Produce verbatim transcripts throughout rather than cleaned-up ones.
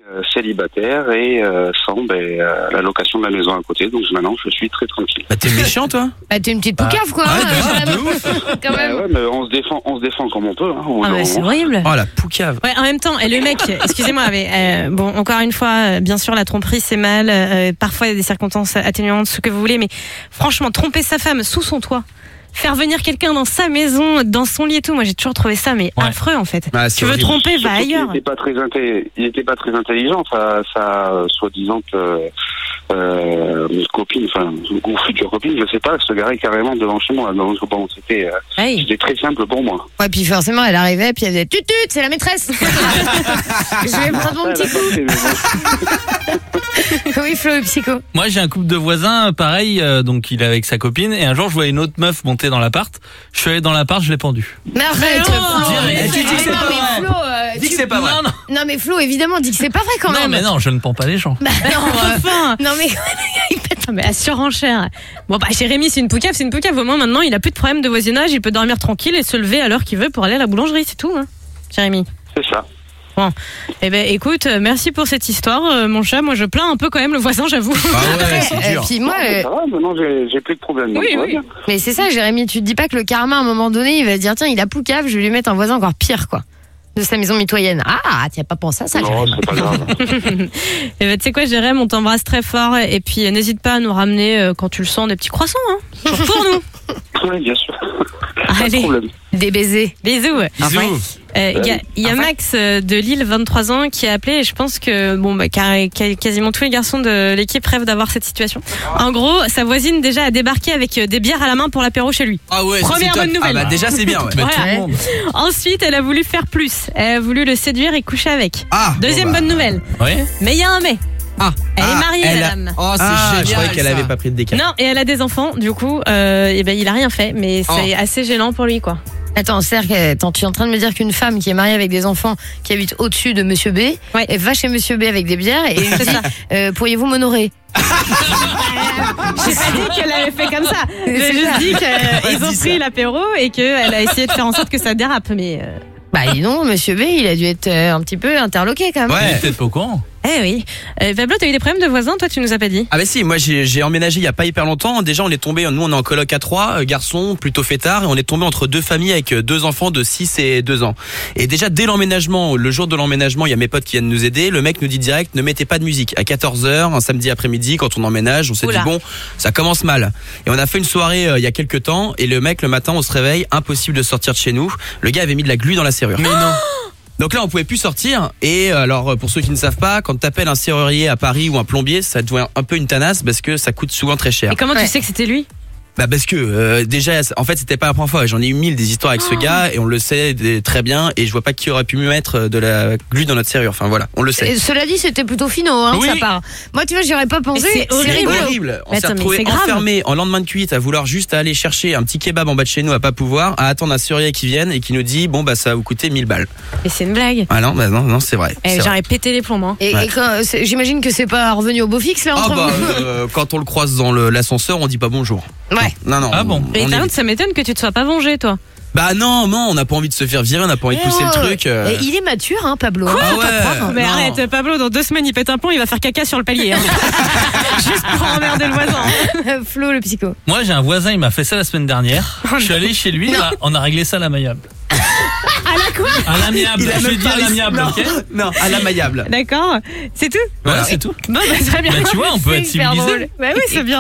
Euh, célibataire et euh, sans ben, euh, la location de la maison à côté, donc maintenant je suis très tranquille. Bah t'es méchant toi. Bah t'es une petite poucave quoi. Ah, hein, de ouf, de ouf. quand Bah, même. ouais, mais on se défend, on se défend comme on peut. Hein, au bout Ah d'un ouais, c'est moment. horrible. Oh la poucave. Ouais, en même temps, et le mec, excusez-moi, mais euh, bon, encore une fois, euh, bien sûr, la tromperie c'est mal. Euh, parfois, il y a des circonstances atténuantes, ce que vous voulez, mais franchement, tromper sa femme sous son toit, faire venir quelqu'un dans sa maison, dans son lit et tout, moi j'ai toujours trouvé ça mais Ouais. affreux en fait. Ah, c'est tu veux horrible. tromper, va Surtout qu'il ailleurs. était pas très inté- il était pas très intelligent, sa, sa euh, soi-disant euh, euh, copine, enfin ou future copine, je sais pas, se garait carrément devant chez moi. Donc bon, c'était, euh, Hey. c'était très simple pour moi. Ouais, puis forcément, elle arrivait, puis elle disait tut tut, c'est la maîtresse. Je vais prendre mon Ah, petit elle a pas fait, mais bon. Oui, Flo, le psycho. Moi, j'ai un couple de voisins, pareil, euh, donc il est avec sa copine, et un jour, je vois une autre meuf monter dans l'appart. Je suis allé dans l'appart, je l'ai pendue. Mais arrête, non, Flo. mais tu dis que c'est Non, pas mais vrai. Flo, euh, Dis que tu- c'est pas vrai. Non, non, Non, mais Flo, évidemment, dis que c'est pas vrai quand non, même. mais non, je ne pends pas les gens. Bah, non, euh, Enfin, non, mais non, mais à surenchère. Bon bah Jérémy, c'est une poucave, c'est une poucave. Au moins maintenant, il a plus de problème de voisinage, il peut dormir tranquille et se lever à l'heure qu'il veut pour aller à la boulangerie, c'est tout. Hein. Jérémy. C'est ça. Eh ben écoute, euh, merci pour cette histoire, euh, mon chat. Moi, je plains un peu quand même le voisin, j'avoue. Ah ouais, c'est euh, dur. puis moi, Non, mais euh, ça va, maintenant j'ai, j'ai plus de problème. donc Oui, ça va oui. bien. mais c'est ça, Jérémy, tu te dis pas que le karma, à un moment donné, il va se dire tiens, il a poucave, je vais lui mettre un voisin encore pire, quoi. De sa maison mitoyenne. Ah, tu as pas pensé à ça, Non, Jérémy. c'est pas grave. Eh ben tu sais quoi, Jérémy, on t'embrasse très fort et puis euh, n'hésite pas à nous ramener euh, quand tu le sens des petits croissants, hein. Toujours pour nous. Oui, bien sûr. Pas de Allez, problème. Des baisers. bisous. Bisous. Euh, Il y a, il y a Max euh, de Lille, vingt-trois ans, qui a appelé et je pense que bon, bah, car- car- quasiment tous les garçons de l'équipe rêvent d'avoir cette situation. En gros, sa voisine déjà a débarqué avec euh, des bières à la main pour l'apéro chez lui. Ah ouais, ça, Première c'est top. bonne nouvelle. Ah bah déjà c'est bien ouais. Mais Voilà. tout le monde. Ensuite, elle a voulu faire plus. Elle a voulu le séduire et coucher avec. Ah. Deuxième bon, bah. bonne nouvelle. Ouais. Mais il y a un mais. Ah. Elle est Ah, mariée, elle la a- dame. Oh, c'est Ah, génial. je croyais qu'elle ça. avait pas pris de décalage. Non, et elle a des enfants, du coup, euh, et ben il a rien fait, mais c'est Oh. assez gênant pour lui, quoi. Attends, c'est-à-dire que attends, tu es en train de me dire qu'une femme qui est mariée avec des enfants qui habite au-dessus de Monsieur B, Ouais. elle va chez Monsieur B avec des bières et lui C'est dit ça. euh, pourriez-vous m'honorer? J'ai pas dit qu'elle avait fait comme ça. J'ai C'est juste ça. dit qu'ils ont dit pris l'apéro et qu'elle a essayé de faire en sorte que ça dérape, mais. euh, Bah dis non, Monsieur B, il a dû être euh, un petit peu interloqué quand même. Il est Ouais. peut-être pas au courant. Eh oui. Euh, Pablo, t'as eu des problèmes de voisins, toi, tu nous as pas dit. Ah bah si, moi j'ai j'ai emménagé il y a pas hyper longtemps. Déjà on est tombé, nous on est en coloc à trois, euh, garçons plutôt fêtards, et on est tombé entre deux familles avec euh, deux enfants de six et deux ans. Et déjà dès l'emménagement, le jour de l'emménagement, il y a mes potes qui viennent nous aider. Le mec nous dit direct, ne mettez pas de musique. À quatorze heures, un samedi après-midi, quand on emménage, on s'est Oula. dit bon, ça commence mal. Et on a fait une soirée euh, il y a quelques temps, et le mec le matin on se réveille, impossible de sortir de chez nous. Le gars avait mis de la glu dans la serrure. Mais non. Donc là, on pouvait plus sortir. Et alors, pour ceux qui ne savent pas, quand t'appelles un serrurier à Paris ou un plombier, ça devient un peu une tanasse parce que ça coûte souvent très cher. Et comment Ouais. tu sais que c'était lui? Bah parce que euh, déjà, en fait, c'était pas la première fois. J'en ai eu mille des histoires avec ce gars et on le sait des- très bien. Et je vois pas qui aurait pu me mettre de la glu dans notre serrure. Enfin voilà, on le sait. Et cela dit, c'était plutôt finot, hein, Oui. de sa part. Moi, tu vois, j'y aurais pas pensé. Mais c'est horrible. rigolo. Horrible. On Mais s'est attends, mais retrouvé c'est grave. enfermé en lendemain de cuite à vouloir juste aller chercher un petit kebab en bas de chez nous à pas pouvoir, à attendre un serrurier qui vienne et qui nous dit bon bah ça va vous coûter mille balles. Et c'est une blague. Ah non, bah non, non c'est vrai. Eh, c'est vrai. J'aurais pété les plombs, hein. Et, Ouais. et quand- c'est- j'imagine que c'est pas revenu au beau fixe là Ah entre bah vous. euh, quand on le croise dans le- l'ascenseur, on dit pas bonjour. Ouais. Non non. Ah bon. Et on par évite. contre, ça m'étonne que tu te sois pas vengé, toi. Bah non, non, on n'a pas envie de se faire virer, on n'a pas envie de pousser Oh, le truc. euh. et il est mature, hein, Pablo. Ah Faut pas ouais. croire. Mais Non. arrête, Pablo, dans deux semaines, il pète un plomb, il va faire caca sur le palier. Hein. Juste pour emmerder le voisin. Flo, le psycho. Moi, j'ai un voisin, il m'a fait ça la semaine dernière. Je suis allé chez lui, là, on a réglé ça à l'amiable. À la quoi? À l'amiable. Il a Je même vais pas dire l'amiable, non, ok? non, à l'amaillable. D'accord, c'est tout? Voilà, c'est tout. Bon, bah, très bien. Bah, tu vois, on peut C'est être hyper civilisé. drôle. Bah oui, c'est bien.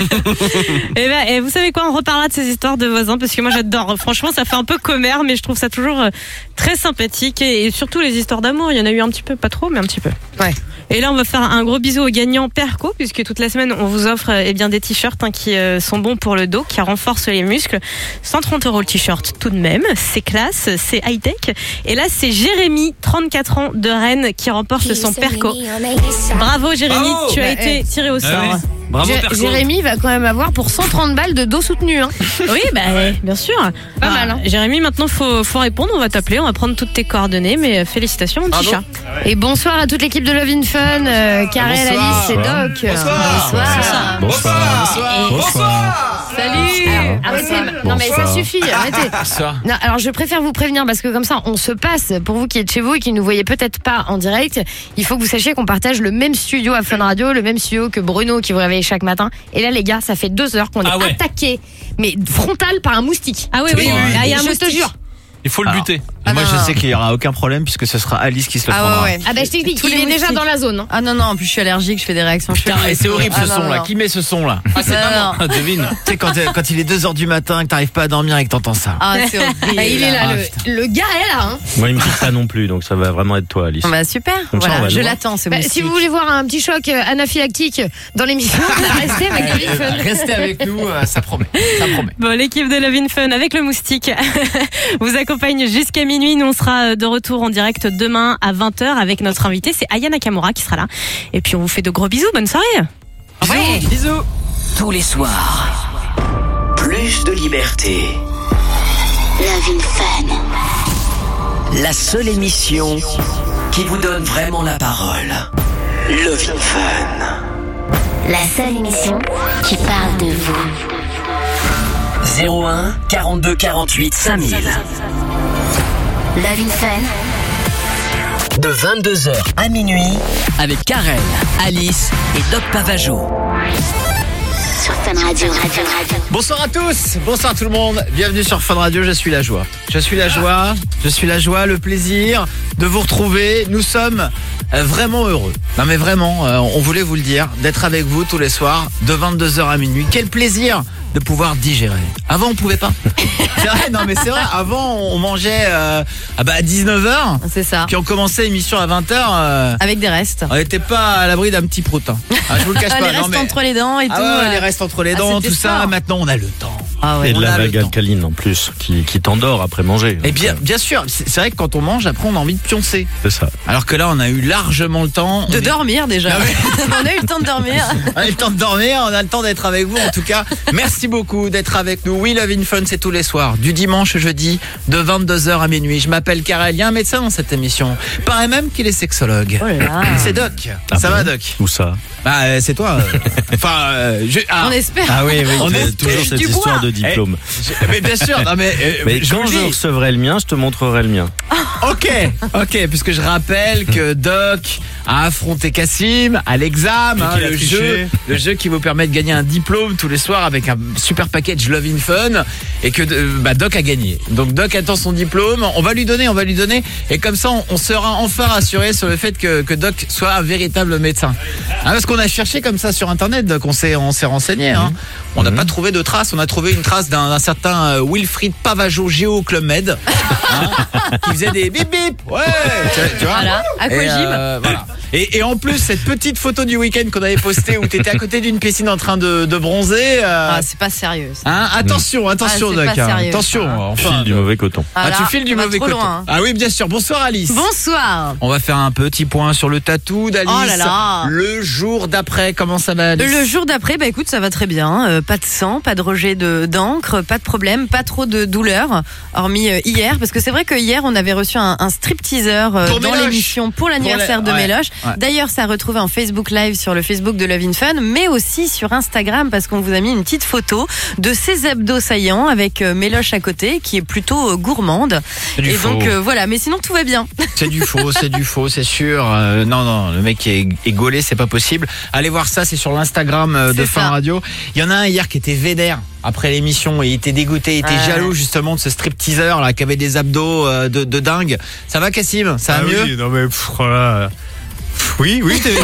et, ben, et vous savez quoi, on reparlera de ces histoires de voisins parce que moi j'adore. Franchement, ça fait un peu commère, mais je trouve ça toujours euh, très sympathique. Et, et surtout les histoires d'amour, il y en a eu un petit peu, pas trop, mais un petit peu. Ouais. Et là, on va faire un gros bisou aux gagnants Perco, puisque toute la semaine, on vous offre euh, eh bien, des t-shirts hein, qui euh, sont bons pour le dos, qui renforcent les muscles. cent trente euros le t-shirt tout de même. C'est classe, c'est high-tech. Et là, c'est Jérémy, trente-quatre ans, de Rennes, qui remporte son Perco. Bravo Jérémy, Bravo. tu as Bah, été eh. tiré au Ah sort. oui. Bravo, Jé- Perco. Jérémy va quand même avoir pour cent trente balles de dos soutenu. Hein. Oui, bah, bien sûr. Pas mal, hein. Jérémy, maintenant, faut, faut répondre. On va t'appeler, on va prendre toutes tes coordonnées. Mais euh, félicitations, mon petit Bravo. chat. Et bonsoir à toute l'équipe de Love in Fun, euh, Carré, Bonsoir. Alice et Doc. Bonsoir. Bonsoir. Bonsoir. Bonsoir. Et- Bonsoir. Salut. Arrêtez. Non mais ça suffit, arrêtez. Ça. Non, alors je préfère vous prévenir parce que comme ça on se passe. Pour vous qui êtes chez vous et qui ne nous voyez peut-être pas en direct, il faut que vous sachiez qu'on partage le même studio à Fun Radio, le même studio que Bruno qui vous réveille chaque matin. Et là les gars, ça fait deux heures qu'on est Ah ouais. attaqué, mais frontal par un moustique. Ah oui, oui, Oui, oui. oui. Ah, il y a un Je te moustique. jure. Il faut le Alors, buter. Ah, moi, non, je non. sais qu'il y aura aucun problème puisque ce sera Alice qui se le Ah prendra. ouais, ouais. Ah bah je t'explique, Tous il les est déjà moustiques. dans la zone. hein. Ah non, non, en plus je suis allergique, je fais des réactions. Putain, et c'est horrible Ah, ce non, son non, là. non. Qui met ce son là? Ah, c'est Non, pas non. moi. Devine. Tu sais, quand, euh, quand il est deux heures du matin, que t'arrives pas à dormir et que t'entends ça. Ah, c'est horrible. Bah, il est là, Ah, le, putain. le gars est là. Hein. Moi, il me pique pas non plus, donc ça va vraiment être toi, Alice. Bah super, Comme ça, on voilà, va je le voir. l'attends ce Bah, moustique. si vous voulez voir un petit choc euh, anaphylactique dans l'émission, restez avec David Fun. Restez avec nous, euh, ça promet. Ça promet. Bon, l'équipe de Love in Fun avec le moustique vous accompagne jusqu'à minuit. Nous, on sera de retour en direct demain à vingt heures avec notre invité, c'est Aya Nakamura qui sera là. Et puis, on vous fait de gros bisous. Bonne soirée. Ouais. Bisous. Tous les soirs, plus de liberté. Love in Fun. La seule émission qui vous donne vraiment la parole. Love in Fun. La seule émission qui parle de vous. zéro un quarante-deux quarante-huit cinq mille. Love in Fun. De vingt-deux heures à minuit avec Karel, Alice et Doc Pavageau. Sur Fun Radio. Radio, Radio. Bonsoir à tous, bonsoir tout le monde. Bienvenue sur Fun Radio, je suis la joie. Je suis la joie, je suis la joie, le plaisir de vous retrouver. Nous sommes euh, vraiment heureux. Non mais vraiment, euh, on voulait vous le dire, d'être avec vous tous les soirs de vingt-deux heures à minuit. Quel plaisir de pouvoir digérer. Avant on pouvait pas. C'est vrai, non mais c'est vrai, avant on mangeait euh, ah bah, à dix-neuf heures, C'est ça, puis on commençait l'émission à vingt heures. Euh, avec des restes. on n'était pas à l'abri d'un petit prout. Hein. Ah, je vous le cache Ah, pas. les non, restes mais... entre les dents et Ah tout. ouais, euh. les restes entre les Ah, dents, c'était tout ça. fort. Maintenant on a le temps. Ah ouais. Et de on la a le vague temps. alcaline en plus, qui, qui t'endort après manger. Et Donc, bien, euh, bien sûr, c'est c'est vrai que quand on mange, après on a envie de pioncer. C'est ça. Alors que là, on a eu largement le temps. De On est- dormir déjà. Non, mais- On a eu le temps de dormir. On a eu le temps de dormir, on a le temps d'être avec vous. En tout cas, merci beaucoup d'être avec nous. We Love in Fun, c'est tous les soirs, du dimanche au jeudi, de vingt-deux heures à minuit. Je m'appelle Karel, il y a un médecin dans cette émission. Paraît même qu'il est sexologue. Oh là là. C'est Doc. Ah ça bon va, Doc? Où ça? Bah, euh, c'est toi. euh. Enfin, euh, je... ah. On espère. Ah oui, oui. On c'est est toujours touche cette du histoire bois. de diplôme. Je- Mais bien sûr, non mais, euh, Mais je vous quand le je dis. recevrai le mien, je te montrerai le mien. Ok, ok, puisque je rappelle que Doc a affronté Cassim à l'examen, hein, qu'il a le triché. jeu, le jeu qui vous permet de gagner un diplôme tous les soirs avec un super package Love in Fun, et que euh, bah, Doc a gagné. Donc Doc attend son diplôme, on va lui donner, on va lui donner, et comme ça on, on sera enfin rassuré sur le fait que, que Doc soit un véritable médecin. Hein, parce qu'on a cherché comme ça sur internet, Doc, on s'est on s'est renseigné. Hein. On n'a pas trouvé de traces, on a trouvé une trace d'un d'un certain euh, Wilfried Pavageau Géo Club Med, hein, qui faisait des bip bip. Ouais, tu, tu vois. Voilà, Et, aquagym. euh, voilà. Et, et en plus, cette petite photo du week-end qu'on avait postée où tu étais à côté d'une piscine en train de, de bronzer. euh, Ah, c'est pas sérieux. ça. hein, attention, attention, Ah, c'est Doc. pas hein, sérieux, attention. ça. Enfin, File du mauvais coton. ah, là, tu files du on va mauvais trop coton. loin. Ah oui, bien sûr. Bonsoir, Alice. Bonsoir. On va faire un petit point sur le tatou d'Alice. Oh là là. Le jour d'après, comment ça va, Alice? Le jour d'après, bah écoute, ça va très bien. Euh, pas de sang, pas de rejet de d'encre, pas de problème, pas trop de douleur, hormis euh, hier, parce que c'est vrai que hier on avait reçu un, un stripteaseur euh, Pour dans Méloche. l'émission pour l'anniversaire Pour de la- ouais, Méloche. ouais. D'ailleurs, ça a retrouvé en Facebook Live sur le Facebook de Love in Fun, mais aussi sur Instagram parce qu'on vous a mis une petite photo de ses abdos saillants avec euh, Méloche à côté, qui est plutôt euh, gourmande. C'est du Et faux. donc euh, voilà, mais sinon tout va bien. C'est du faux, c'est du faux, c'est sûr. Euh, non, non, le mec est, est gaulé, c'est pas possible. Allez voir ça, c'est sur l'Instagram euh, de C'est Fun ça. Radio. Il y en a un hier qui était vénère après l'émission et il était dégoûté, il était Ouais. jaloux justement de ce stripteaseur là qui avait des abdos euh, de, de dingue. Ça va, Cassim? Ça va Ah mieux? oui, non mais pff, voilà. Pff, Oui, oui, t'es.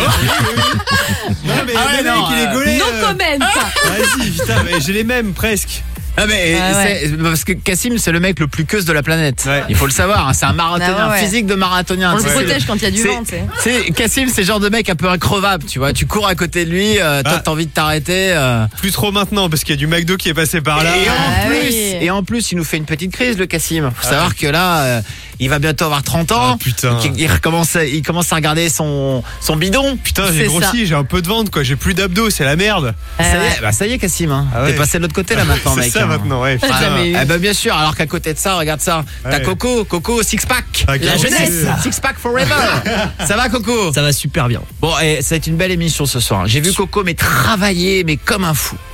Non mais Ah ouais, le mec non, il est euh, gaulé. Non euh, comment. Vas-y, putain, mais j'ai les mêmes presque. Ah mais Ah ouais. c'est- parce que Cassim c'est le mec le plus queuse de la planète. Ouais. Il faut le savoir, hein, c'est un marathonien, Ah ouais, ouais. physique de marathonien. On le Tu sais, protège quand il y a du c'est- vent, tu sais. C'est Cassim, c'est le genre de mec un peu increvable, tu vois. Tu cours à côté de lui, euh, toi Ah. t'as envie de t'arrêter. euh. Plus trop maintenant parce qu'il y a du McDo qui est passé par là. Et en Ah plus, oui. et en plus, il nous fait une petite crise, le Cassim. Faut savoir que là, euh, il va bientôt avoir trente ans. Ah, putain. Donc, il, il recommence, à- il commence à regarder son, son bidon. Putain, j'ai C'est grossi, j'ai un peu de ventre quoi, j'ai plus d'abdos, c'est la merde. Ah ça, y ouais. est, bah, ça y est, Cassim. Hein. Ah ouais. T'es passé de l'autre côté là maintenant, C'est mec. ça hein. maintenant, ouais. Ah, putain. jamais eu. Eh ben bien sûr, alors qu'à côté de ça, regarde ça, t'as Ouais. Coco, Coco six pack, Ah, la quel jeunesse, enculé. six pack forever. Ça va, Coco? Ça va super bien. Bon, et ça va être une belle émission ce soir. J'ai vu Coco mais travailler mais comme un fou.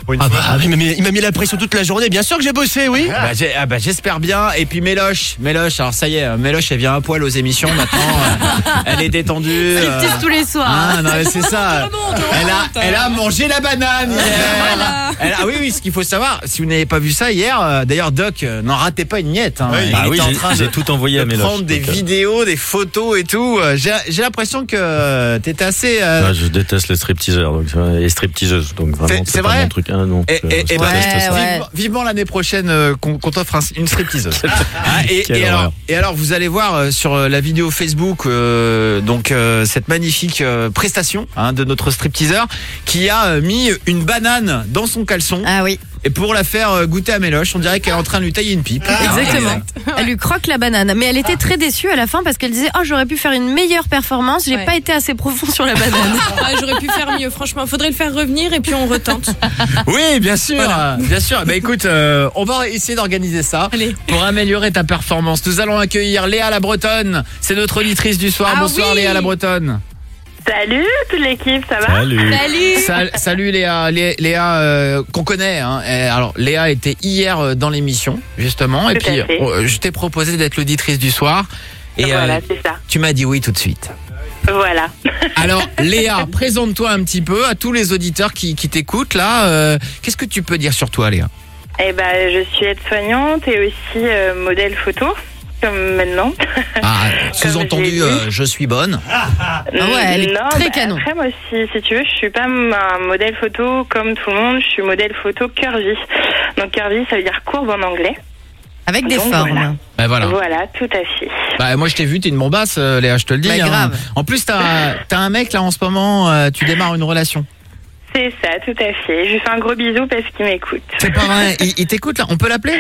Ah bah, mais, mais, il m'a mis la pression toute la journée, bien sûr que j'ai bossé, oui. Ah bah, j'ai- ah bah, j'espère bien. Et puis Méloche, Méloche, alors ça y est, Méloche, elle vient à poil aux émissions maintenant. euh, elle est détendue. Elle euh, tisse tous les soirs. Ah non, mais c'est ça. Elle a, elle a mangé la banane hier. Elle- ah oui, oui, ce qu'il faut savoir, si vous n'avez pas vu ça hier, euh, d'ailleurs Doc, euh, n'en ratez pas une miette. Hein. Il Ah était oui, en j'ai- train j'ai de- tout envoyé à de Méloche, prendre des donc, euh. vidéos, des photos et tout. Euh, J'ai j'ai l'impression que euh, t'étais assez. euh, Ah, je déteste les stripteaseurs donc, euh, et stripteaseuses. Donc vraiment, C'est- c'est c'est pas vrai mon truc. Ah, non, Et, je- et- je et bah, déteste ça. vivement, vivement l'année prochaine euh, qu'on qu'on t'offre un- une stripteaseuse. Ah, et, Quelle et alors, horreur. et alors, vous allez voir euh, sur euh, la vidéo Facebook euh, donc euh, cette magnifique euh, prestation hein, de notre stripteaseur qui a euh, mis une banane dans son caleçon. Ah oui. Et pour la faire euh, goûter à Méloche, on dirait qu'elle est en train de lui tailler une pipe. Exactement. Elle lui croque la banane. Mais elle était très déçue à la fin parce qu'elle disait oh j'aurais pu faire une meilleure performance. J'ai Ouais. pas été assez profond sur la banane. Ah, j'aurais pu faire mieux, franchement. Faudrait le faire revenir et puis on retente. Oui, bien sûr, euh, bien sûr. Bah écoute, euh, on va essayer d'organiser ça Allez. pour améliorer ta performance. Nous allons accueillir Léa la Bretonne. C'est notre auditrice du soir. Ah Bonsoir oui. Léa la Bretonne. Salut toute l'équipe, ça va? Salut. Salut. Sal- salut Léa, Lé- Léa euh, qu'on connaît. Hein. Et alors Léa était hier euh, dans l'émission justement, et Tout à puis fait. euh, je t'ai proposé d'être l'auditrice du soir. Et Voilà, euh, c'est ça. tu m'as dit oui tout de suite. Voilà. Alors Léa, présente-toi un petit peu à tous les auditeurs qui, qui t'écoutent là. euh, Qu'est-ce que tu peux dire sur toi Léa? Eh ben, je suis aide-soignante et aussi euh, modèle photo, comme maintenant. Ah, sous-entendu, j'ai dit. euh, je suis bonne. Ah ouais, elle est non, très bah, canon. Après, moi, si, si tu veux, je suis pas un modèle photo comme tout le monde. Je suis modèle photo curvy. Donc curvy, ça veut dire courbe en anglais. Avec des Donc, formes. voilà. Ben voilà. Voilà, tout à fait. Bah, moi je t'ai vu, t'es une bombasse euh, Léa, je te le dis. Bah, hein. grave. En plus t'as as un mec là en ce moment, euh, tu démarres une relation. C'est ça, tout à fait. Je lui fais un gros bisou parce qu'il m'écoute. C'est pas vrai, il, il t'écoute là, on peut l'appeler?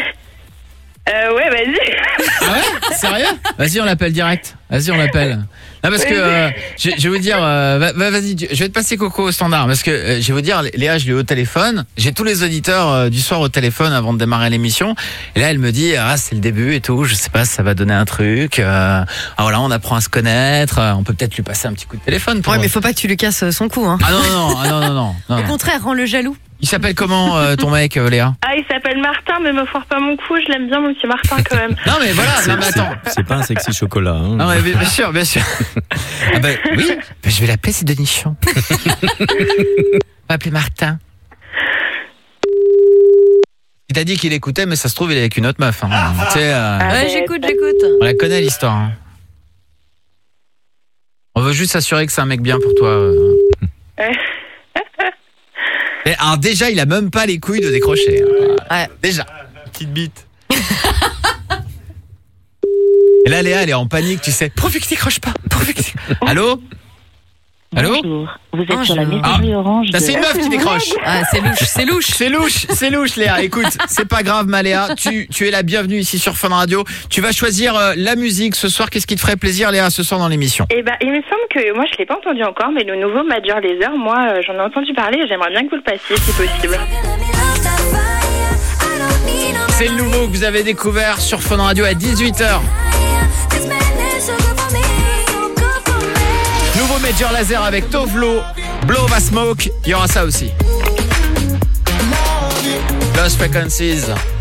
Euh, ouais, vas-y. Ah ouais? Sérieux? Vas-y, on l'appelle direct. Vas-y, on l'appelle. Non, parce que euh, je, je vais vous dire, euh, va- va- vas-y, je vais te passer Coco au standard. Parce que euh, je vais vous dire, Léa, je l'ai eu au téléphone. J'ai tous les auditeurs euh, du soir au téléphone avant de démarrer l'émission. Et là, elle me dit, ah, c'est le début et tout. Je sais pas si ça va donner un truc. Euh, ah voilà, on apprend à se connaître. Euh, On peut peut-être lui passer un petit coup de téléphone. Pour... Ouais, mais faut pas que tu lui casses son cou. Hein. Ah non, non, non, ah, non, non, non, non, Au non. contraire, rends-le jaloux. Il s'appelle comment euh, ton mec, euh, Léa? Ah, il s'appelle Martin, mais me foire pas mon coup. Je l'aime bien, mon petit Martin, quand même. Non, mais voilà, C'est- non, mais attends. c'est- C'est pas un sexy chocolat. Hein. Non, mais bien bien sûr, bien sûr. Ah bah oui, bah, je vais l'appeler, c'est Denichon. On va appeler Martin. Il t'a dit qu'il écoutait, mais ça se trouve, il est avec une autre meuf. Hein. Tu sais, euh, Ah, Ouais, mais- j'écoute, j'écoute. on la connaît l'histoire. Hein. On veut juste s'assurer que c'est un mec bien pour toi. euh. Ouais. Et alors déjà, il a même pas les couilles de décrocher. hein. Ouais. Déjà. Petite bite. Et là, Léa, elle est en panique, tu sais. Pourvu qu'il décroche pas. Pourvu qu'il décroche. Allô? Allô? Bonjour, vous êtes Bonjour. sur la messagerie orange Ça, de... c'est une meuf qui décroche. Ah, c'est louche, c'est louche. C'est louche, c'est louche Léa. Écoute, c'est pas grave ma Léa, tu, tu es la bienvenue ici sur Fun Radio. Tu vas choisir euh, la musique ce soir. Qu'est-ce qui te ferait plaisir Léa ce soir dans l'émission? Eh ben, il me semble que moi je l'ai pas entendu encore, mais le nouveau Major Lazer, moi euh, j'en ai entendu parler et j'aimerais bien que vous le passiez si possible. C'est le nouveau que vous avez découvert sur Fun Radio à dix-huit heures. Nouveau Major Lazer avec Tovlo, Blow of a Smoke. Il y aura ça aussi. Lost Frequencies.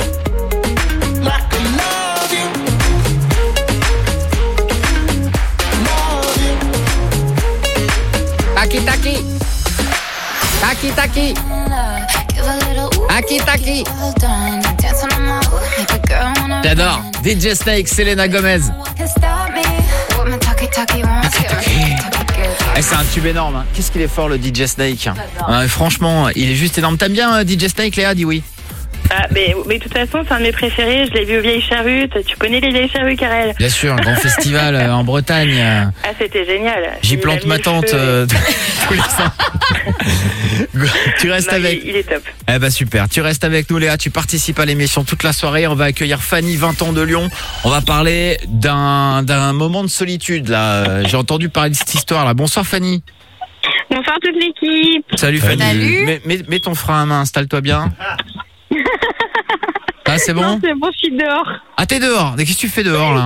Taki taki. Taki taki. Taki taki. J'adore. D J Snake, Selena Gomez. Eh, c'est un tube énorme. Hein. Qu'est-ce qu'il est fort le D J Snake. Ah, franchement, il est juste énorme. T'aimes bien euh, D J Snake, Léa? Dis oui. Ah, mais, mais de toute façon, c'est un de mes préférés. Je l'ai vu aux Vieilles Charrues. Tu connais les Vieilles Charrues, Karel? Bien sûr, un grand festival euh, en Bretagne. euh, Ah, c'était génial. J'y Il a plante mis ma le tante feu. euh, tous les ans. Tu restes Non, avec. il, il est top. Eh ben super, tu restes avec nous Léa, tu participes à l'émission toute la soirée, on va accueillir Fanny, vingt ans de Lyon. On va parler d'un d'un moment de solitude là, Euh, j'ai entendu parler de cette histoire là. Bonsoir Fanny. Bonsoir toute l'équipe. Salut Fanny. Salut. Mets, mets- mets ton frein à main, installe-toi bien. Ah c'est bon? Non, c'est bon, je suis dehors. Ah t'es dehors, mais qu'est-ce que tu fais dehors là? Oui,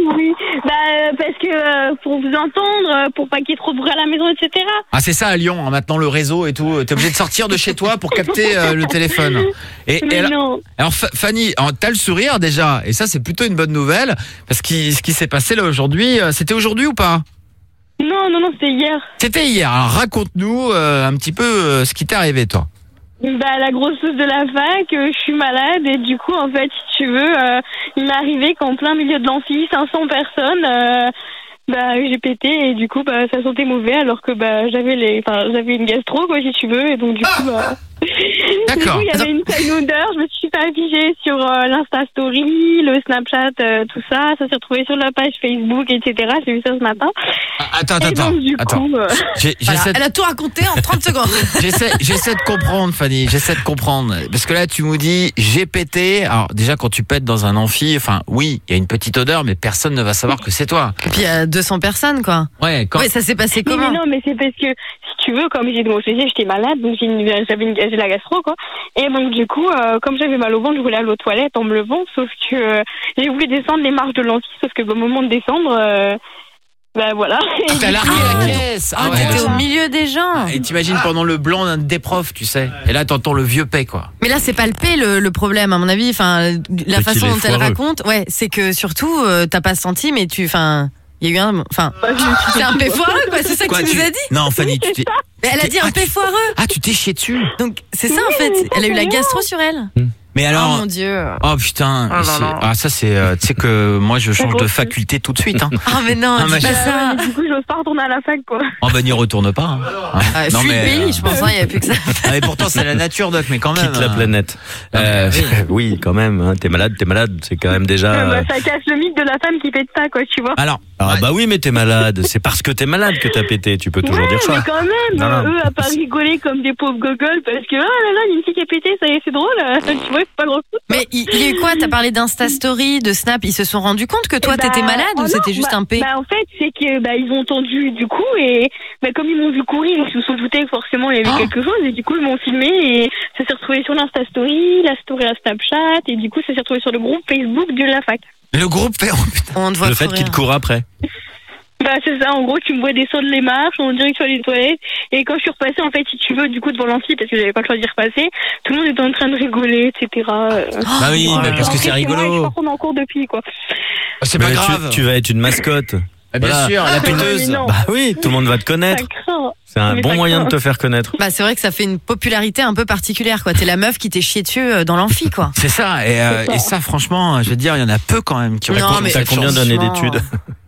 Oui, bah, euh, parce que euh, pour vous entendre, euh, pour pas qu'il y ait trop de bruit à la maison, et cetera. Ah, c'est ça à Lyon, hein, maintenant le réseau et tout. T'es obligé de sortir de chez toi pour capter euh, le téléphone. Et, Mais et alors, non. alors, Fa- Fanny, alors, t'as le sourire déjà, et ça c'est plutôt une bonne nouvelle, parce que ce qui s'est passé là aujourd'hui, euh, c'était aujourd'hui ou pas? Non, non, non, c'était hier. C'était hier. Alors raconte-nous euh, un petit peu euh, ce qui t'est arrivé, toi. Bah, la grosse sauce de la fac, euh, je suis malade et du coup, en fait, si tu veux, euh, il m'est arrivé qu'en plein milieu de l'amphi, cinq cents personnes, euh, bah, j'ai pété et du coup, bah, ça sentait mauvais alors que bah, j'avais les, enfin, j'avais une gastro, quoi, si tu veux, et donc du coup, bah. D'accord. Du coup, il y avait une sale odeur, je me suis pas affichée sur euh, l'Insta Story, le Snapchat, euh, tout ça, ça s'est retrouvé sur la page Facebook, et cetera. J'ai vu ça ce matin. Attends, attends, Et donc, du attends. coup, euh, J'ai- Voilà, j'essaie de- elle a tout raconté en trente secondes. J'essaie, j'essaie de comprendre, Fanny. J'essaie de comprendre. Parce que là, tu nous dis, j'ai pété. Alors, déjà, quand tu pètes dans un amphi, enfin, oui, il y a une petite odeur, mais personne ne va savoir que c'est toi. Et puis il y a deux cents personnes, quoi. Ouais, quand... Ouais, ça s'est passé Oui, comment? mais non, mais c'est parce que, si tu veux, comme j'ai bon, je te disais, j'étais malade, donc j'ai une- j'avais une, j'ai la gastro, quoi. Et donc, du coup, euh, comme j'avais mal au ventre, je voulais aller aux toilettes en me levant, sauf que euh, j'ai voulu descendre les marches de l'amphi, sauf que au moment de descendre, euh, bah voilà. Et T'as du largué coup, la euh, caisse. Ah, ouais. t'étais au milieu des gens. Et t'imagines pendant le blanc d'un des profs, tu sais. Et là, t'entends le vieux paix, quoi. Mais là, c'est pas le P le, le problème, à mon avis. Enfin, la C'est façon qu'il est dont elle foireux. raconte, ouais, c'est que surtout, euh, t'as pas senti, mais tu, enfin, il y a eu un, enfin, c'est un P foireux, quoi. C'est ça que Quoi, tu tu- nous as dit. Non, Fanny, tu t'es. Mais elle a dit un Ah, P tu- foireux. Ah, tu t'es chié dessus. Donc c'est ça en Oui, fait. mais Elle a eu la c'est gastro sur elle. Mais alors. Oh mon dieu. Oh putain, Oh là c'est- là. ah ça c'est, euh, tu sais que moi je change de faculté tout de suite. Hein. Ah mais non, Ah, dis mais pas je- ça. mais du coup, j'ose pas retourner à la fac, quoi. Oh bah n'y retourne pas. Hein. Ah, Non, fuis le mais, pays, euh, je pense. Il y a plus que ça. Ah, mais pourtant c'est la nature, Doc, mais quand même. Quitte la hein. planète. Non, mais, Euh, oui. oui, quand même. Hein, t'es malade, t'es malade. C'est quand même déjà. Euh, euh, bah, ça casse le mythe de la femme qui pète pas, quoi, tu vois. Alors. Ah bah oui, mais t'es malade. C'est parce que t'es malade que t'as pété. Tu peux toujours Ouais, dire mais ça. quand même, Non, non. eux, à pas rigoler comme des pauvres gogoles, parce que, ah là là, il y a une fille qui a pété, ça y est, c'est drôle, tu vois, c'est pas grand chose. Mais il il y a eu quoi? T'as parlé d'Insta Story, de Snap. Ils se sont rendus compte que toi Eh bah, t'étais malade oh ou non, c'était juste bah, un P? Bah en fait, c'est que bah ils ont entendu du coup et bah, comme ils m'ont vu courir, ils se sont doutés que forcément il y avait Oh. quelque chose et du coup ils m'ont filmé et ça s'est retrouvé sur l'Insta Story, la story à Snapchat et du coup ça s'est retrouvé sur le groupe Facebook de la fac. Le groupe fait. Oh, putain. On te voit Le fait courir. qu'il te court après. Bah c'est ça, en gros tu me vois descendre les marches en direction des toilettes et quand je suis repassée en fait si tu veux du coup devant l'amphi parce que j'avais pas le choix d'y repasser, tout le monde était en train de rigoler, et cetera. Bah oui, Oh mais là parce que Après, c'est moi, je rigolo. crois qu'on est en cours depuis quoi. C'est pas Mais grave. Tu, tu vas être une mascotte. Ah, bien Voilà. sûr, la Ah, mais péteuse. non. Bah oui, tout le monde va te Ça connaître. craint. C'est un Mais bon ça moyen craint. de te faire connaître. Bah c'est vrai que ça fait une popularité un peu particulière, quoi. T'es la meuf qui t'est chié dessus euh, dans l'amphi, quoi. C'est ça, et, euh, C'est ça. et ça, franchement, je veux dire, il y en a peu quand même qui ont Non, raconté mais T'as cette combien chance. d'années franchement. d'études?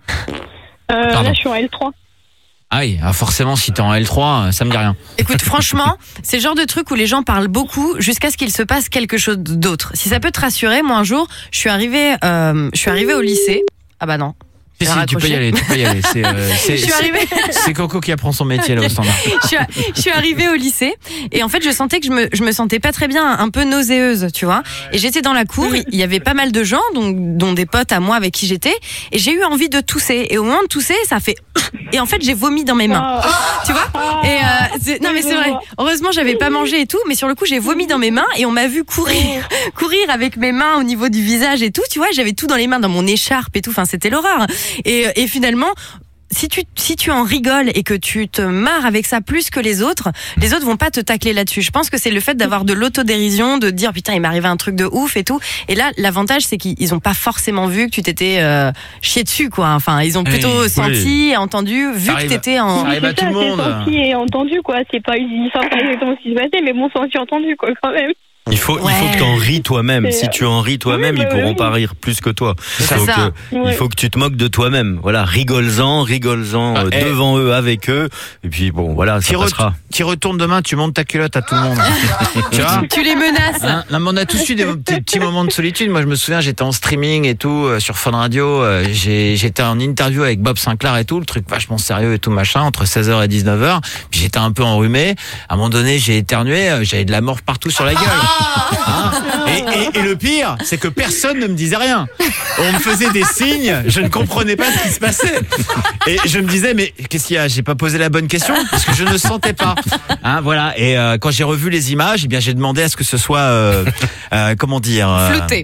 Euh, Pardon. là je suis en L trois. Ah oui, ah, forcément, si t'es en L trois, ça me dit rien. Écoute, franchement, c'est le genre de truc où les gens parlent beaucoup jusqu'à ce qu'il se passe quelque chose d'autre. Si ça peut te rassurer, moi un jour, je suis arrivée, euh, je suis arrivée au lycée. Ah bah non. Si, Elle a si, tu peux y raccroché. aller, tu peux y aller. C'est, euh, c'est, Je suis c'est- arrivée. c'est Coco qui apprend son métier là au standard. je, suis, je suis arrivée au lycée et en fait je sentais que je me, je me sentais pas très bien, un peu nauséeuse, tu vois. Et j'étais dans la cour, il y avait pas mal de gens, donc, dont des potes à moi avec qui j'étais, et j'ai eu envie de tousser. Et au moment de tousser, ça fait et en fait j'ai vomi dans mes mains, tu vois. Et euh, c'est- non mais c'est vrai. Heureusement j'avais pas mangé et tout, mais sur le coup j'ai vomi dans mes mains et on m'a vu courir, courir avec mes mains au niveau du visage et tout, tu vois. J'avais tout dans les mains, dans mon écharpe et tout. Enfin c'était l'horreur. Et, et finalement. Si tu, si tu en rigoles et que tu te marres avec ça plus que les autres, les autres vont pas te tacler là-dessus. Je pense que c'est le fait d'avoir de l'autodérision, de dire putain il m'est arrivé un truc de ouf et tout. Et là l'avantage c'est qu'ils ont pas forcément vu que tu t'étais euh, chié dessus quoi. Enfin ils ont plutôt Oui, senti, et entendu, vu Ça que arrive. t'étais en. Ça arrive à tout le monde. C'est senti et entendu, quoi. C'est pas, ils savent pas exactement ce qui se passait, mais bon, senti entendu, quoi, quand même. Il faut, il faut que t'en ris toi-même. Si tu en ris toi-même, Oui, ils bah pourront oui. pas rire plus que toi. Il C'est faut, ça. que, Ouais. il faut que tu te moques de toi-même. Voilà, rigole-en, rigole-en euh, Ah, eh. devant eux, avec eux. Et puis bon, voilà, ça Qui, re- passera. qui retourne demain, tu montes ta culotte à tout le monde. Tu vois? Tu les menaces. Hein, non, mais on a tous eu des petits, petits moments de solitude. Moi, je me souviens, j'étais en streaming et tout euh, sur Fun Radio. euh, j'ai, j'étais en interview avec Bob Sinclair et tout, le truc vachement sérieux et tout machin, entre seize heures et dix-neuf heures. Puis j'étais un peu enrhumé. À un moment donné, j'ai éternué, euh, j'avais de la morve partout sur la gueule. Hein et, et, et le pire, c'est que personne ne me disait rien. On me faisait des signes, je ne comprenais pas ce qui se passait. Et je me disais, mais qu'est-ce qu'il y a? J'ai pas posé la bonne question parce que je ne sentais pas. Hein, voilà. Et euh, quand j'ai revu les images, eh bien, j'ai demandé à ce que ce soit, euh, euh, comment dire, euh, Flouté.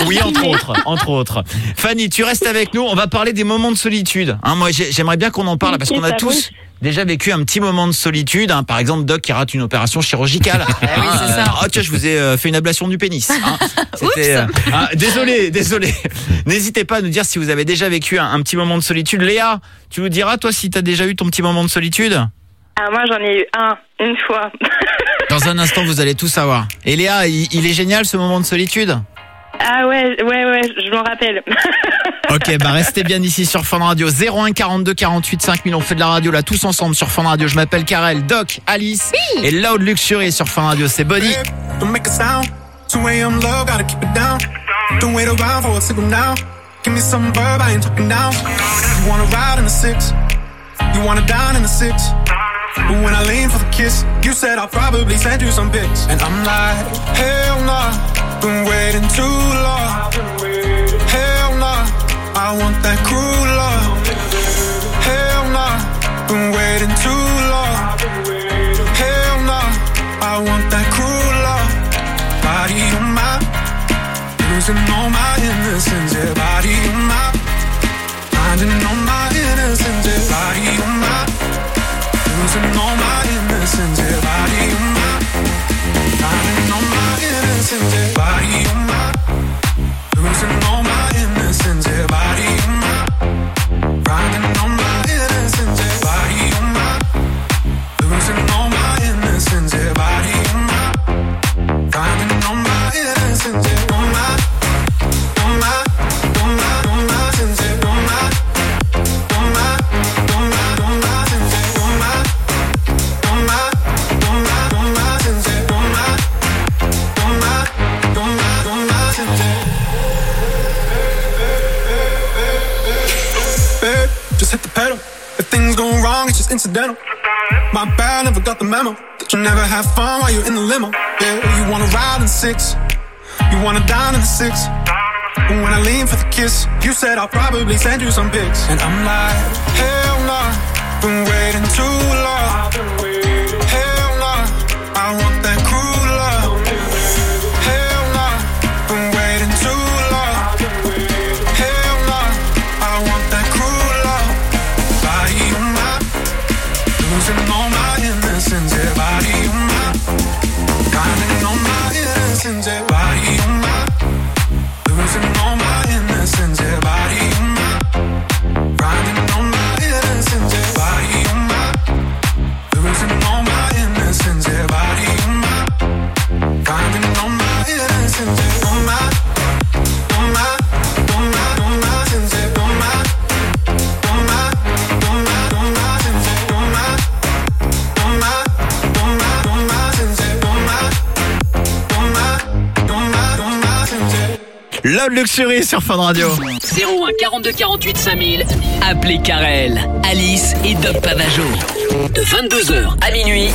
Oui, entre autres, entre autres. Fanny, tu restes avec nous. On va parler des moments de solitude. Hein, moi, j'ai- j'aimerais bien qu'on en parle parce qu'on a tous déjà vécu un petit moment de solitude. Hein. Par exemple, Doc qui rate une opération chirurgicale. oui, c'est ça. Oh tiens, je vous ai euh, fait une ablation du pénis. Hein. C'était, euh, ah, désolé, désolé. N'hésitez pas à nous dire si vous avez déjà vécu un, un petit moment de solitude. Léa, tu nous diras toi si tu as déjà eu ton petit moment de solitude. Ah, moi, j'en ai eu un, une fois. Dans un instant, vous allez tout savoir. Et Léa, il, il est génial ce moment de solitude. Ah ouais, ouais, ouais, je m'en rappelle. Ok, bah restez bien ici sur Fun Radio. zéro un quarante-deux quarante-huit cinq mille. On fait de la radio là tous ensemble sur Fun Radio. Je m'appelle Karel, Doc, Alice et Loud Luxury sur Fun Radio. C'est Bonnie. Don't make a sound. two a.m. low, gotta keep it down. Don't wait around for a signal now. Give me some verb, I ain't talking down. You wanna ride in the six. You wanna dine in the six. But when I lean for the kiss, you said I'll probably send you some pics. And I'm like, hell nah, been waiting too long. Hell nah, I want that cruel love. Hell nah, been waiting too long. Hell nah, I want that cruel love. Body on my, losing all my innocence. Yeah, body on my, finding all my innocence. Yeah, body on my, losing all my innocence. Yeah, body on my, finding all my innocence. Yeah, body on my, losing all my innocence. Yeah, body on my, finding all my innocence. Yeah, body on my, losing all my innocence. Yeah, body on my, finding all my innocence. Yeah, on my, on my, on my, on my innocence. Yeah, on my, on my, on my, on my innocence. Yeah, on my, on my, on my, on my innocence. Yeah, on my, on my, on my, on my innocence. Babe, just hit the pedal. If things go wrong, it's just incidental. My bad, never got the memo that you never have fun while you're in the limo. Yeah, you wanna ride in six, you wanna dine in the six. But when I lean for the kiss, you said I'll probably send you some pics. And I'm like, hell nah, been waiting too long. Hell nah, I want that cruel love. Hell nah, been waiting too long. Hell nah, I want that cruel love. Body on my, losing all my innocence. Yeah, body on my, finding all my innocence. Yeah, body on my, losing all my innocence. Yeah, body on my, finding all my innocence. Yeah, body on my, losing all my innocence. Yeah, body on my, finding all my innocence. Yeah, on my, on my, on my, on my innocence. Yeah, on my, on my, on my, on my innocence. Yeah, on my, on my, on my, on my innocence. Yeah, on my, on my, on my, on my innocence. Yeah. Loud Luxury sur Fun Radio. zéro un quarante-deux quarante-huit cinq mille. Appelez Karel, Alice et Doc Pavageau. De vingt-deux heures à minuit.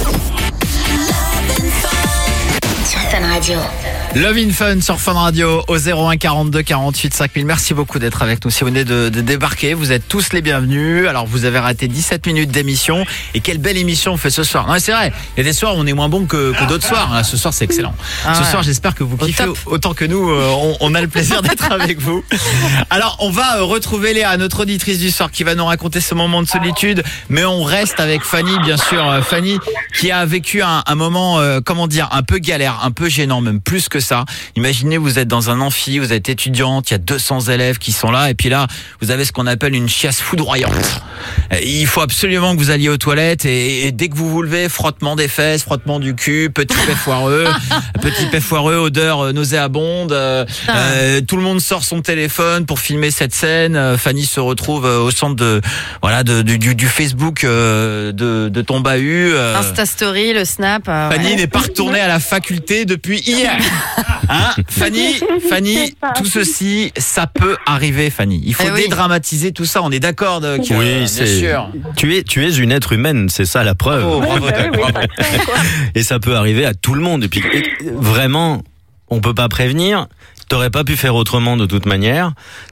Sur Fun Radio. Love in Fun sur Fun Radio au zéro un quarante-deux quarante-huit cinq mille. Merci beaucoup d'être avec nous. Si vous venez de, de débarquer, vous êtes tous les bienvenus. Alors vous avez raté dix-sept minutes d'émission. Et quelle belle émission on fait ce soir. Non mais c'est vrai, il y a des soirs où on est moins bon que, que d'autres soirs. Là, ce soir c'est excellent. Ah ce ouais. soir j'espère que vous kiffez autant que nous. euh, on, on a le plaisir d'être avec vous. Alors on va euh, retrouver Léa, notre auditrice du soir, qui va nous raconter ce moment de solitude. Mais on reste avec Fanny, bien sûr. Euh, Fanny qui a vécu un, un moment, euh, comment dire, un peu galère, un peu gênant, même plus que ça. Imaginez, vous êtes dans un amphi, vous êtes étudiante, il y a deux cents élèves qui sont là, et puis là, vous avez ce qu'on appelle une chiasse foudroyante. Il faut absolument que vous alliez aux toilettes, et, et dès que vous vous levez, frottement des fesses, frottement du cul, petit pet foireux, petit pet foireux, odeur euh, nauséabonde. Euh, euh, tout le monde sort son téléphone pour filmer cette scène. Euh, Fanny se retrouve euh, au centre de, voilà, de, du, du, du Facebook euh, de, de ton bahut. Euh, Insta Story, le Snap. euh, Fanny ouais. n'est pas retournée à la faculté depuis hier. Hein, Fanny, Fanny, tout ceci, ça peut arriver, Fanny. Il faut Eh oui. dédramatiser tout ça. On est d'accord, Doc. Oui, Euh, bien c'est sûr. Tu es, tu es une être humaine, c'est ça la preuve. Bravo, bravo, Doc, bravo. Et ça peut arriver à tout le monde. Et puis et, vraiment, on peut pas prévenir. T'aurais pas pu faire autrement de toute manière.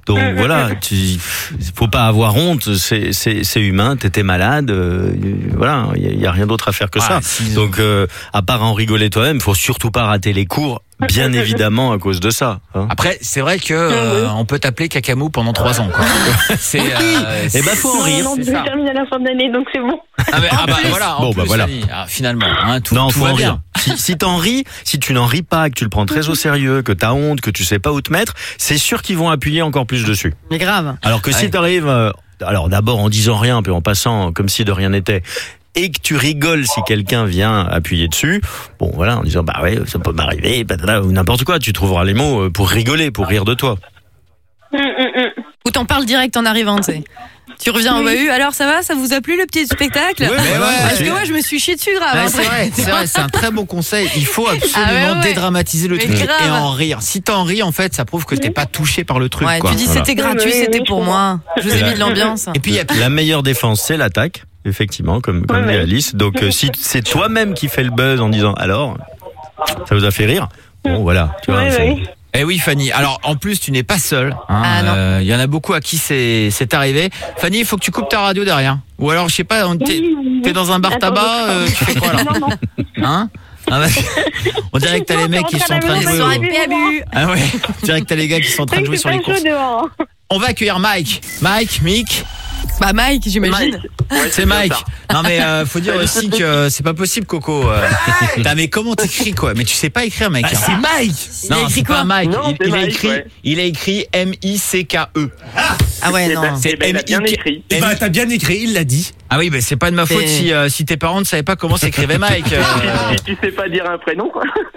Donc voilà, tu, faut pas avoir honte, c'est c'est c'est humain, t'étais malade, euh, voilà, il y, y a rien d'autre à faire que Ah, ça. si. Donc euh, à part en rigoler toi-même, faut surtout pas rater les cours, bien évidemment à cause de ça. Hein. Après, c'est vrai que euh, on peut t'appeler Cacamou pendant trois ans. Quoi. C'est. Euh, Eh ben faut en Non, rire. non, c'est je ça. termine à la fin de l'année, donc c'est bon. Ah, mais, ah bah voilà. En Bon, plus, bah, voilà. Fanny, ah, finalement, hein, tout, Non, tout faut va en bien. rire. Si, si t'en ris, si tu n'en ris pas, que tu le prends très au sérieux, que t'as honte, que tu sais pas où te mettre, c'est sûr qu'ils vont appuyer encore plus dessus. Mais grave. Alors que Ouais. si t'arrives, euh, alors d'abord en disant rien, puis en passant comme si de rien n'était, et que tu rigoles si quelqu'un vient appuyer dessus, bon voilà, en disant bah ouais, ça peut m'arriver, patata, ou n'importe quoi, tu trouveras les mots euh, pour rigoler, pour rire de toi. Hum, hum, hum. Ou t'en parles direct en arrivant, tu sais. Tu reviens au bahut, alors ça va, ça vous a plu le petit spectacle? Ouais, mais ouais, Parce que c'est- moi je me suis chié dessus grave. Ouais, hein. c'est vrai, c'est vrai, c'est un très bon conseil. Il faut absolument Ah ouais, ouais. dédramatiser le Mais truc grave. et en rire. Si t'en ris, en fait, ça prouve que t'es pas touché par le truc. Ouais, quoi. tu dis Voilà. c'était gratuit, Oui, oui, c'était oui, pour je moi. Je vous ai mis de l'ambiance. Et puis il y a La meilleure défense, c'est l'attaque, effectivement, comme, comme Ouais, dit ouais. Alice. Donc euh, si c'est toi-même qui fais le buzz en disant alors, ça vous a fait rire, bon voilà, tu vois. Ouais, c'est- ouais. Eh oui, Fanny. Alors, en plus, tu n'es pas seule. hein. Ah, non. Euh, Il y en a beaucoup à qui c'est c'est arrivé. Fanny, il faut que tu coupes ta radio derrière. Ou alors, je sais pas, on- t'es t'es dans un bar Attends, tabac, euh, tu fais quoi là Non, non. Hein Ah bah, on dirait que t'as les mecs qui sont en train de Ils jouer. sont au- arrêtés à but. Ah ouais, on dirait que t'as les gars qui sont en train de jouer sur les courses. dehors. On va accueillir Mike. Mike, Mick. Bah Mike, j'imagine. C'est Mike. Non mais euh, faut dire aussi que c'est pas possible, Coco. Euh, Putain, mais comment t'écris quoi? Mais tu sais pas écrire, mec. Bah, hein. c'est Mike. Il a Non, écrit c'est quoi pas Mike. Non, il, c'est il a Mike, écrit, ouais. il a écrit M I C K E. Ah ouais, Eh non. ben, C'est eh ben, il a bien M I K. écrit. Eh bah, t'as bien écrit, il l'a dit. Ah oui, bah c'est pas de ma faute C'est- si, euh, si tes parents ne savaient pas comment s'écrivait Mike. euh. Si tu sais pas dire un prénom.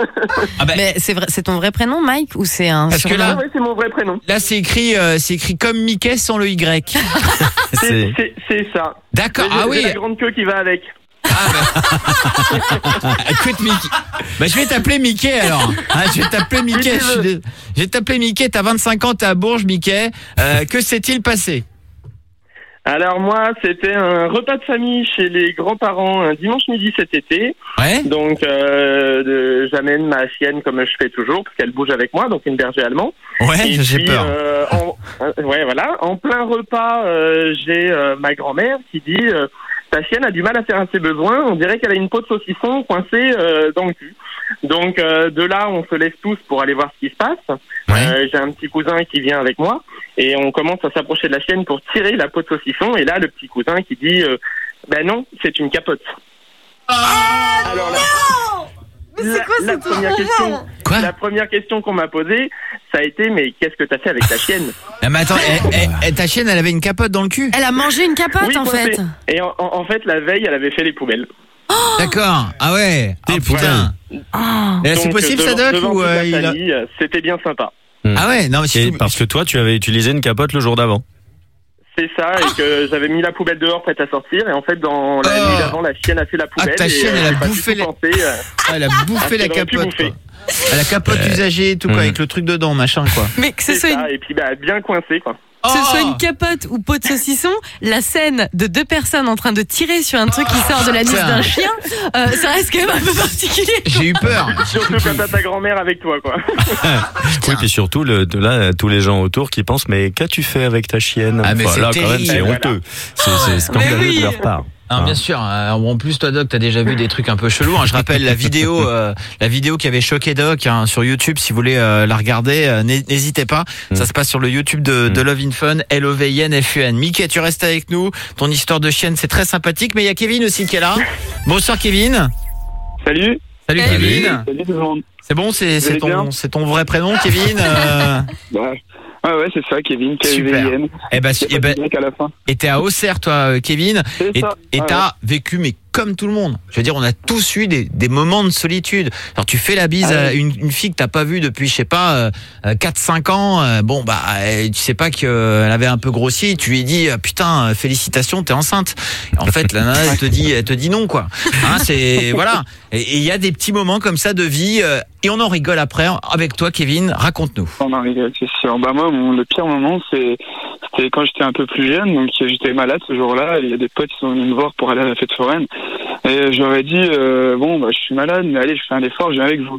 Ah bah, Mais c'est vrai, c'est ton vrai prénom, Mike, ou c'est un Parce que surnom là- Ah ouais, c'est mon vrai prénom. là c'est écrit, euh, c'est écrit comme Mickey sans le Y. C'est C'est- c'est- c'est ça. D'accord. J'ai- Ah j'ai oui. la grande queue qui va avec. Écoute Mickey. Bah je vais t'appeler Mickey alors. Hein, je vais t'appeler Mickey. Je, suis dé- je vais t'appeler Mickey. T'as vingt-cinq ans, t'es à Bourges, Mickey. Euh, que s'est-il passé? Alors moi, c'était un repas de famille chez les grands-parents un dimanche midi cet été. Ouais. Donc euh, de- j'amène ma chienne comme je fais toujours, parce qu'elle bouge avec moi, donc une berger allemand. Ouais, Et j'ai puis, peur. euh, en, euh, ouais, voilà. En plein repas, euh, j'ai euh, ma grand-mère qui dit euh, ta chienne a du mal à faire ses besoins. On dirait qu'elle a une peau de saucisson coincée euh, dans le cul. Donc euh, de là, on se lève tous pour aller voir ce qui se passe. Ouais. Euh, j'ai un petit cousin qui vient avec moi et on commence à s'approcher de la chienne pour tirer la peau de saucisson. Et là, le petit cousin qui dit euh, ben non, c'est une capote. Alors là. Mais c'est quoi la, la cette première horreur question, Quoi la première question qu'on m'a posée, ça a été mais qu'est-ce que t'as fait avec ta chienne? Ah, mais attends, eh, eh, eh, ta chienne, elle avait une capote dans le cul? Elle a mangé une capote Oui, en coincée. fait. Et en, en- en fait, la veille, elle avait fait les poubelles. D'accord. Ah ouais. Ah Des putain. Ah. Et là, c'est Donc, possible, devant- ça, Doc, devant ou toute la euh, il a- famille, euh, c'était bien sympa. Ah ouais, non, mais Et si parce que toi, tu avais utilisé une capote le jour d'avant. C'est ça, et que j'avais mis la poubelle dehors prête à sortir, et en fait, dans la Oh. nuit d'avant, la chienne a fait la poubelle. ta et, chienne, euh, elle a j'ai pas du bouffé tout les- pensé, euh, Ah, elle a bouffé Ah, la elle aurait pu capote. bouffer. Quoi. Ah, la capote usagée et tout, quoi, Mm. avec le truc dedans, machin, quoi. Mais que ce c'est soit une ça, et puis bah, bien coincé, quoi. que ce soit Oh une capote ou peau de saucisson, la scène de deux personnes en train de tirer sur un truc qui sort de la niche Putain. d'un chien, euh, ça reste quand même un peu particulier. J'ai eu peur. Surtout quand t'as ta grand-mère avec toi, quoi. Oui, puis surtout, le, de là, tous les gens autour qui pensent, mais qu'as-tu fait avec ta chienne? Ah, mais c'est là, quand même, terrible. c'est Voilà. honteux. C'est c'est scandaleux Mais oui. de leur part. Ah, Hein. bien sûr. euh, En plus, toi, Doc, t'as déjà vu des trucs un peu chelous. hein. Je rappelle la vidéo, euh, la vidéo qui avait choqué Doc hein, sur YouTube. Si vous voulez euh, la regarder, euh, n'hé- n'hésitez pas. Mm. Ça se passe sur le YouTube de, de Love in Fun, L O V I N F U N. Mickey, tu restes avec nous. Ton histoire de chienne, c'est très sympathique. Mais il y a Kevin aussi qui est là. Bonsoir, Kevin. Salut. Salut, Salut. Kevin. Salut tout le monde. C'est bon, c'est Vous c'est allez ton, bien c'est ton vrai prénom, Kevin. euh, Ouais, ouais, ouais c'est ça, Kevin, K E V I N. Eh ben, Il y a eh pas ben, de grec à la fin. et t'es à Auxerre, toi, euh, Kevin. C'est Et ça. et Ouais, t'as vécu, mais comme tout le monde. Je veux dire, on a tous eu des, des moments de solitude. Alors, tu fais la bise Ah ouais. à une, une fille que t'as pas vue depuis, je sais pas, euh, quatre cinq ans. euh, bon, bah, euh, tu sais pas qu'elle avait un peu grossi. Tu lui dis, euh, putain, euh, félicitations, t'es enceinte. Et en fait, la nana, elle te dit, elle te dit non, quoi. Hein, c'est, voilà. Et il y a des petits moments comme ça de vie, euh, et on en rigole après. Avec toi, Kevin, raconte-nous. On en rigole, c'est sûr. Bah moi, mon, le pire moment, c'est c'était quand j'étais un peu plus jeune, donc j'étais malade ce jour-là. Il y a des potes qui sont venus me voir pour aller à la fête foraine, et je leur ai dit euh, bon, bah je suis malade, mais allez, je fais un effort, je viens avec vous.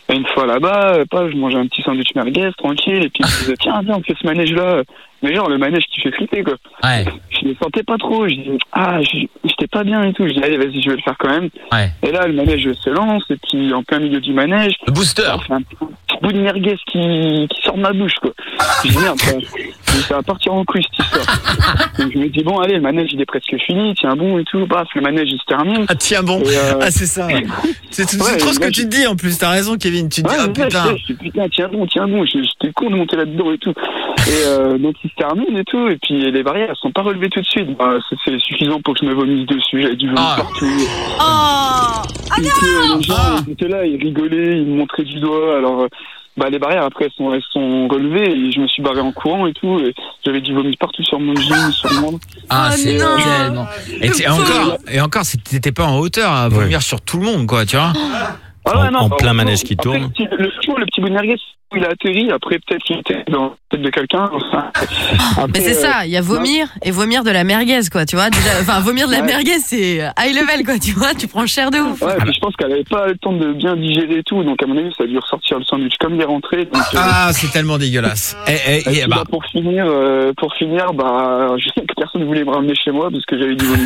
Et une fois là-bas, pas, je mangeais un petit sandwich merguez, tranquille, et puis je me disais, tiens, viens, on fait ce manège-là. Mais genre, le manège qui fait flipper, quoi. Ouais. Je le sentais pas trop, je disais, ah, j'étais pas bien et tout. Je dis, allez, vas-y, je vais le faire quand même. Ouais. Et là, le manège se lance, et puis en plein milieu du manège. Le booster. Enfin, un petit bout de merguez qui, qui sort de ma bouche, quoi. Je dis, merde, ça, ça va partir en couille, cette histoire. Donc je me dis, bon, allez, le manège, il est presque fini, tiens bon et tout. Bref, le manège, il se termine. Ah, tiens bon. Et, euh... Ah, c'est ça. C'est, c'est ouais, trop ce là, que tu te dis, en plus. T'as raison, Kevin. Tu te ouais, dis, oh putain. Je, je, je, putain, tiens bon, tiens bon. J'étais con de monter là-dedans et tout. Et euh, donc, il se termine et tout. Et puis, les barrières, elles sont pas relevées tout de suite. Bah, c'est, c'est suffisant pour que je me vomisse dessus. J'avais du vomi ah. partout. Oh, ah et non puis, les gens, ah. ils étaient là, ils rigolaient, ils me montraient du doigt. Alors, euh, bah, les barrières, après, elles sont, elles sont relevées. Et je me suis barré en courant et tout. Et j'avais du vomi partout sur mon jean, sur moi. Ah, oh c'est non. tellement. Et, et encore, et encore, t'étais pas en hauteur à vomir ouais. sur tout le monde, quoi, tu vois. Ah ouais, en, non, en bah, plein après, manège qui après, tourne. Le, le, le petit bout de merguez, il a atterri. Après, peut-être qu'il était dans la tête de quelqu'un. Enfin, après, mais c'est ça, il y a vomir euh, et vomir de la merguez, quoi, tu vois. Déjà, enfin, vomir de la ouais. merguez, c'est high level, quoi, tu vois. Tu prends cher de ouf. Ouais, puis je pense qu'elle avait pas le temps de bien digérer et tout. Donc, à mon avis, ça a dû ressortir le sandwich comme il est rentré. Donc, ah, euh, c'est tellement dégueulasse. Et, et, et, et bah, bah, pour finir, euh, pour finir, bah, je sais que personne ne voulait me ramener chez moi parce que j'avais du vomi.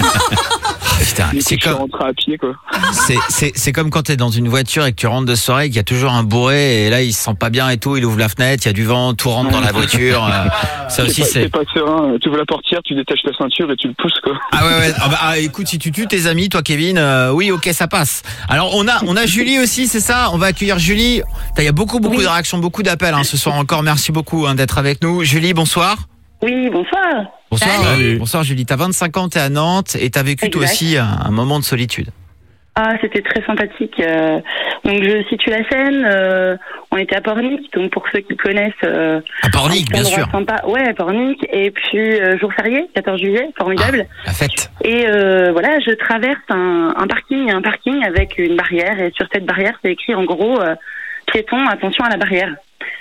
Putain, c'est comme. Je suis rentré à pied, quoi. C'est, c'est, c'est comme quand t'es dans une voiture et que tu rentres de soirée, qu'il y a toujours un bourré et là il se sent pas bien et tout, il ouvre la fenêtre, il y a du vent, tout rentre dans la voiture. Euh, ça aussi, pas, c'est. C'est pas serein. Tu ouvres la portière, tu détaches ta ceinture et tu le pousses, quoi. Ah ouais, ouais. Ah bah, ah, écoute, si tu tues tes amis, toi, Kevin, euh, oui, ok, ça passe. Alors, on a, on a Julie aussi, c'est ça? On va accueillir Julie. Il y a beaucoup, beaucoup oui. de réactions, beaucoup d'appels, hein, ce soir encore. Merci beaucoup, hein, d'être avec nous. Julie, bonsoir. Oui, bonsoir. Bonsoir, Salut. Bonsoir Julie, t'as vingt-cinq ans, t'es à Nantes et t'as vécu exact. Toi aussi un, un moment de solitude. Ah, c'était très sympathique. Euh, donc je situe la scène. Euh, on était à Pornic, donc pour ceux qui connaissent. Euh, à Pornic, bien sûr. Sympa. Ouais, à Pornic. Et puis euh, jour férié, quatorze juillet, formidable. Ah, la fête. Et euh, voilà, je traverse un, un parking, un parking avec une barrière. Et sur cette barrière, c'est écrit en gros euh, piéton, attention à la barrière.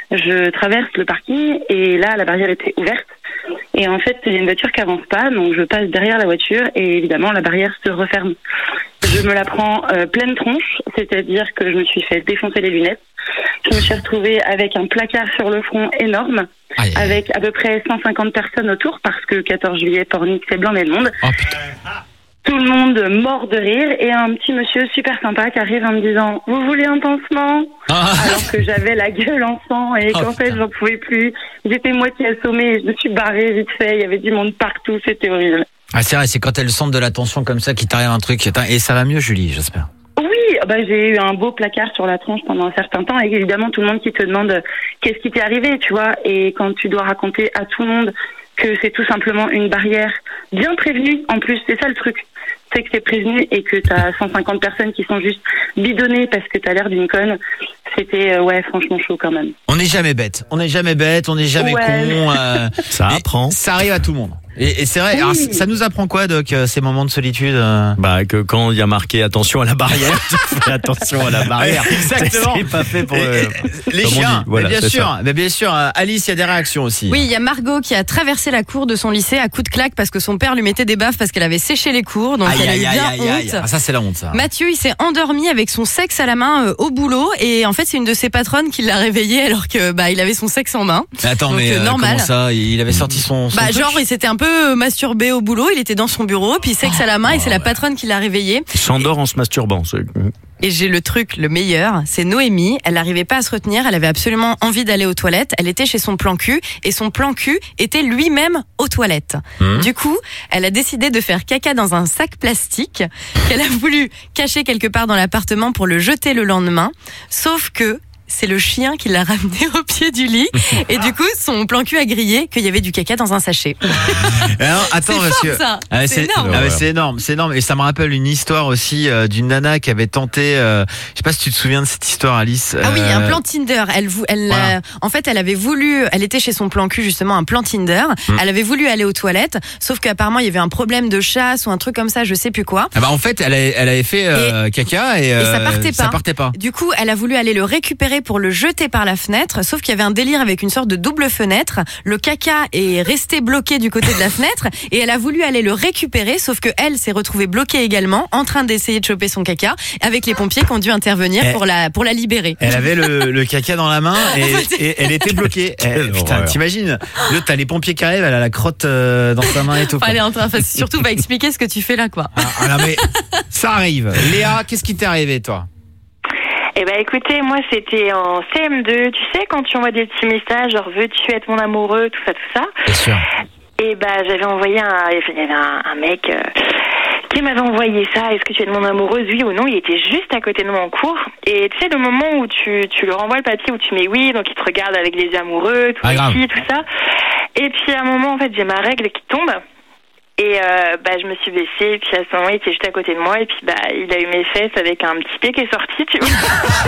Je traverse le parking et là, la barrière était ouverte. Et en fait, il y a une voiture qui avance pas, donc je passe derrière la voiture et évidemment, la barrière se referme. Je me la prends euh, pleine tronche, c'est-à-dire que je me suis fait défoncer les lunettes. Je me suis retrouvée avec un placard sur le front énorme, aïe, avec à peu près cent cinquante personnes autour, parce que quatorze juillet, Pornic, c'est blindé de monde. Oh putain. Tout le monde mort de rire et un petit monsieur super sympa qui arrive en me disant « Vous voulez un pansement ?» ah. Alors que j'avais la gueule en sang et oh, qu'en fait, j'en pouvais plus. J'étais moitié assommée et je me suis barrée vite fait. Il y avait du monde partout, c'était horrible. Ah, c'est vrai, c'est quand elles sentent de la tension comme ça qu'il t'arrive un truc. Et ça va mieux, Julie, j'espère. Oui, bah, j'ai eu un beau placard sur la tronche pendant un certain temps et évidemment, tout le monde qui te demande qu'est-ce qui t'est arrivé, tu vois. Et quand tu dois raconter à tout le monde que c'est tout simplement une barrière bien prévenue, en plus, c'est ça le truc. C'est que t'es prévenu et que t'as cent cinquante personnes qui sont juste bidonnées parce que t'as l'air d'une conne. C'était, euh, ouais, franchement chaud quand même. On n'est jamais bête. On n'est jamais bête, on n'est jamais ouais. con. Euh, ça apprend. Ça arrive à tout le monde. Et, et c'est vrai, oui. Alors, ça nous apprend quoi, Doc, ces moments de solitude? Bah, que quand il y a marqué attention à la barrière, tu fais attention à la barrière. Exactement. C'est pas fait pour euh, les chiens. Voilà, bien sûr. Mais bien sûr, Alice, il y a des réactions aussi. Oui, il y a Margot qui a traversé la cour de son lycée à coups de claque parce que son père lui mettait des baffes parce qu'elle avait séché les cours. Donc aïe, elle a aïe, eu bien aïe, honte. Aïe, aïe. Ah, ça, c'est la honte, ça. Mathieu, il s'est endormi avec son sexe à la main euh, au boulot et en fait, c'est une de ses patronnes qui l'a réveillé alors que bah il avait son sexe en main. Mais attends, donc, mais euh, normal. Comment ça? Il avait sorti son. son bah truc genre, il s'était un peu masturbé au boulot, il était dans son bureau, puis sexe à la main, oh, et c'est la patronne qui l'a réveillé. Il s'endort en se masturbant. C'est... Et j'ai le truc le meilleur, c'est Noémie, elle n'arrivait pas à se retenir, elle avait absolument envie d'aller aux toilettes, elle était chez son plan cul, et son plan cul était lui-même aux toilettes. Mmh. Du coup, elle a décidé de faire caca dans un sac plastique, qu'elle a voulu cacher quelque part dans l'appartement pour le jeter le lendemain, sauf que c'est le chien qui l'a ramené au pied du lit et du coup son plan cul a grillé qu'il y avait du caca dans un sachet. Alors, attends, c'est parce fort, que ça. Ah, c'est, c'est énorme. Ah, ouais, c'est énorme, c'est énorme et ça me rappelle une histoire aussi euh, d'une nana qui avait tenté. Euh, je sais pas si tu te souviens de cette histoire, Alice. Ah oui, euh, un plan Tinder. Elle, elle, voilà. euh, en fait, elle avait voulu, elle était chez son plan cul justement, un plan Tinder. Hum. Elle avait voulu aller aux toilettes, sauf qu'apparemment il y avait un problème de chasse ou un truc comme ça, je sais plus quoi. Ah bah en fait, elle avait, elle avait fait euh, et, caca et, euh, et ça partait pas. ça partait pas. Du coup, elle a voulu aller le récupérer libéré pour le jeter par la fenêtre, sauf qu'il y avait un délire avec une sorte de double fenêtre. Le caca est resté bloqué du côté de la fenêtre et elle a voulu aller le récupérer, sauf que elle s'est retrouvée bloquée également, en train d'essayer de choper son caca, avec les pompiers qui ont dû intervenir elle, pour la pour la libérer. Elle avait le, le caca dans la main et, et elle était bloquée. Elle, putain, t'imagines? L'autre, t'as les pompiers qui arrivent, elle a la crotte euh, dans sa main et tout. Elle est en train, enfin, surtout va expliquer ce que tu fais là, quoi. Ah, ah, non, mais ça arrive. Léa, qu'est-ce qui t'est arrivé, toi? Eh ben écoutez, moi c'était en C M deux, tu sais, quand tu envoies des petits messages, genre veux-tu être mon amoureux, tout ça, tout ça. Bien sûr. Et ben j'avais envoyé un, il y avait un, un mec euh, qui m'avait envoyé ça, est-ce que tu es mon amoureuse, oui ou non, il était juste à côté de moi en cours. Et tu sais, le moment où tu, tu le renvoies le papier, où tu mets oui, donc il te regarde avec les yeux amoureux, tout, ah, ici, tout ça. Et puis à un moment, en fait, j'ai ma règle qui tombe. Et euh, bah je me suis baissée, et puis à ce moment il était juste à côté de moi, et puis bah il a eu mes fesses avec un petit pied qui est sorti, tu vois.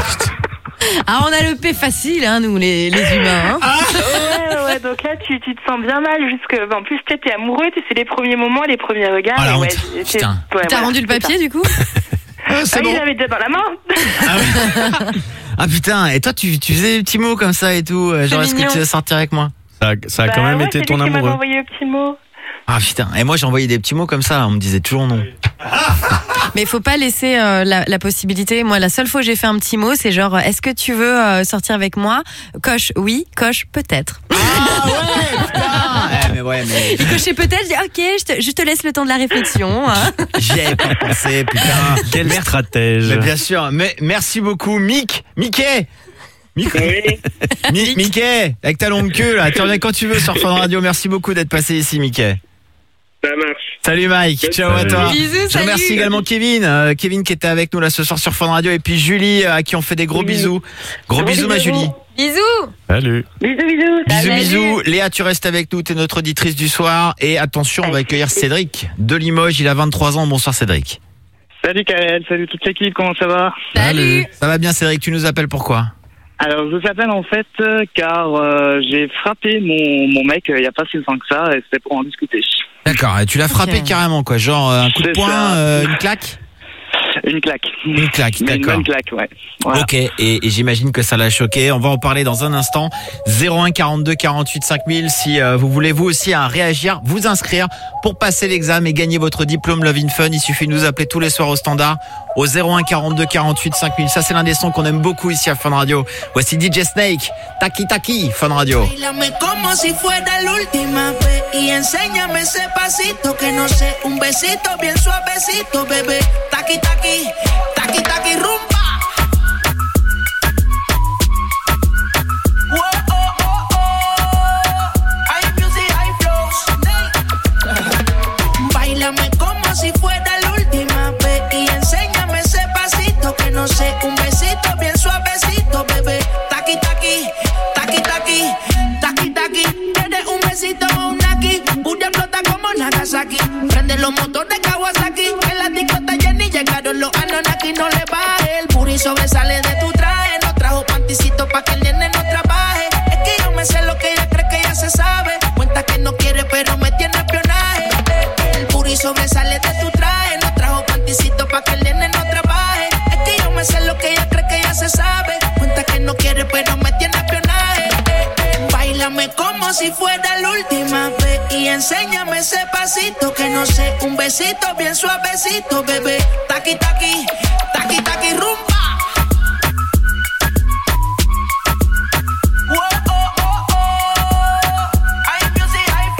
Ah, on a le P facile, hein, nous les, les humains. Hein. Ah ouais, ouais, donc là tu, tu te sens bien mal, jusque en plus peut-être t'es amoureux, c'est les premiers moments, les premiers regards. Ah, la ouais, honte. ouais, Putain. Ouais, T'as voilà, rendu le papier ça. du coup? Ah, c'est ah, bon. il l'avait déjà dans la main. Ah, oui. Ah putain, et toi tu, tu faisais des petits mots comme ça et tout, euh, genre est-ce que tu veux sortir avec moi? Ça, ça a bah, quand même ouais, été c'est ton lui qui m'avait amoureux. envoyé le petit mot. Ah putain, et moi j'ai envoyé des petits mots comme ça, on me disait toujours non. Mais il faut pas laisser euh, la, la possibilité. Moi, la seule fois que j'ai fait un petit mot, c'est genre, est-ce que tu veux euh, sortir avec moi? Coche oui, coche peut-être. Ah ouais, putain. Eh, mais ouais, mais... Et cocher peut-être, je dis ok, je te, je te laisse le temps de la réflexion. Hein. J'y avais pas pensé, putain. Quel Mer- stratège. Mais bien sûr, mais merci beaucoup, Mick, Mickey. Mickey. Mi- Mickey, avec ta longue queue là, tu reviens quand tu veux sur Fun Radio. Merci beaucoup d'être passé ici, Mickey. Ça marche. Salut Mike, ciao à toi. Bisous, Je salut. remercie également Kevin, euh, Kevin qui était avec nous là ce soir sur Fun Radio, et puis Julie euh, à qui on fait des gros bisous. Gros bisous ma Julie. Bisous. Salut. Bisous, bisous. Bisous Salut. bisous. Léa, tu restes avec nous, t'es notre auditrice du soir, et attention, on va accueillir Cédric de Limoges, il a vingt-trois ans. Bonsoir Cédric. Salut Karel, salut toute l'équipe, comment ça va? Salut. Ça va bien Cédric, tu nous appelles pourquoi? Alors je vous appelle en fait euh, car euh, j'ai frappé mon, mon mec euh, il n'y a pas si longtemps que ça, et c'était pour en discuter. D'accord, et tu l'as frappé Ok. carrément quoi, genre euh, un coup de C'est poing, ça. euh, une claque? Une claque. Une claque, Mais une d'accord. bonne claque, ouais. Voilà. Ok, et, et j'imagine que ça l'a choqué. On va en parler dans un instant. zéro un quarante-deux quarante-huit cinq mille si euh, vous voulez vous aussi à réagir, vous inscrire pour passer l'examen et gagner votre diplôme Love in Fun. Il suffit de nous appeler tous les soirs au standard au zéro un quarante-deux quarante-huit cinq mille. Ça c'est l'un des sons qu'on aime beaucoup ici à Fun Radio. Voici D J Snake, Taki Taki, Fun Radio. Bailame como si fuera la última vez y enséñame ese pasito que no sé, un besito bien suavecito, bebé. Taki taki, taki taki rumba. Whoa, oh, oh, oh. High music, high flows. Bailame como si fuera la última vez y enséñame ese pasito que no sé, un besito bien suavecito, bebé. Taki taki, taki taki, taki taki. ¿Quieres un besito o un naki? Una explota como Nagasaki. Prende los motores Kawasaki. En la discota Jenny llegaron los Anunnaki. No le baje, el booty sobresale de tu traje. No trajo panticito pa' que el nene no trabaje. Es que yo me sé lo que ella cree que ya se sabe. Cuenta que no quiere pero me tiene espionaje. El booty sobresale de tu traje. No trajo panticito pa' que el nene no trabaje. Es que yo me sé lo que ella cree que ya se sabe. Cuenta que no quiere pero me tiene espionaje. Báilame como si fuera la última vez y enséñame ese pasito que no sé, un besito bien suavecito, bebé. Taki taki, taki taki rumba. Whoa, oh, oh, oh. High music, high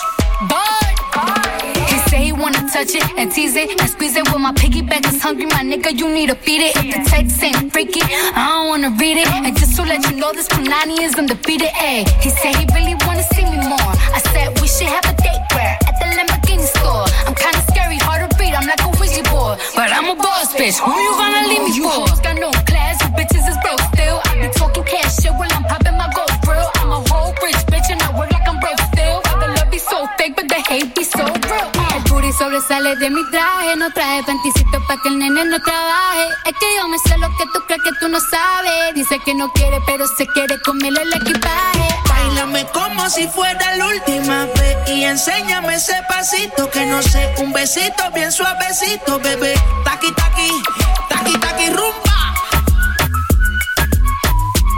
flows. He say he wanna touch it and tease it and squeeze it. When my piggyback is hungry, my nigga, you need to feed it. If the text ain't freaky, I don't wanna read it. And just to let you know, this Punani is undefeated. Ay, he said he really wanna see me more. I said we should have a date where at the Lamborghini store. I'm kinda scary, hard to read. I'm like a Ouija board, but I'm a boss bitch. Who you gonna leave me for? You hoes got no class, you bitches is broke still. I be talking cash shit while I'm popping my gold grill. I'm a whole rich bitch and I work like I'm broke still. The love be so fake, but the hate be so real. El booty sobresale de mi traje, no traje panticito pa' que el nene no trabaje. Es que yo me sé lo que tú crees que tú no sabes. Dice que no quiere, pero se quiere comerle el equipaje. Báilame como si fuera la última vez y enséñame ese pasito que no sé, un besito bien suavecito, bebé. Taki taki, taki taki rumba.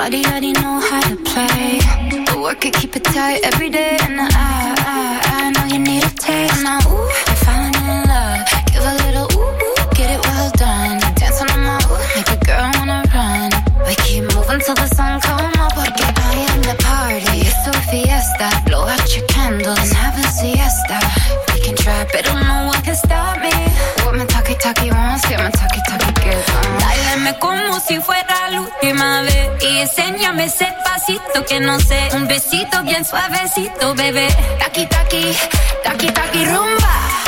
body already know how to play. The work it, keep it tight every day. And I, I, I know you need a taste. And now, ooh, I'm falling in love. Give a little ooh, ooh, get it well done. Dance on my ooh, make a girl wanna run. We keep moving till the sun come up. Porque I am the party. It's a fiesta. Blow out your candles and have a siesta. We can try, but no one can stop me. What my talkie talkie wants, get my talkie talkie gives. Dáleme como si fuera la última vez y enséñame ese pasito que no sé. Un besito bien suavecito, bebé. Taki taki, taki taki rumba.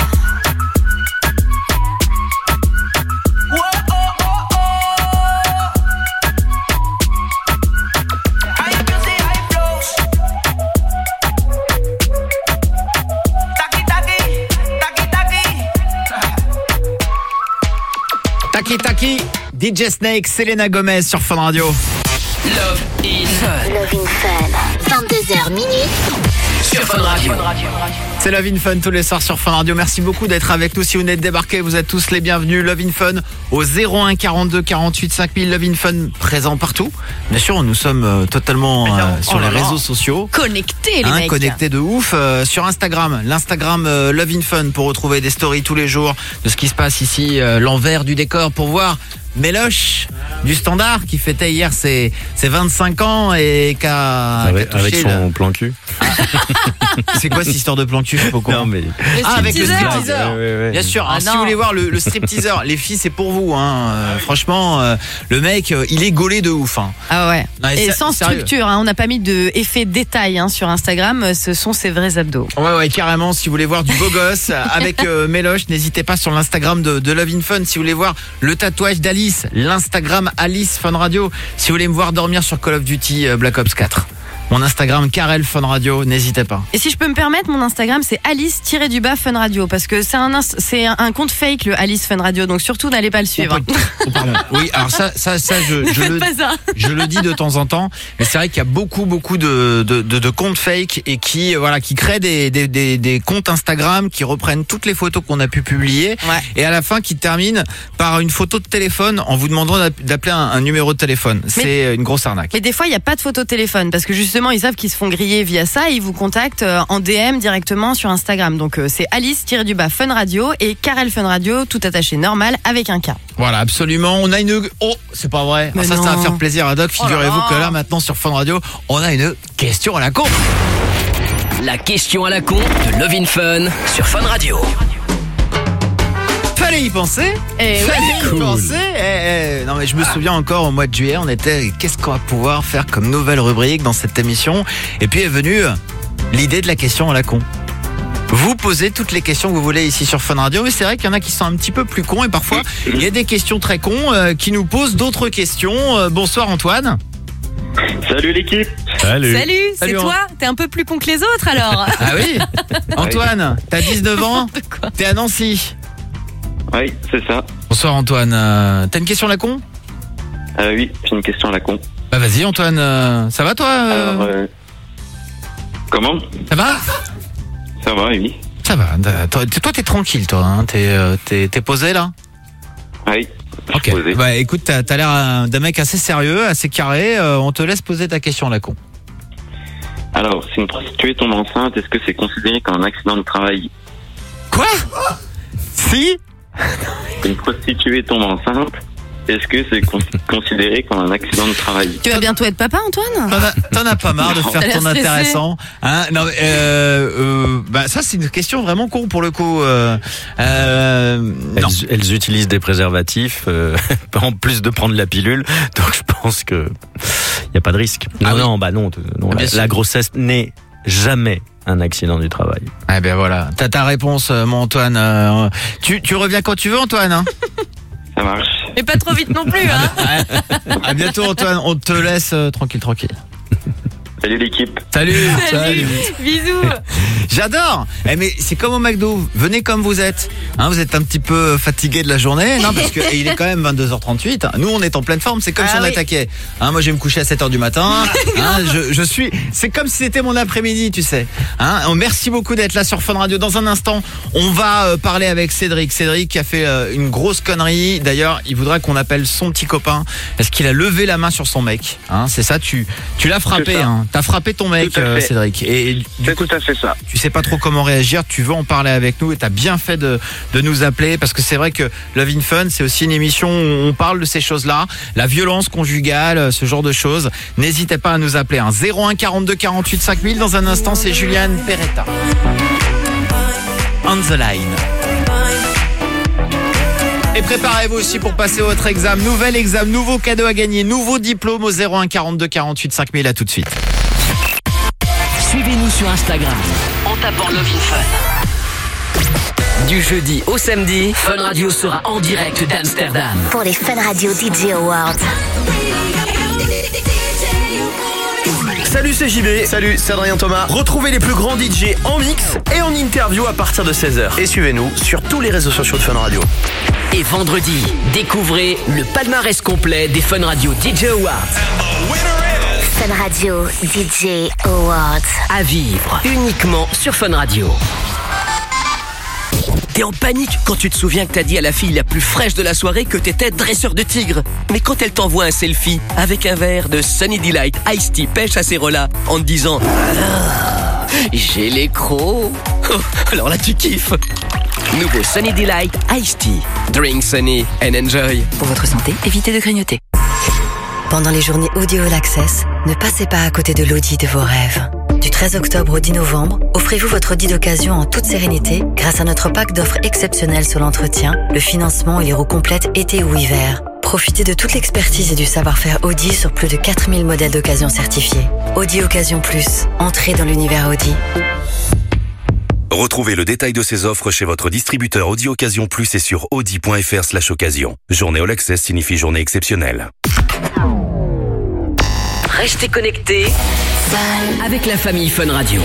Taki Taki, D J Snake, Selena Gomez sur Fun Radio. Love in Fun. Love in Fun. vingt-deux heures minuit. Sur Fun Radio. C'est Love in Fun tous les soirs sur Fun Radio. Merci beaucoup d'être avec nous. Si vous venez de débarquer, vous êtes tous les bienvenus. Love in Fun au zéro un quarante-deux quarante-huit cinq mille. Love in Fun présent partout. Bien sûr, nous sommes euh, totalement euh, sur oh les là là. réseaux sociaux. Connectés, les Hein, mecs. connectés de ouf. Euh, sur Instagram, l'Instagram euh, Love in Fun pour retrouver des stories tous les jours de ce qui se passe ici, euh, l'envers du décor pour voir Méloche du Standard qui fêtait hier ses, ses vingt-cinq ans et qui a, Avec, qui a touché avec son le- plan cul. C'est quoi cette histoire de plan cul? Je sais pas quoi. Non, mais. Ah, avec le stripteaser. stripteaser. Ouais, ouais, ouais. Bien sûr. Ah Alors, si non. vous voulez voir le, le stripteaser, les filles, c'est pour vous. Hein. Euh, franchement, euh, le mec, euh, il est gaulé de ouf. Hein. Ah ouais. Non, mais Et c'est- sans sérieux. structure, hein, on n'a pas mis de effet détail hein, sur Instagram. Ce sont ses vrais abdos. Ouais, ouais, carrément. Si vous voulez voir du beau gosse avec euh, Méloche, n'hésitez pas sur l'Instagram de, de Love in Fun. Si vous voulez voir le tatouage d'Alice, l'Instagram Alice Fun Radio. Si vous voulez me voir dormir sur Call of Duty euh, Black Ops quatre. Mon Instagram, Karel Fun Radio, n'hésitez pas. Et si je peux me permettre, mon Instagram c'est Alice-du-bas Fun Radio parce que c'est un inst- c'est un, un compte fake le Alice Fun Radio, donc surtout n'allez pas le suivre. Oh, pardon. Oui, alors ça, ça, ça, je, Ne je faites le, pas ça. je le dis de temps en temps, mais c'est vrai qu'il y a beaucoup, beaucoup de, de, de, de comptes fake et qui, euh, voilà, qui créent des, des, des, des comptes Instagram qui reprennent toutes les photos qu'on a pu publier Ouais. et à la fin qui terminent par une photo de téléphone en vous demandant d'app- d'appeler un, un numéro de téléphone. C'est une grosse arnaque. Mais des fois, il n'y a pas de photo de téléphone parce que justement, ils savent qu'ils se font griller via ça et ils vous contactent euh, en D M directement sur Instagram. Donc euh, c'est Alice-du-bas Fun Radio et Karel Fun Radio, tout attaché normal avec un K. Voilà, absolument. On a une. Oh, c'est pas vrai. Mais ça, ça va non. faire plaisir à Doc. Oh là Figurez-vous là. que là, maintenant, sur Fun Radio, on a une question à la con. La question à la con de Love in Fun sur Fun Radio. Fallait y penser. Eh Fallait oui. y Cool. penser. Eh, eh. Non, mais je me souviens encore au mois de juillet, on était. Qu'est-ce qu'on va pouvoir faire comme nouvelle rubrique dans cette émission? Et puis est venue l'idée de la question à la con. Vous posez toutes les questions que vous voulez ici sur Fun Radio, mais c'est vrai qu'il y en a qui sont un petit peu plus cons et parfois il y a des questions très cons euh, qui nous posent d'autres questions. Euh, bonsoir Antoine. Salut l'équipe. Salut. Salut, c'est Salut, toi. T'es un peu plus con que les autres alors. Ah oui. Antoine, t'as dix-neuf ans, t'es à Nancy. Oui, c'est ça. Bonsoir Antoine. Euh, t'as une question à la con? Euh, oui, j'ai une question à la con. Bah vas-y Antoine, euh, ça va toi euh Alors, euh, comment? Ça va? Ça va, oui. Ça va. Toi, toi, t'es tranquille toi, hein. T'es, euh, t'es, t'es posé là? Oui. Ok. Bah écoute, t'as, t'as l'air euh, d'un mec assez sérieux, assez carré. Euh, on te laisse poser ta question à la con. Alors, si une prostituée tombe enceinte, est-ce que c'est considéré comme un accident de travail? Quoi? Si? Une prostituée tombe enceinte, est-ce que c'est con- considéré comme un accident de travail? Tu vas bientôt être papa, Antoine? T'en as, t'en as pas marre de Non. faire T'as l'air ton stressé. intéressant, hein? Non, mais, euh, euh, bah ça c'est une question vraiment con pour le coup. Euh, euh, non. Elles, elles utilisent des préservatifs euh, en plus de prendre la pilule, donc je pense que il y a pas de risque. Non, Ah oui. non, bah non, t- non, Ah, bien la, sûr. la grossesse n'est jamais un accident du travail. Ah ben voilà, t'as ta réponse, euh, mon Antoine. Euh, tu, tu reviens quand tu veux, Antoine. Hein? Ça marche. Mais pas trop vite non plus, hein. À bientôt, Antoine. On te laisse euh, tranquille, tranquille. Salut l'équipe. Salut. Salut. Bisous. J'adore. Eh mais c'est comme au McDo. Venez comme vous êtes. Hein, vous êtes un petit peu fatigué de la journée, non? Parce que et il est quand même vingt-deux heures trente-huit. Nous, on est en pleine forme. C'est comme Ah si on oui. attaquait. Hein, moi, je vais me coucher à sept heures du matin. Hein, je, je suis. C'est comme si c'était mon après-midi, tu sais. Hein, merci beaucoup d'être là sur Fun Radio. Dans un instant, on va euh, parler avec Cédric. Cédric qui a fait euh, une grosse connerie. D'ailleurs, il voudrait qu'on appelle son petit copain parce qu'il a levé la main sur son mec. Hein, c'est ça. Tu, tu l'as frappé. C'est ça. Hein. T'as frappé ton mec, Tout à fait. euh, Cédric. Et du C'est coup, tout à fait ça. tu sais pas trop comment réagir, tu veux en parler avec nous et t'as bien fait de, de nous appeler parce que c'est vrai que Love in Fun, c'est aussi une émission où on parle de ces choses-là, la violence conjugale, ce genre de choses. N'hésitez pas à nous appeler, hein. zéro un quarante-deux quarante-huit cinq mille. Dans un instant, c'est Juliane Peretta. On the line. Et préparez-vous aussi pour passer votre examen. Nouvel examen, nouveau cadeau à gagner, nouveau diplôme au zéro un quarante-deux quarante-huit cinq mille. À tout de suite. Suivez-nous sur Instagram en tapant Love in Fun. Du jeudi au samedi, Fun Radio sera en direct d'Amsterdam. Pour les Fun Radio D J Awards. Salut, c'est J B. Salut, c'est Adrien Thomas. Retrouvez les plus grands D J en mix et en interview à partir de seize heures. Et suivez-nous sur tous les réseaux sociaux de Fun Radio. Et vendredi, découvrez le palmarès complet des Fun Radio D J Awards. Fun Radio D J Awards. À vivre uniquement sur Fun Radio. T'es en panique quand tu te souviens que t'as dit à la fille la plus fraîche de la soirée que t'étais dresseur de tigre. Mais quand elle t'envoie un selfie avec un verre de Sunny Delight Iced Tea pêche acérola en te disant ah, j'ai les crocs. Oh, alors là tu kiffes. Nouveau Sunny Delight Iced Tea. Drink Sunny and enjoy. Pour votre santé, évitez de grignoter. Pendant les journées Audi All Access, ne passez pas à côté de l'Audi de vos rêves. Du treize octobre au dix novembre, offrez-vous votre Audi d'occasion en toute sérénité grâce à notre pack d'offres exceptionnelles sur l'entretien, le financement et les roues complètes été ou hiver. Profitez de toute l'expertise et du savoir-faire Audi sur plus de quatre mille modèles d'occasion certifiés. Audi Occasion Plus, entrez dans l'univers Audi. Retrouvez le détail de ces offres chez votre distributeur Audi Occasion Plus et sur audi.fr slash occasion. Journée All Access signifie journée exceptionnelle. Restez connectés avec la famille Fun Radio.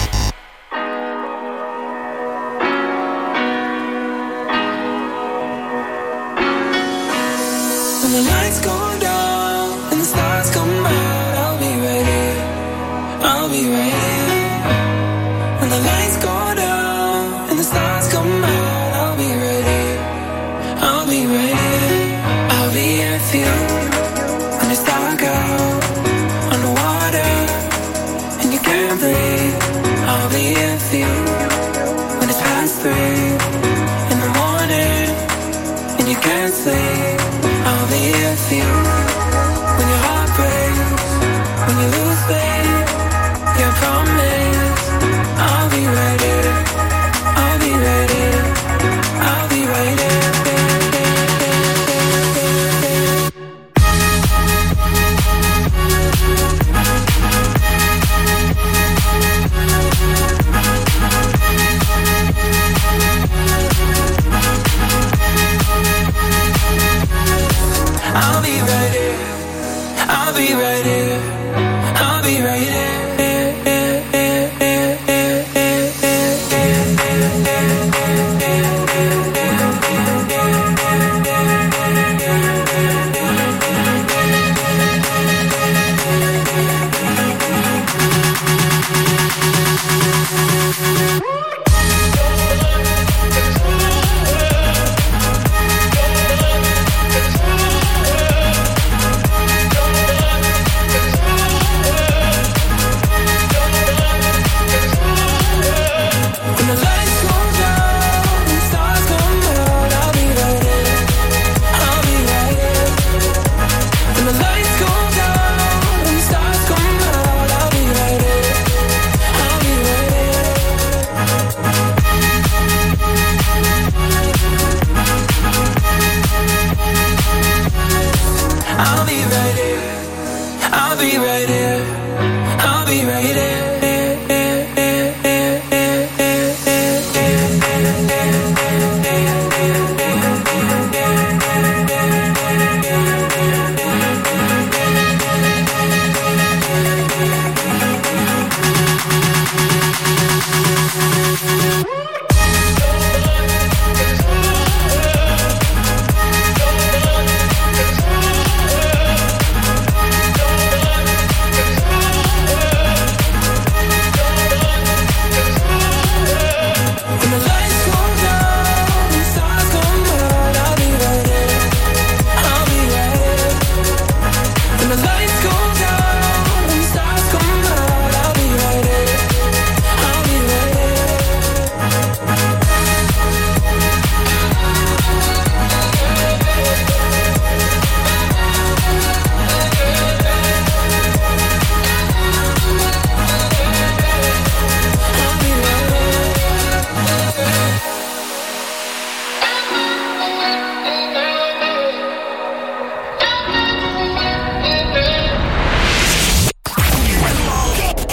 When the lights go down and the stars come out, I'll be right here. I'll be right here. When the lights go down and the stars come out, I'll be right here. I'll be right here. I'll be here for you when it's dark out underwater and you can't breathe. I'll be here for you when it's past three in the morning and you can't sleep. I'll be here for you.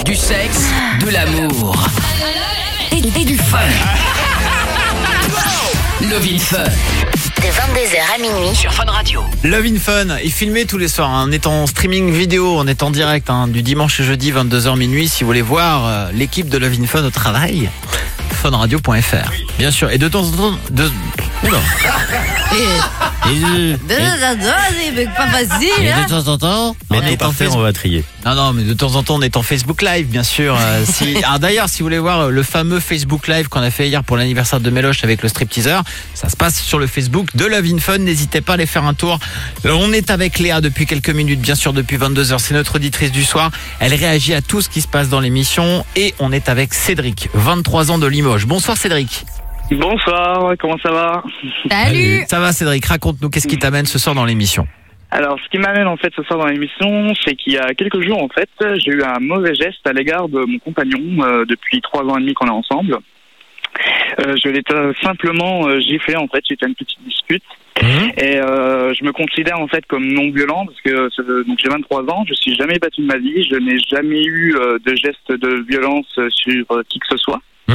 Du sexe, de l'amour et, et du fun. Love in Fun. De vingt-deux heures à minuit sur Fun Radio. Love in Fun, il filmait tous les soirs, hein. On est en streaming vidéo, on est en direct hein, du dimanche au jeudi vingt-deux heures minuit. Si vous voulez voir euh, l'équipe de Love in Fun au travail, fun radio point f r. Bien sûr, et de temps en temps... De... Oula. Et, et, et, C'est pas facile, et hein. de temps en temps, Mais on on est en Facebook. on va trier. Non, non, mais de temps en temps, on est en Facebook Live, bien sûr. Euh, si... Alors d'ailleurs, si vous voulez voir le fameux Facebook Live qu'on a fait hier pour l'anniversaire de Méloche avec le stripteaser, ça se passe sur le Facebook de Love in Fun. N'hésitez pas à aller faire un tour. Alors, on est avec Léa depuis quelques minutes, bien sûr, depuis vingt-deux heures. C'est notre auditrice du soir. Elle réagit à tout ce qui se passe dans l'émission. Et on est avec Cédric, vingt-trois ans de Limoges. Bonsoir Cédric. Bonsoir, comment ça va? Salut. Ça va Cédric, raconte-nous qu'est-ce qui t'amène ce soir dans l'émission. Alors, ce qui m'amène en fait ce soir dans l'émission, c'est qu'il y a quelques jours en fait, j'ai eu un mauvais geste à l'égard de mon compagnon euh, depuis trois ans et demi qu'on est ensemble. Euh, je l'ai euh, simplement euh, giflé en fait, c'était une petite dispute. Mmh. Et euh, je me considère en fait comme non violent parce que euh, donc j'ai vingt-trois ans, je suis jamais battu de ma vie, je n'ai jamais eu euh, de geste de violence sur euh, qui que ce soit. Mmh.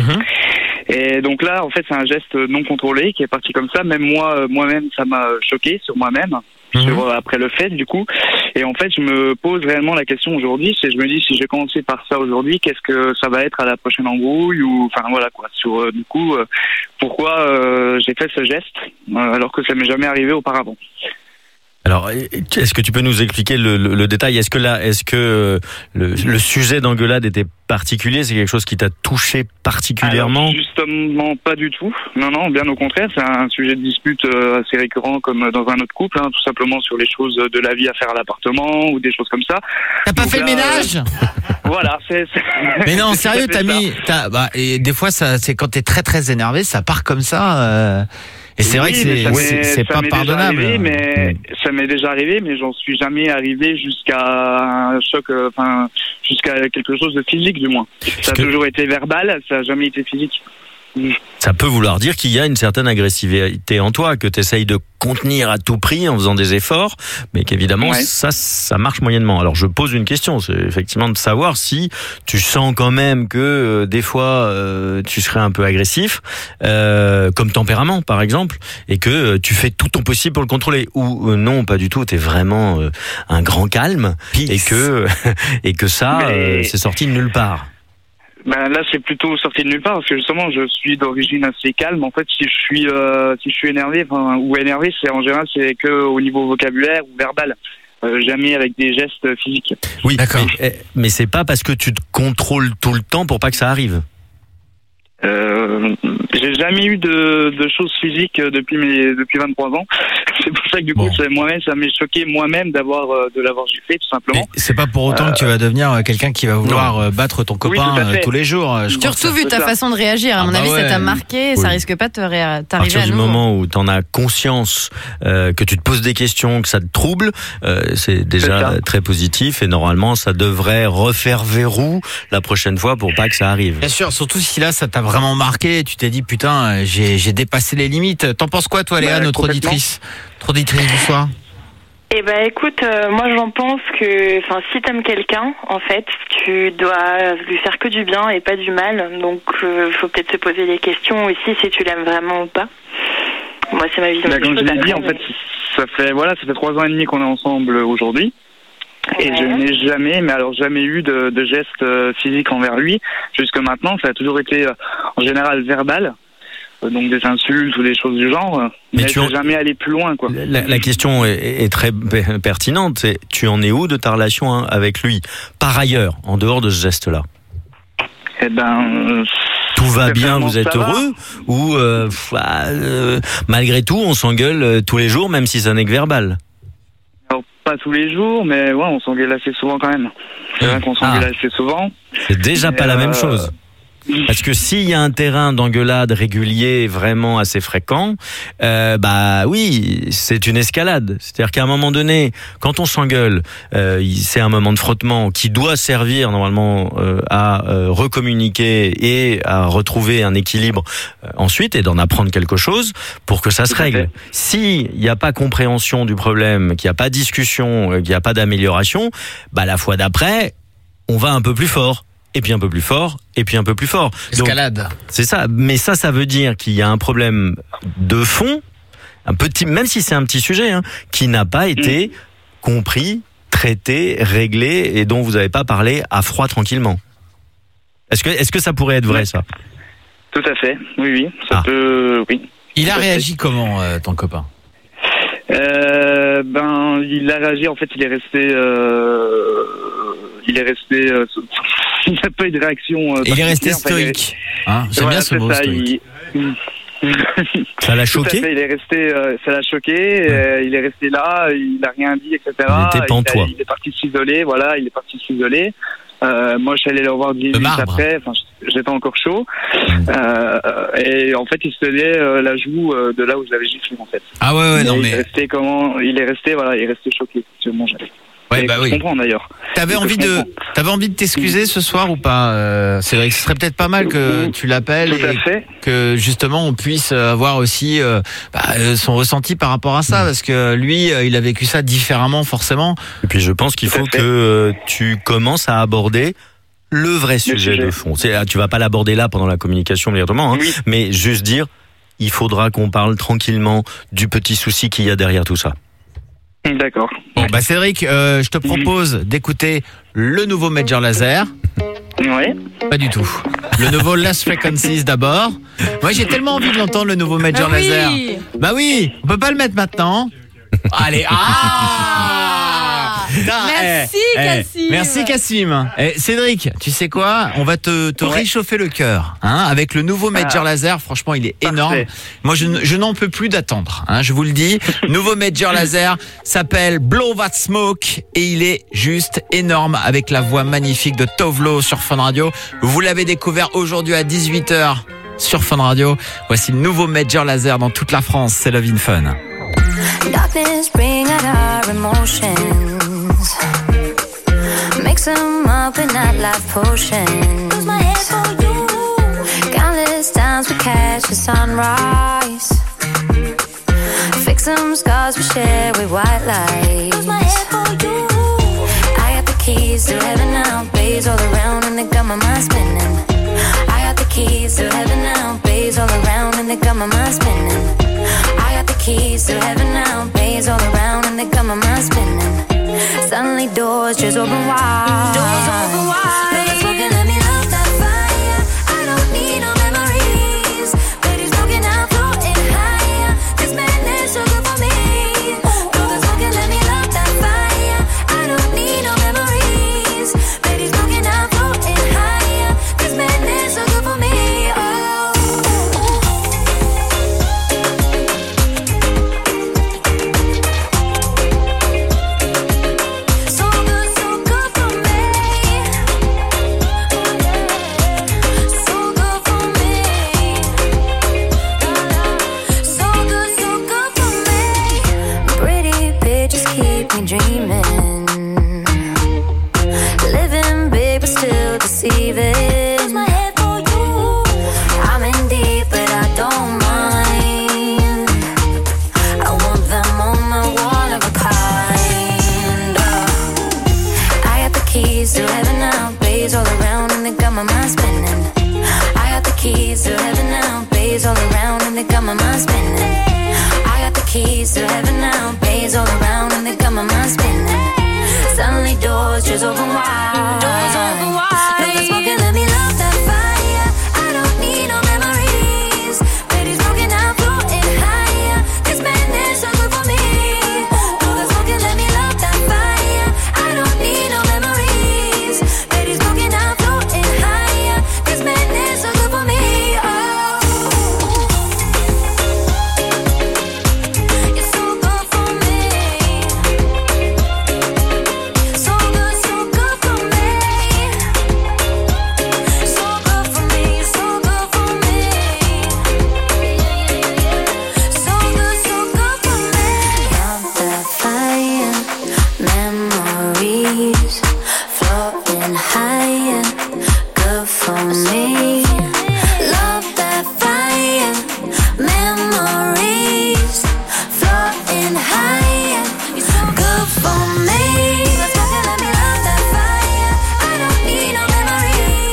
Et donc là, en fait, c'est un geste non contrôlé qui est parti comme ça. Même moi, moi-même, ça m'a choqué sur moi-même, mmh. sur, euh, après le fait, du coup. Et en fait, je me pose réellement la question aujourd'hui. C'est, je me dis, si j'ai commencé par ça aujourd'hui, qu'est-ce que ça va être à la prochaine embrouille ou, enfin voilà quoi. Sur euh, du coup, euh, pourquoi euh, j'ai fait ce geste euh, alors que ça m'est jamais arrivé auparavant. Alors, est-ce que tu peux nous expliquer le, le, le détail? Est-ce que là, est-ce que le, le sujet d'engueulade était particulier? C'est quelque chose qui t'a touché particulièrement? Alors, justement, pas du tout. Non, non, bien au contraire. C'est un sujet de dispute euh, assez récurrent comme dans un autre couple, hein, tout simplement sur les choses de la vie à faire à l'appartement ou des choses comme ça. T'as pas Donc fait là, le ménage euh, Voilà, c'est... c'est... Mais non, c'est sérieux, t'as ça. mis... T'as, bah, et des fois, ça, c'est quand t'es très très énervé, ça part comme ça... Euh... Et c'est Oui, vrai que mais c'est, ça c'est, m'est- c'est ça pas m'est déjà pardonnable. arrivé, mais ça m'est déjà arrivé, mais j'en suis jamais arrivé jusqu'à un choc, euh, enfin, jusqu'à quelque chose de physique du moins. Ça a que- toujours été verbal, ça a jamais été physique. Ça peut vouloir dire qu'il y a une certaine agressivité en toi, que tu essayes de contenir à tout prix en faisant des efforts, mais qu'évidemment, Ouais. ça, ça marche moyennement. Alors, je pose une question, c'est effectivement de savoir si tu sens quand même que euh, des fois, euh, tu serais un peu agressif, euh, comme tempérament, par exemple, et que euh, tu fais tout ton possible pour le contrôler. Ou euh, non, pas du tout, tu es vraiment euh, un grand calme, et que, et que ça, Mais- euh, c'est sorti de nulle part. Ben là, c'est plutôt sorti de nulle part parce que justement, je suis d'origine assez calme. En fait, si je suis, euh, si je suis énervé, enfin, ou énervé, c'est en général, c'est que au niveau vocabulaire ou verbal, euh, jamais avec des gestes physiques. Oui, d'accord. Mais, mais c'est pas parce que tu te contrôles tout le temps pour pas que ça arrive. Euh, j'ai jamais eu de, de choses physiques depuis mes depuis vingt-trois ans. C'est pour ça que du coup, c'est moi-même, ça m'est choqué moi-même d'avoir euh, de l'avoir giflé tout simplement. C'est pas pour autant Euh, que tu vas devenir euh, quelqu'un qui va vouloir euh, battre ton copain tout à euh, fait. tous les jours. euh, je crois que Surtout ça- vu ta façon de réagir, à Ah mon bah avis, ouais. ça t'a marqué, Oui. ça risque pas de te ré- À t'arriver partir à du nouveau. moment où tu en as conscience, euh, que tu te poses des questions, que ça te trouble, euh, c'est déjà très positif et normalement ça devrait refaire verrou la prochaine fois pour pas que ça arrive. Bien sûr, surtout si là ça t'a vraiment marqué, tu t'es dit putain, euh, j'ai, j'ai dépassé les limites. T'en penses quoi toi Léa, Bah, notre complètement. auditrice Notre auditrice du soir. Eh ben écoute, euh, moi j'en pense que, enfin, si t'aimes quelqu'un, en fait, tu dois lui faire que du bien et pas du mal. Donc, euh, faut peut-être se poser des questions aussi si tu l'aimes vraiment ou pas. Moi, c'est ma vision Bah, des comme je choses. l'ai dit, après, en fait, ça fait voilà, ça fait trois ans et demi qu'on est ensemble aujourd'hui. Et je n'ai jamais, mais alors jamais eu de, de gestes euh, physiques envers lui. Jusque maintenant, ça a toujours été euh, en général verbal, euh, donc des insultes ou des choses du genre. euh, Mais Mais, tu je en- n'ai jamais allé plus loin, quoi. La, la question est, est très p- pertinente. C'est, tu en es où de ta relation hein, avec lui? Par ailleurs, en dehors de ce geste-là, Eh ben, euh, tout va bien, certainement, vous êtes ça va. heureux ou euh, pff, ah, euh, malgré tout, on s'engueule euh, tous les jours, même si ça n'est que verbal? Alors, pas tous les jours, mais ouais, on s'engueule assez souvent quand même. C'est vrai qu'on s'engueule assez souvent. C'est déjà Mais, pas la même euh, chose. Parce que s'il y a un terrain d'engueulade régulier vraiment assez fréquent, euh, bah oui, c'est une escalade. C'est-à-dire qu'à un moment donné, quand on s'engueule, euh, il- c'est un moment de frottement qui doit servir normalement euh, à euh, recommuniquer et à retrouver un équilibre euh, ensuite et d'en apprendre quelque chose pour que ça se règle. S'il n'y a pas compréhension du problème, qu'il n'y a pas discussion, euh, qu'il n'y a pas d'amélioration, bah la fois d'après, on va un peu plus fort. et puis un peu plus fort, et puis un peu plus fort. Donc, Escalade. c'est ça. Mais ça, ça veut dire qu'il y a un problème de fond, un petit, même si c'est un petit sujet, hein, qui n'a pas été mmh. compris, traité, réglé, et dont vous n'avez pas parlé à froid tranquillement. Est-ce que, est-ce que ça pourrait être vrai, ça? Tout à fait. Oui, oui. Ça Ah. peut, oui. Il a réagi comment, euh, ton copain? Euh, ben, il a réagi. En fait, il est resté. Euh, il est resté. Euh, il n'a pas eu de réaction. Euh, Il est resté particulière. Enfin, il est- stoïque. Hein, j'aime Voilà, bien ce c'est mot, ça, stoïque. il- Ça l'a Tout à choqué? fait, il est resté, euh, ça l'a choqué. euh, il est resté là, il n'a rien dit, et cetera. Il était pantois. a- il est parti s'isoler. Voilà, il est parti s'isoler. Euh, moi, je suis allé le revoir dix minutes marbre. après. Enfin, j'étais encore chaud. Euh, et en fait, il se tenait euh, la joue euh, de là où je l'avais giflé, en fait. Ah ouais, ouais, Et non, il mais- est resté comment Il est resté, voilà, il est resté choqué. Sûrement, j'avais. Ouais, Et bah je oui. comprends d'ailleurs. T'avais Et que envie je de, comprends. t'avais envie de t'excuser ce soir ou pas, euh, Cédric? Ce serait peut-être pas mal que tu l'appelles Tout à et fait. que justement on puisse avoir aussi euh, bah, euh, son ressenti par rapport à ça, parce que lui, euh, il a vécu ça différemment forcément. Et puis je pense qu'il faut que euh, tu commences à aborder le vrai sujet, sujet. de fond. C'est, ah, tu vas pas l'aborder là pendant la communication immédiatement, hein, mais juste dire, il faudra qu'on parle tranquillement du petit souci qu'il y a derrière tout ça. D'accord. Bon, bah Cédric, euh, je te propose d'écouter le nouveau Major Lazer. Ouais. Pas du tout. Le nouveau Last Frequencies d'abord. Moi, j'ai tellement envie de l'entendre, le nouveau Major Ah oui. Lazer. Bah oui, on peut pas le mettre maintenant. Allez, ah Putain, Merci, eh, eh, Cassim. Merci Cassim. Eh, Cédric, tu sais quoi? On va te, te Ouais. réchauffer le cœur, hein, avec le nouveau Major Ah. Lazer. Franchement, il est Parfait. énorme. Moi, je, n- je n'en peux plus d'attendre, hein, je vous le dis. Nouveau Major Lazer s'appelle Blow That Smoke et il est juste énorme avec la voix magnifique de Tovlo sur Fun Radio. Vous l'avez découvert aujourd'hui à dix-huit heures sur Fun Radio. Voici le nouveau Major Lazer dans toute la France. C'est Love in Fun. Darkness bring out our emotions. Mix them up in that life potion. Lose my head for you. Countless times we catch the sunrise. Fix some scars we share with white lights. Lose my head for you. I got the keys to heaven now. Bays all around and they got my mind spinning. I got the keys to heaven now. Bays all around and they got my mind spinning. I got the keys to heaven now. Bays all around and they got my mind spinning. Suddenly doors just open wide. Doors open wide. Baby, smoking, let me love that fire. I don't need no memories. Baby, smoking, I'm floating higher. This madness so good for me. Baby, smoking, let me love that fire. I don't need no memories. Baby, smoking, I'm floating higher. This madness so good for me. So good, so good for me. So good for me. So good, so good for me. Pretty pictures keep me dreaming. Living big but still deceiving. My head for you. I'm in deep but I don't mind. I want them on my one of a kind. I got the keys to heaven now. Bays all around and they got my mind spinning. I got the keys to heaven now. Bays all around and they got my mind spinning. I got the keys to heaven now. Bays all around and they got my mind spinning. Suddenly doors just open wide. Doors open wide. Baby, smoking, let me love that fire. I don't need no memories. Baby, smoking, I'm floating higher. This madness so good for me. Baby, smoking, let me love that fire. I don't need no memories. Baby, smoking, I'm floating higher. This madness so good for me. Oh. It's so good for me. So good, so good for me. So good for me, so good for me. So good, so good for me. Love that fire, memories floating higher. Good for me. Love that fire, memories floating higher. Good for me. Let's fucking let me love that fire. I don't need no memories.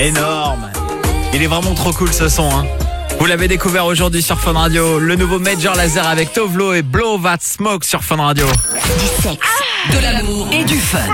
Énorme. Il est vraiment trop cool ce son, hein. Vous l'avez découvert aujourd'hui sur Fun Radio. Le nouveau Major Lazer avec Tovlo et Blow That Smoke sur Fun Radio. Du sexe, de l'amour et du fun.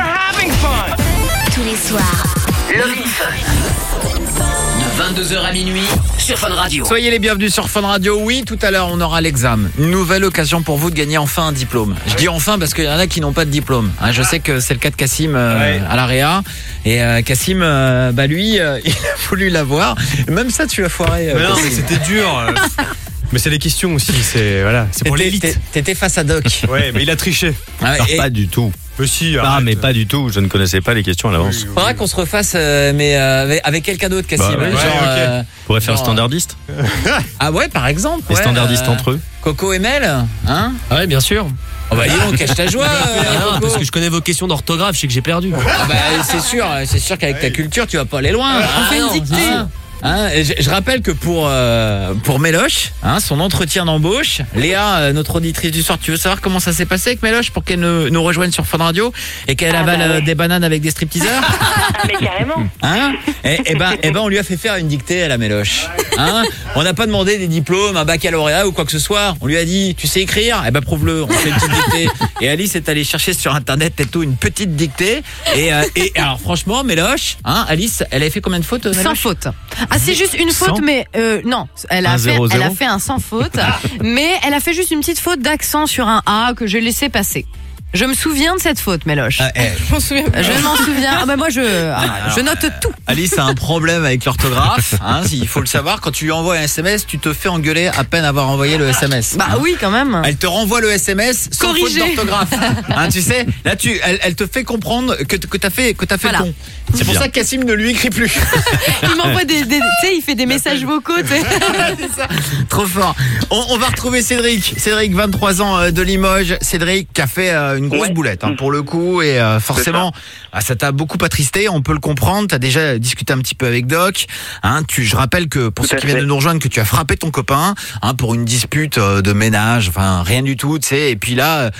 Tous les soirs. Love in Fun. De vingt-deux heures à minuit sur Fun Radio. Soyez les bienvenus sur Fun Radio. Oui, tout à l'heure, on aura l'examen. Une nouvelle occasion pour vous de gagner enfin un diplôme. Je dis enfin parce qu'il y en a qui n'ont pas de diplôme. Hein, je sais que c'est le cas de Cassim euh, ouais. à l'A R E A. Et euh, Cassim, euh, bah lui, euh, il a voulu l'avoir. Même ça, tu l'as foiré. Euh, mais non, mais c'était dur. Mais c'est les questions aussi, c'est voilà, c'est pour l'élite. T'étais face à Doc. Ouais, mais il a triché. Ah, et... Pas du tout. Mais si, ah, mais pas du tout. Je ne connaissais pas les questions à l'avance. Il oui, faudrait oui. qu'on se refasse, euh, mais euh, avec, avec quelqu'un d'autre, Cassim. Bah, ouais, genre, ouais, okay. euh, on pourrait faire genre, standardiste. Ah ouais, par exemple. Les ouais, standardistes euh, entre eux. Coco et Mel, hein? Ah ouais, bien sûr. Oh bah dis donc, cache ta joie. euh, non, parce que je connais vos questions d'orthographe, je sais que j'ai perdu. Ah bah c'est sûr, c'est sûr qu'avec ta culture, tu vas pas aller loin. On ah, fait une non, dictée. Hein, je, je rappelle que pour euh, pour Méloche, hein, son entretien d'embauche, Léa, euh, notre auditrice du soir, tu veux savoir comment ça s'est passé avec Méloche pour qu'elle nous, nous rejoigne sur Fun Radio et qu'elle ah avale bah ouais. euh, des bananes avec des stripteaseurs? Ah mais carrément. Hein? Et, et ben et ben on lui a fait faire une dictée à la Méloche. Hein? On n'a pas demandé des diplômes, un baccalauréat ou quoi que ce soit. On lui a dit, tu sais écrire? Eh ben prouve-le. On fait une petite dictée. Et Alice est allée chercher sur internet et tout une petite dictée. Et, euh, et alors franchement, Méloche, hein, Alice, elle avait fait combien de fautes? Méloche? Sans faute. Ah c'est juste une faute. Mais euh, non, elle a, un fait, zéro, zéro. elle a fait un sans faute, mais elle a fait juste une petite faute d'accent sur un A que j'ai laissé passer. Je me souviens de cette faute, Méloche. Ah, eh. Je m'en souviens. Je m'en souviens. Ah bah moi je, ah, Alors, je note tout. Alice a un problème avec l'orthographe. Hein, il faut le savoir. Quand tu lui envoies un S M S, tu te fais engueuler à peine avoir envoyé le S M S. Bah hein. oui, quand même. Elle te renvoie le S M S sans Corrigé. faute d'orthographe. Hein, tu sais, là tu, elle, elle te fait comprendre que que t'as fait que t'as fait voilà. con. C'est pour ça que Cassim ne lui écrit plus. Il m'envoie des, des tu sais, il fait des messages vocaux. Tu sais. C'est ça. Trop fort. On, on va retrouver Cédric. Cédric, vingt-trois ans euh, de Limoges. Cédric qui a fait euh, une grosse ouais. boulette. Hein, pour le coup et euh, forcément ça. ça t'a beaucoup attristé, on peut le comprendre. T'as déjà discuté un petit peu avec Doc, hein, tu, je rappelle que pour Tout ceux qui viennent de nous rejoindre, que tu as frappé ton copain, hein, pour une dispute euh, de ménage, enfin rien du tout, tu sais. Et puis là,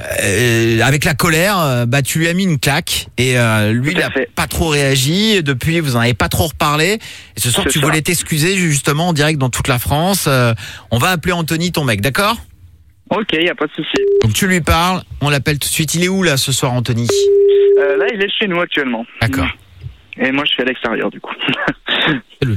euh, avec la colère, euh, bah tu lui as mis une claque et euh, lui il a pas trop réagi. Depuis, vous en avez pas trop reparlé. Et ce soir, tu ça. voulais t'excuser justement en direct dans toute la France. Euh, on va appeler Anthony, ton mec, d'accord? Ok, y a pas de souci. Donc tu lui parles, on l'appelle tout de suite. Il est où là ce soir, Anthony? euh, Là, il est chez nous actuellement. D'accord. Et moi, je suis à l'extérieur du coup. Salut.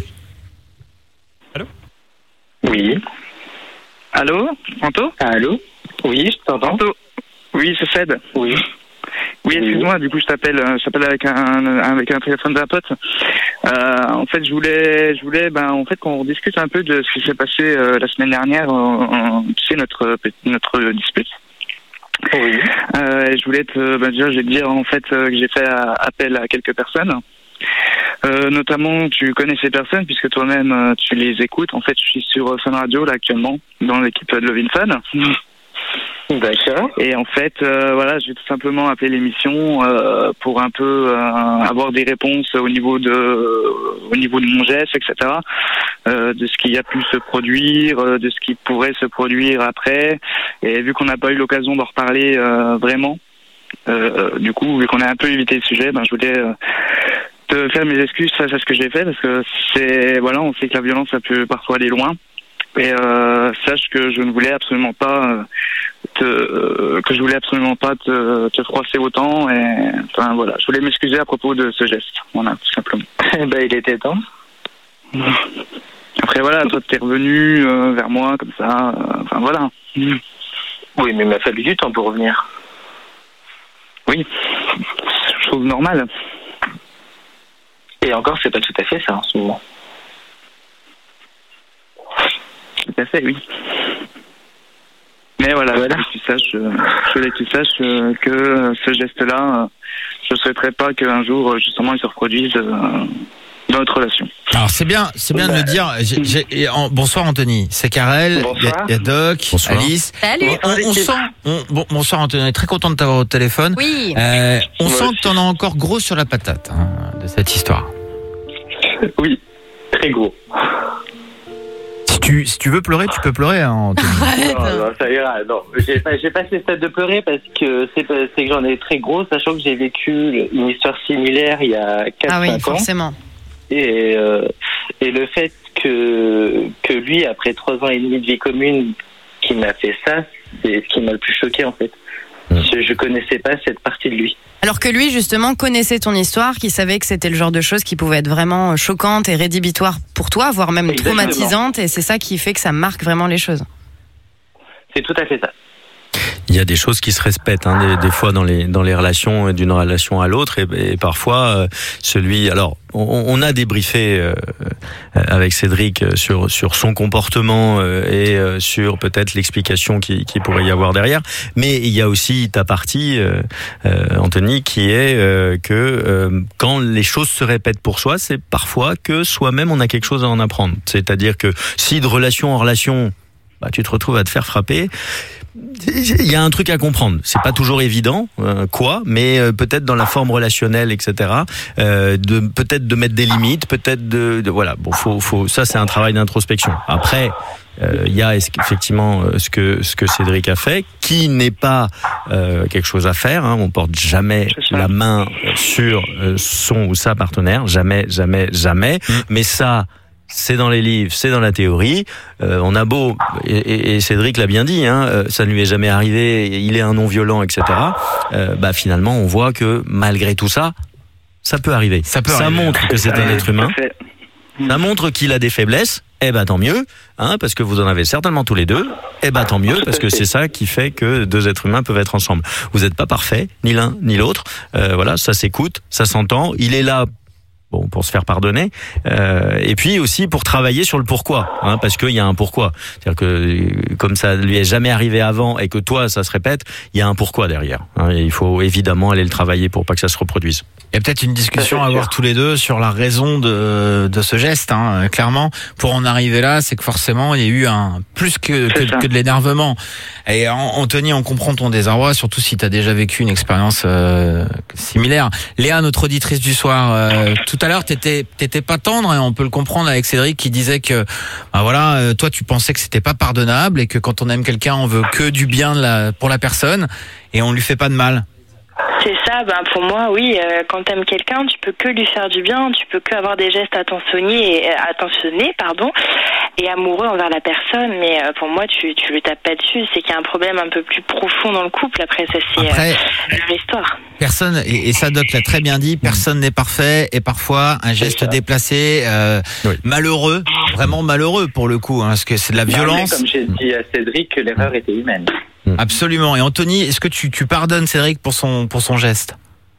Allô? Oui. Allô? Anto? Allô? Oui, je t'entends. Anto? Oui, c'est Fed. Oui. Oui, excuse-moi, du coup je t'appelle, je t'appelle avec un avec un téléphone d'un pote. Euh, en fait, je voulais, je voulais, ben en fait qu'on discute un peu de ce qui s'est passé euh, la semaine dernière. Euh, tu sais notre notre dispute. Oui. Euh, je voulais te, ben déjà, je vais te dire en fait euh, que j'ai fait appel à quelques personnes. Euh, notamment, tu connais ces personnes puisque toi-même euh, tu les écoutes. En fait, je suis sur Fun Radio là actuellement dans l'équipe de Love in Fun. D'accord. Et en fait, euh, voilà, je vais tout simplement appeler l'émission euh, pour un peu euh, avoir des réponses au niveau de, euh, au niveau de mon geste, et cetera. Euh, de ce qui a pu se produire, euh, de ce qui pourrait se produire après. Et vu qu'on n'a pas eu l'occasion d'en reparler euh, vraiment, euh, du coup, vu qu'on a un peu évité le sujet, ben je voulais euh, te faire mes excuses face à ce que j'ai fait parce que c'est, voilà, on sait que la violence ça peut parfois aller loin. Et euh, sache que je ne voulais absolument pas te, euh, que je voulais absolument pas te, te froisser autant. Et enfin voilà, je voulais m'excuser à propos de ce geste. Voilà, tout simplement. Ben il était temps. Après voilà, toi t'es revenu euh, vers moi comme ça. Euh, enfin voilà. Oui, mais il m'a fallu du temps pour revenir. Oui, je trouve normal. Et encore, c'est pas tout à fait ça en ce moment. Tout à fait, oui. Mais voilà, voilà. Je voulais que tu saches, euh, je voulais que tu saches euh, que euh, ce geste-là, euh, je ne souhaiterais pas qu'un jour, justement, il se reproduise euh, dans notre relation. Alors c'est bien, c'est bien bah, de le dire. J'ai, j'ai, en, bonsoir Anthony, c'est Karel, il y, y a Doc, bonsoir. Alice. Salut. On, on, on sent, on, bon, bonsoir Anthony, on est très content de t'avoir au téléphone. Oui. Euh, on Moi sent aussi. que t'en as encore gros sur la patate hein, de cette histoire. Oui, très gros. Si tu, si tu veux pleurer, tu peux pleurer, hein, Anthony. Non, non, ça ira. Non, j'ai pas, j'ai pas ce stade de pleurer parce que c'est, c'est que j'en ai très gros, sachant que j'ai vécu une histoire similaire il y a quatre cinq ans. Ah oui, forcément. Et, euh, et le fait que, que lui, après trois ans et demi de vie commune, qui m'a fait ça, c'est ce qui m'a le plus choqué en fait. Je, je connaissais pas cette partie de lui. Alors que lui, justement, connaissait ton histoire, qui savait que c'était le genre de choses qui pouvaient être vraiment choquantes et rédhibitoires pour toi, voire même Exactement. traumatisantes, et c'est ça qui fait que ça marque vraiment les choses. C'est tout à fait ça. Il y a des choses qui se respectent, hein, des, des fois dans les dans les relations d'une relation à l'autre, et, et parfois euh, celui. Alors, on, on a débriefé euh, avec Cédric sur sur son comportement euh, et euh, sur peut-être l'explication qui qui pourrait y avoir derrière. Mais il y a aussi ta partie, euh, euh, Anthony, qui est euh, que euh, quand les choses se répètent pour soi, c'est parfois que soi-même on a quelque chose à en apprendre. C'est-à-dire que si de relation en relation, bah, tu te retrouves à te faire frapper. Il y a un truc à comprendre. C'est pas toujours évident, euh, quoi, mais euh, peut-être dans la forme relationnelle, et cetera. Euh, de peut-être de mettre des limites, peut-être de, de voilà. Bon, faut, faut. Ça, c'est un travail d'introspection. Après, euh, il y a effectivement ce que ce que Cédric a fait, qui n'est pas euh, quelque chose à faire. Hein. On porte jamais la main sur euh, son ou sa partenaire, jamais, jamais, jamais. Mmh. Mais ça. C'est dans les livres, c'est dans la théorie. Euh, on a beau, et, et Cédric l'a bien dit, hein, ça ne lui est jamais arrivé, il est un non-violent, et cetera. Euh, bah finalement, on voit que malgré tout ça, ça peut arriver. Ça, peut ça arriver. montre que c'est un être humain. Ça montre qu'il a des faiblesses. Eh ben tant mieux, hein, parce que vous en avez certainement tous les deux. Eh ben tant mieux, parce que c'est ça qui fait que deux êtres humains peuvent être ensemble. Vous n'êtes pas parfaits, ni l'un ni l'autre. Euh, voilà, ça s'écoute, ça s'entend. Il est là. Bon, pour se faire pardonner, euh, et puis aussi pour travailler sur le pourquoi, hein, parce qu'il y a un pourquoi. C'est-à-dire que comme ça lui est jamais arrivé avant et que toi ça se répète, il y a un pourquoi derrière. Hein, et il faut évidemment aller le travailler pour pas que ça se reproduise. Il y a peut-être une discussion à avoir tous les deux sur la raison de, de ce geste. Hein. Clairement, pour en arriver là, c'est que forcément il y a eu un plus que, que, que de l'énervement. Et Anthony, on comprend ton désarroi, surtout si tu as déjà vécu une expérience euh, similaire. Léa, notre auditrice du soir, euh, tout à l'heure, t'étais, t'étais pas tendre, et on peut le comprendre avec Cédric qui disait que, bah voilà, euh, toi tu pensais que c'était pas pardonnable et que quand on aime quelqu'un, on veut que du bien de la, pour la personne et on lui fait pas de mal. C'est ça, ben pour moi, oui, euh, quand t'aimes quelqu'un, tu peux que lui faire du bien, tu peux que avoir des gestes attentionnés, et, euh, attentionnés, pardon, et amoureux envers la personne, mais euh, pour moi, tu, tu lui tapes pas dessus, c'est qu'il y a un problème un peu plus profond dans le couple, après, ça c'est après, euh, leur histoire. Personne, et, et ça Doc l'a très bien dit, personne n'est parfait, et parfois un geste déplacé, euh, oui. malheureux, vraiment malheureux pour le coup, hein, parce que c'est de la violence. Non, mais comme j'ai dit à Cédric, que l'erreur était humaine. Absolument. Et Anthony, est-ce que tu, tu pardonnes Cédric pour son, pour son geste?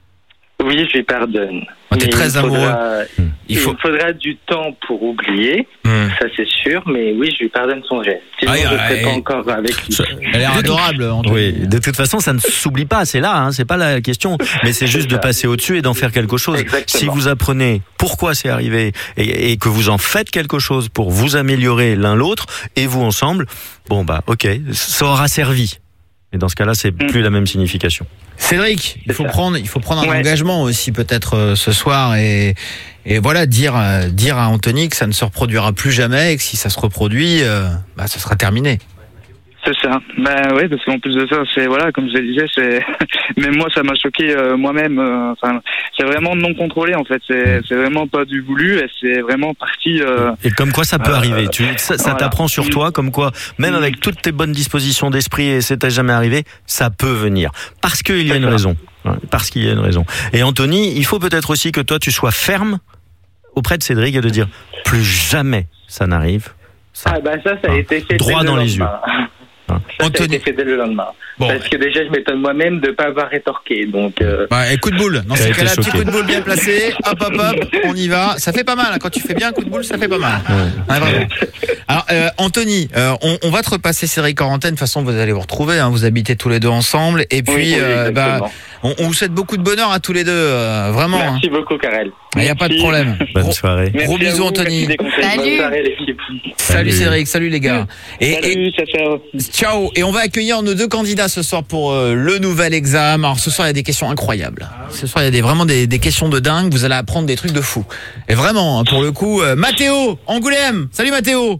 Oui, je lui pardonne. Oh, t'es très il faudra, amoureux. Il, faut... il faudra du temps pour oublier, mmh. ça c'est sûr, mais oui, je lui pardonne son geste. Sinon, ah, je ne serais ah, pas encore avec lui. Elle est adorable, Anthony. Oui, de toute façon, ça ne s'oublie pas, c'est là, hein, c'est pas la question, mais c'est juste de passer au-dessus et d'en faire quelque chose. Exactement. Si vous apprenez pourquoi c'est arrivé et, et que vous en faites quelque chose pour vous améliorer l'un l'autre et vous ensemble, bon bah ok, ça aura servi. Et dans ce cas-là, c'est plus la même signification. Cédric, il faut prendre, il faut prendre un ouais. engagement aussi peut-être euh, ce soir et et voilà dire euh, dire à Anthony que ça ne se reproduira plus jamais et que si ça se reproduit, euh, bah ça sera terminé. C'est ça. Ben oui, parce qu'en plus de ça, c'est voilà, comme je le disais, c'est même moi ça m'a choqué euh, moi-même. Euh, enfin, c'est vraiment non contrôlé en fait. C'est c'est vraiment pas du voulu. Et c'est vraiment parti. Euh, et comme quoi ça peut euh, arriver. Tu ça, ça voilà. t'apprend sur toi, comme quoi même mmh. avec toutes tes bonnes dispositions d'esprit et c'était jamais arrivé, ça peut venir parce qu'il y a une raison. Parce qu'il y a une raison. Et Anthony, il faut peut-être aussi que toi tu sois ferme auprès de Cédric et de dire plus jamais ça n'arrive. Ça, ah ben ça, ça a été fait droit dans les yeux. Ça, Anthony. Ça a été fait dès le lendemain. Bon. Parce que déjà, je m'étonne moi-même de ne pas avoir rétorqué. Donc, euh... bah, et coup de boule. Dans ce cas-là, petit coup de boule bien placé. Hop, hop, hop, on y va. Ça fait pas mal. Hein. Quand tu fais bien un coup de boule, ça fait pas mal. Ouais. Ouais, alors, euh, Anthony, euh, on, on va te repasser Cédric Corentin. De toute façon, vous allez vous retrouver. Hein. Vous habitez tous les deux ensemble. Et puis, oui, oui, euh, bah, on, on vous souhaite beaucoup de bonheur à tous les deux. Euh, vraiment. Merci hein. beaucoup, Karel. Il n'y a pas de problème. Bonne soirée. Gros, gros bisous, Anthony. Salut. Bonne soirée, l'équipe. Salut Cédric. Salut les gars. Et, Salut, et, ciao. Ciao. Et on va accueillir nos deux candidats ce soir pour euh, le nouvel examen. Alors ce soir il y a des questions incroyables. Ce soir il y a des, vraiment des, des questions de dingue. Vous allez apprendre des trucs de fou. Et vraiment, pour le coup, euh, Mathéo, Angoulême. Salut Mathéo.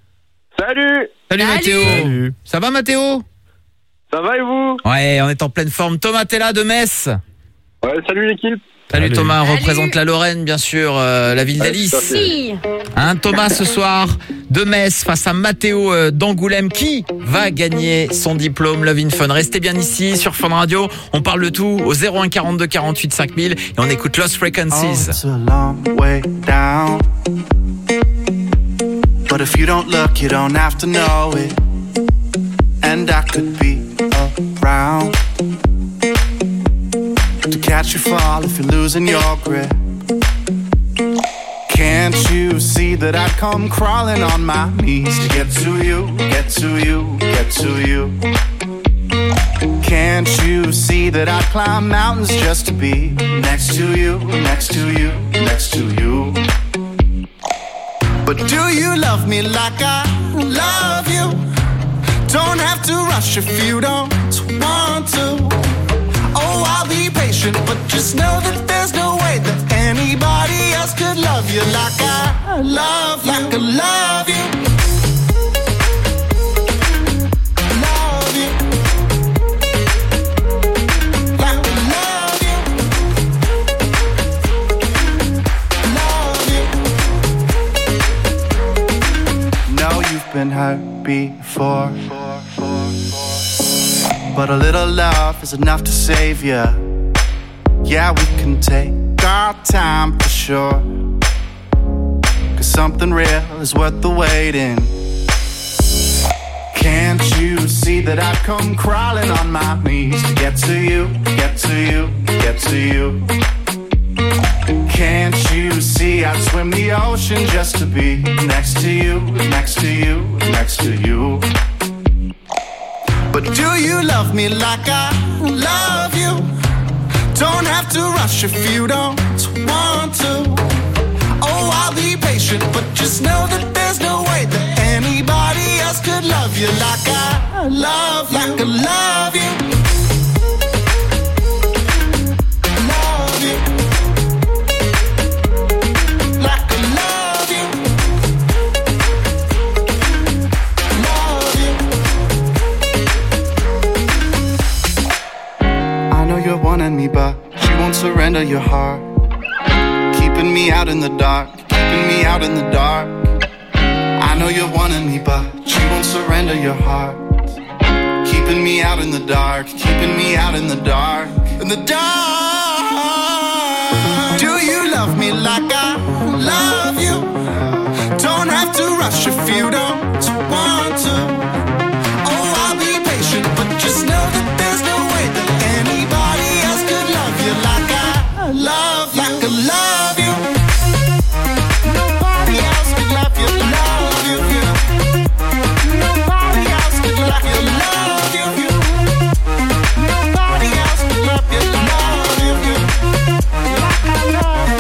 Salut. Salut, Salut Mathéo. Salut. Ça va Mathéo? Ça va et vous? Ouais, on est en pleine forme. Thomas, t'es là de Metz? Ouais, salut l'équipe. Salut, Salut. Thomas, Salut. représente la Lorraine, bien sûr, euh, la ville d'Alice. Si. Hein, Thomas, ce soir, de Metz face à Mathéo euh, d'Angoulême. Qui va gagner son diplôme Love in Fun? Restez bien ici sur Fun Radio. On parle de tout au zéro un quarante-deux quarante-huit cinq mille et on écoute Lost Frequencies. It's a long way down. But if you don't look, you don't have to know it. And I could be around to catch you fall if you're losing your grip. Can't you see that I'd come crawling on my knees to get to you, get to you, get to you? Can't you see that I'd climb mountains just to be next to you, next to you, next to you? But do you love me like I love you? Don't have to rush if you don't want to. Oh, I'll be patient, but just know that there's no way that anybody else could love you like I love you, like I love you. Love you. Like I love you. Love you. Know you've been hurt before, but a little love is enough to save you. Yeah, we can take our time for sure, 'cause something real is worth the waiting. Can't you see that I've come crawling on my knees to get to you, get to you, get to you? Can't you see I'd swim the ocean just to be next to you, next to you, next to you? But do you love me like I love you? Don't have to rush if you don't want to. Oh, I'll be patient, but just know that there's no way that anybody else could love you like I love you, like I love you. Love you. Like I love you. Love you. I know you're wanting me, but you won't surrender your heart. Keeping me out in the dark, keeping me out in the dark. I know you're wanting me, but you won't surrender your heart. Keeping me out in the dark, keeping me out in the dark, in the dark. Do you love me like I love you? Don't have to rush if you don't want to. Oh, I'll be patient, but just know that there's no way that anybody else could love you like I love you, like I love you. Nobody else could love you, love you. Nobody else could love you, love you. Nobody else could love you, love you. Like I love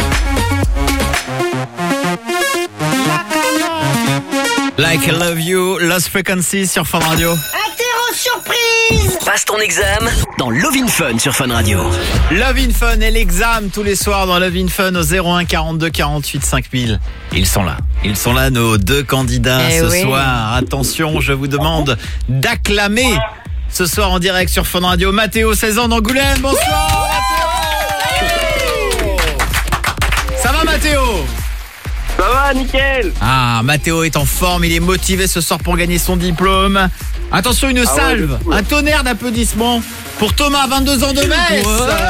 you. Like I Love You, Lost Frequencies sur Fun Radio. Interro surprise. Passe ton examen dans Love in Fun sur Fun Radio. Love in Fun et l'examen tous les soirs dans Love in Fun au zéro un quarante-deux quarante-huit cinq mille. Ils sont là. Ils sont là, nos deux candidats Eh ce oui. soir. Attention, je vous demande d'acclamer ce soir en direct sur Fun Radio Mathéo, seize ans d'Angoulême. Bonsoir Mathéo. Ça va Mathéo? Ça va, nickel. Ah, Mathéo est en forme, il est motivé ce soir pour gagner son diplôme. Attention, une Ah ouais, salve, de fou, ouais. un tonnerre d'applaudissements pour Thomas, vingt-deux ans de Metz.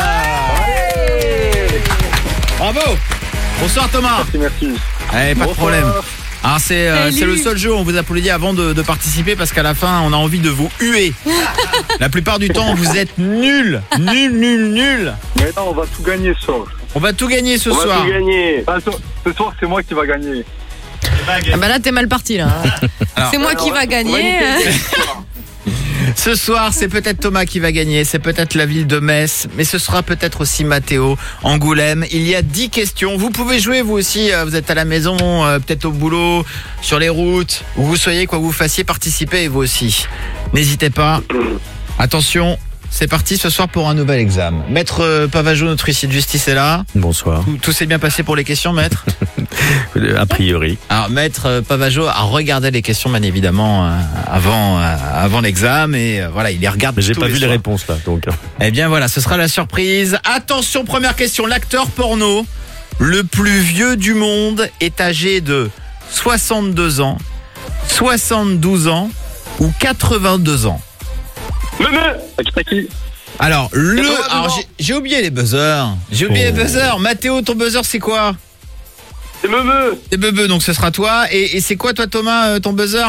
Bravo. Bonsoir Thomas. Merci, merci. Eh, pas de Bonsoir. problème. Alors c'est euh, Salut. c'est le seul jeu où on vous applaudit avant de, de participer parce qu'à la fin on a envie de vous huer. La plupart du temps vous êtes nuls, nuls, nuls, nuls. Mais non, on va tout gagner ce soir. On va tout gagner ce on soir. va tout gagner. Ah, ce, ce soir, c'est moi qui va gagner. Ah bah là, t'es mal parti là. Alors, C'est moi qui va gagner. ce soir, c'est peut-être Thomas qui va gagner, c'est peut-être la ville de Metz, mais ce sera peut-être aussi Mathéo, Angoulême. Il y a dix questions. Vous pouvez jouer vous aussi, euh, vous êtes à la maison, euh, peut-être au boulot, sur les routes, où vous soyez, quoi que vous fassiez, participez vous aussi. N'hésitez pas. Attention, c'est parti ce soir pour un nouvel examen. Maître euh, Pavageau, notre huissier de justice est là. Bonsoir. Tout, tout s'est bien passé pour les questions, maître? A priori. Alors, maître euh, Pavageau a regardé les questions, bien évidemment, euh, avant, euh, avant l'examen, et euh, voilà, il les regarde. Mais j'ai tous pas les vu les soirs. réponses là, donc. Eh bien voilà, ce sera la surprise. Attention, première question. L'acteur porno le plus vieux du monde est âgé de soixante-deux ans, soixante-douze ans ou quatre-vingt-deux ans. Alors, le... Alors, j'ai- j'ai oublié les buzzers. J'ai oublié Oh. les buzzers. Mathéo, ton buzzer, c'est quoi? C'est Bebe. C'est Bebe, donc ce sera toi. Et, et c'est quoi, toi, Thomas, euh, ton buzzer?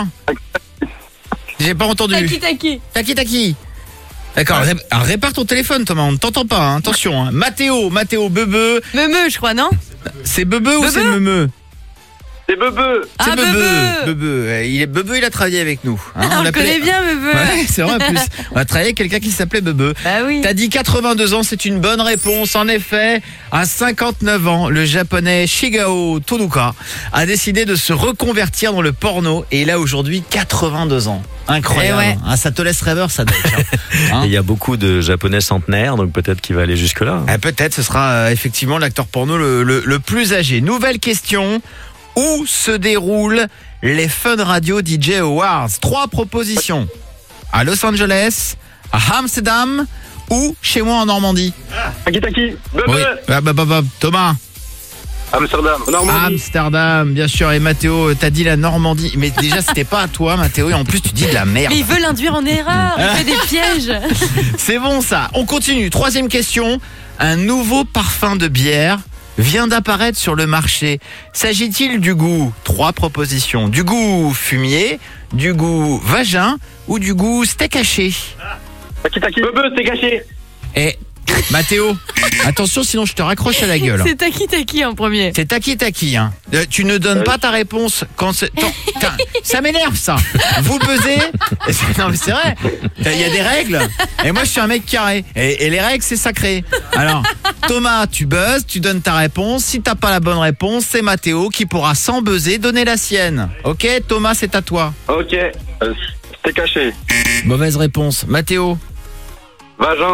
J'ai pas entendu. Taki taki. Taki taki. D'accord, ré- alors, répare ton téléphone, Thomas, on ne t'entend pas, hein, attention. Hein. Mathéo, Mathéo, Bebe. Meumeu, je crois, non? C'est Bebe ou Bebe c'est Meumeu? C'est Bebe. C'est Ah, Bebe. Bebe. Bebe. Euh, Il est Bebe, il a travaillé avec nous. hein. On le l'appelait- connaît bien, Meumeu. Ouais, c'est vrai en plus. On a travaillé avec quelqu'un qui s'appelait Bebe. Bah oui. T'as dit quatre-vingt-deux ans, c'est une bonne réponse. En effet, à cinquante-neuf ans, le japonais Shigao Tonuka a décidé de se reconvertir dans le porno et il a aujourd'hui quatre-vingt-deux ans. Incroyable. Eh ouais. Ah, ça te laisse rêveur, ça doit être. Hein. Et il y a beaucoup de japonais centenaires, donc peut-être qu'il va aller jusque-là. Eh, peut-être, ce sera euh, effectivement l'acteur porno le, le- le plus âgé. Nouvelle question. Où se déroulent les Fun Radio D J Awards? Trois propositions. À Los Angeles, à Amsterdam ou chez moi en Normandie. Taki taki. Bebe. Oui. Ah, bah, bah, bah, Thomas. Amsterdam. Normandie. Amsterdam, bien sûr. Et Mathéo, t'as dit la Normandie. Mais déjà, c'était pas à toi, Mathéo. Et en plus, tu dis de la merde. Mais il veut l'induire en erreur. Il fait des pièges. C'est bon, ça. On continue. Troisième question. Un nouveau parfum de bière vient d'apparaître sur le marché. S'agit-il du goût? Trois propositions. Du goût fumier, du goût vagin ou du goût steak haché? Taki taki. Bebe, c'est caché. Et Mathéo, attention, sinon je te raccroche à la gueule. C'est Taki Taki en premier. C'est taki taki, hein. Euh, tu ne donnes pas ta réponse quand c'est... Attends, putain, ça m'énerve, ça. Vous buzzez. Non, mais c'est vrai. Il y a des règles. Et moi, je suis un mec carré. Et, et les règles, c'est sacré. Alors, Thomas, tu buzzes, tu donnes ta réponse. Si t'as pas la bonne réponse, c'est Mathéo qui pourra, sans buzzer, donner la sienne. Ok, Thomas, c'est à toi. Ok. Euh, c'est caché. Mauvaise réponse. Mathéo. Vagin.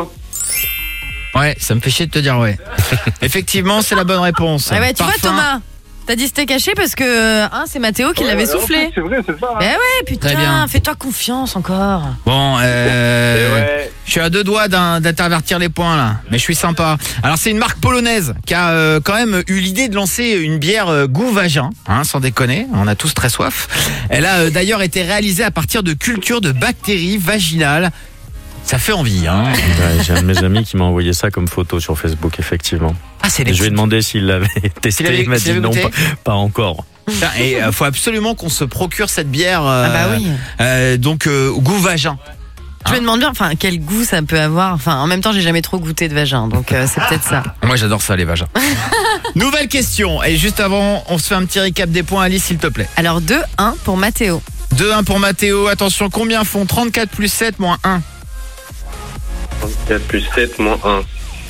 Ouais, ça me fait chier de te dire ouais. Effectivement, c'est la bonne réponse. Ah ouais, tu vois, Parfum. Thomas, t'as dit c'était caché parce que hein, c'est Mathéo qui Ouais, l'avait ouais, en soufflé. plus, C'est vrai, c'est ça. hein. Ben ouais, putain, Très bien. fais-toi confiance encore. Bon, euh, Et ouais. je suis à deux doigts d'un- d'intervertir les points là, mais je suis sympa. Alors c'est une marque polonaise qui a euh, quand même eu l'idée de lancer une bière euh, goût vagin, hein, sans déconner, on a tous très soif. Elle a euh, d'ailleurs été réalisée à partir de cultures de bactéries vaginales. Ça fait envie, hein. Ouais, j'ai un de mes amis qui m'a envoyé ça comme photo sur Facebook, effectivement. Ah, c'est Et les je lui ai demandé s'il l'avait testé. avait- Il m'a s'il dit avait non, goûté pas, pas encore. Putain, et euh, faut absolument qu'on se procure cette bière. euh, Ah bah oui. euh, donc euh, goût vagin. Je me demande bien, enfin, quel goût ça peut avoir. Enfin, en même temps, j'ai jamais trop goûté de vagin, donc euh, c'est peut-être ça. Moi j'adore ça les vagins. Nouvelle question. Et juste avant, on se fait un petit récap des points, Alice, s'il te plaît. Alors deux un pour Mathéo. deux un pour Mathéo. Attention, combien font trente-quatre plus sept moins un? trente-quatre plus sept moins un.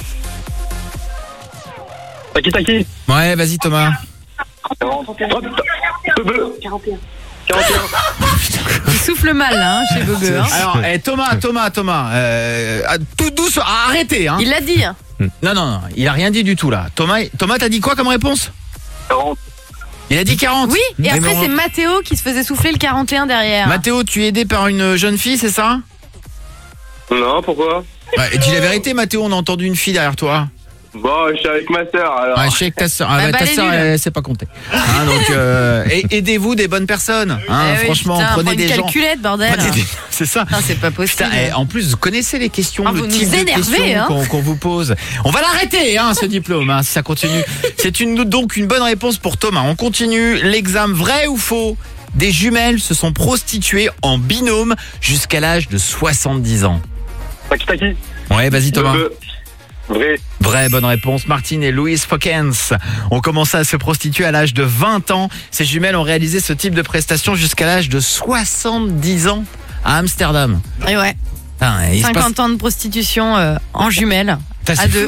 Taki taki. Ouais, vas-y Thomas. quarante. Bebe. quarante et un. quarante et un. Il souffle mal, là, hein, chez Bebe. Hein. Alors, eh, Thomas, Thomas, Thomas, euh, ah, tout douce, ah, arrêtez. Hein. Il l'a dit. Hein. Non, non, non, il a rien dit du tout là. Thomas, Thomas, t'as dit quoi comme réponse? quarante. Il a dit quarante. Oui, et Mais après, bon, c'est Mathéo qui se faisait souffler le quarante et un derrière. Mathéo, tu es aidé par une jeune fille, c'est ça? Non, pourquoi? Ouais, dis la vérité, Mathéo, on a entendu une fille derrière toi. Bon, je suis avec ma sœur alors. Ouais, je sais avec ta soeur. Ah, Bah, bah, bah, ta elle est soeur, nulle. elle sait pas compter. Hein, donc, euh, et- aidez-vous des bonnes personnes. Hein, Eh oui, franchement, putain, prenez prends une des gens. calculette, bordel. Prenez des- C'est ça. Putain, c'est pas possible. Putain, eh, en plus, vous connaissez les questions, Ah, le vous type nous de énervez, questions hein. qu'on qu'on vous pose. On va l'arrêter, hein, ce diplôme, hein, si ça continue. C'est une, donc une bonne réponse pour Thomas. On continue l'examen. Vrai ou faux? Des jumelles se sont prostituées en binôme jusqu'à l'âge de soixante-dix ans. Taki taki. Ouais, vas-y Thomas. Bebe. Vrai. Vraie bonne réponse. Martine et Louise Fokens ont commencé à se prostituer à l'âge de vingt ans. Ces jumelles ont réalisé ce type de prestation jusqu'à l'âge de soixante-dix ans à Amsterdam. Et ouais. Putain, il se passe- cinquante ans de prostitution euh, en jumelles. Putain, à c'est deux. fou ça.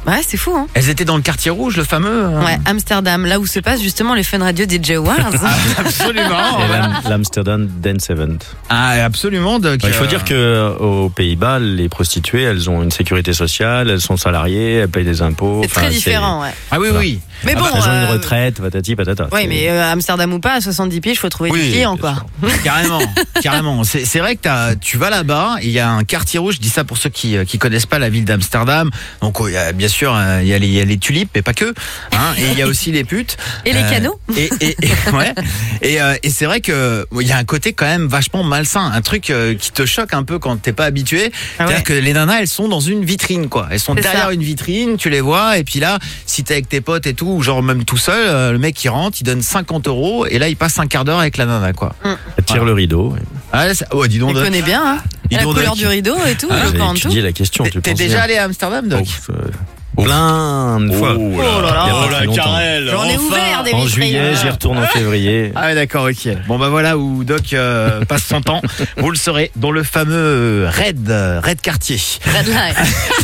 Ouais, c'est fou, hein. Elles étaient dans le quartier rouge, le fameux. euh, Ouais, Amsterdam, là où se passe justement les Fun Radio D J Awards. Absolument. Et l'Am- l'Amsterdam Dance Event. Ah, absolument. Donc, Il faut euh, dire que aux Pays-Bas, les prostituées, elles ont une sécurité sociale, elles sont salariées, elles payent des impôts. C'est très différent, ouais. Ah oui, Voilà. oui. Mais Ah bon, bah, elles ont euh, une retraite, patati patata. Oui, mais euh, Amsterdam ou pas, à soixante-dix piges, faut trouver Oui, des clients, quoi. Carrément, carrément. C'est, c'est vrai que t'as, tu vas là-bas, il y a un quartier rouge. Je dis ça pour ceux qui qui connaissent pas la ville d'Amsterdam. Donc il y a, bien sûr, euh, il y a les, il y a les tulipes, mais pas que. Hein, et il y a aussi les putes. Et les Euh, canaux. Et, et, et- ouais. Et, euh, et c'est vrai que il y a un côté quand même vachement malsain, un truc euh, qui te choque un peu quand t'es pas habitué. C'est-à-dire que les nanas, elles sont dans une vitrine, quoi. Elles sont C'est derrière ça. une vitrine, tu les vois, et puis là, si t'es avec tes potes et tout, ou genre même tout seul, euh, le mec il rentre, il donne cinquante euros, et là il passe un quart d'heure avec la nana, quoi. Elle tire le rideau. Ah, ça- ouais, dis donc. Il Doc. connaît bien, hein. Dis La donc, couleur Doc. du rideau et tout, Ah, le J'ai pan en dessous. étudié la question, tu T'es penses déjà bien. allé à Amsterdam, Doc? Oh, euh, Plein de fois. Oh là là. Il y a pas Oh la très longtemps. Karel, J'en ai ouvert des En vitrines. juillet, j'y retourne en février. Ah ouais, d'accord, ok. Bon bah voilà où Doc euh, passe son temps. Vous le saurez dans le fameux Red, euh, Red Quartier. Red light.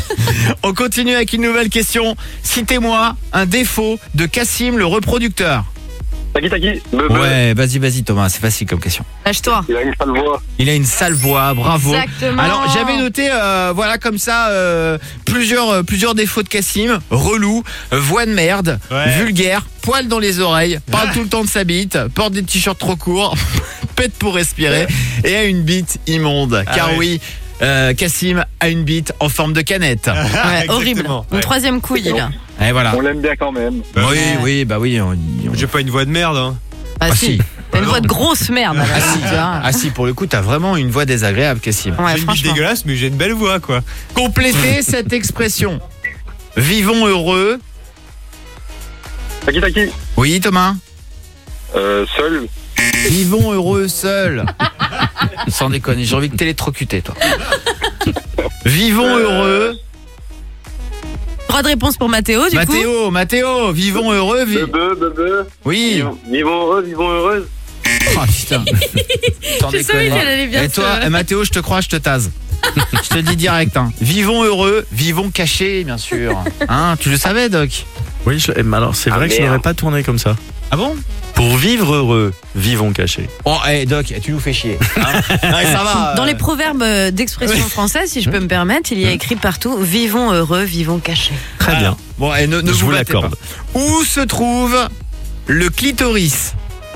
On continue avec une nouvelle question. Citez-moi un défaut de Cassim le reproducteur. Taki taki. Ouais, vas-y, vas-y Thomas, c'est facile comme question. Lâche-toi. Il a une sale voix. Il a une sale voix, bravo. Exactement. Alors j'avais noté, euh, voilà comme ça, euh, plusieurs euh, plusieurs défauts de Cassim. Relou, euh, voix de merde, vulgaire, poil dans les oreilles, parle tout le temps de sa bite, porte des t-shirts trop courts, pète pour respirer et a une bite immonde. Ah Car ouais. oui, euh, Cassim a une bite en forme de canette. Ouais, horrible. Une troisième couille, là. Et voilà. On l'aime bien quand même. Oui, oui, bah oui. on- on- J'ai pas une voix de merde. Hein. Ah, Ah, si. si. T'as une voix de grosse merde. alors, Ah si, tu vois. ah si, pour le coup, t'as vraiment une voix désagréable, Cassim. Ouais, J'ai une bite franchement. dégueulasse, mais j'ai une belle voix, quoi. Complétez cette expression. Vivons heureux. Taki taki. Oui, Thomas. Euh, seul. Vivons heureux seuls. Sans déconner, j'ai envie de t'électrocuter, toi. Vivons heureux. Droit de réponse pour Mathéo, du coup. Mathéo, Mathéo, vivons heureux. vi- Bebe, bebe. Oui. Vivons- Vivons heureux, vivons heureuses. Oh putain. Sans Je savais déconner. qu'elle allait bien Et toi, se- eh, Mathéo, je te crois, je te tase. Je te dis direct. Hein. Vivons heureux, vivons cachés, bien sûr. Hein, tu le savais, Doc? Oui, je- mais alors c'est Ah, vrai que je merde. n'aurais pas tourné comme ça. Ah bon? Pour vivre heureux, vivons cachés. Oh, hey, Doc, tu nous fais chier. Hein. Ouais, ça va. Dans euh, les proverbes euh, d'expression française, si je peux me permettre, il y a écrit partout « Vivons heureux, vivons cachés Très bien. Bon, eh, ne, ne Je vous vous battez l'accorde. pas. Où se trouve le clitoris?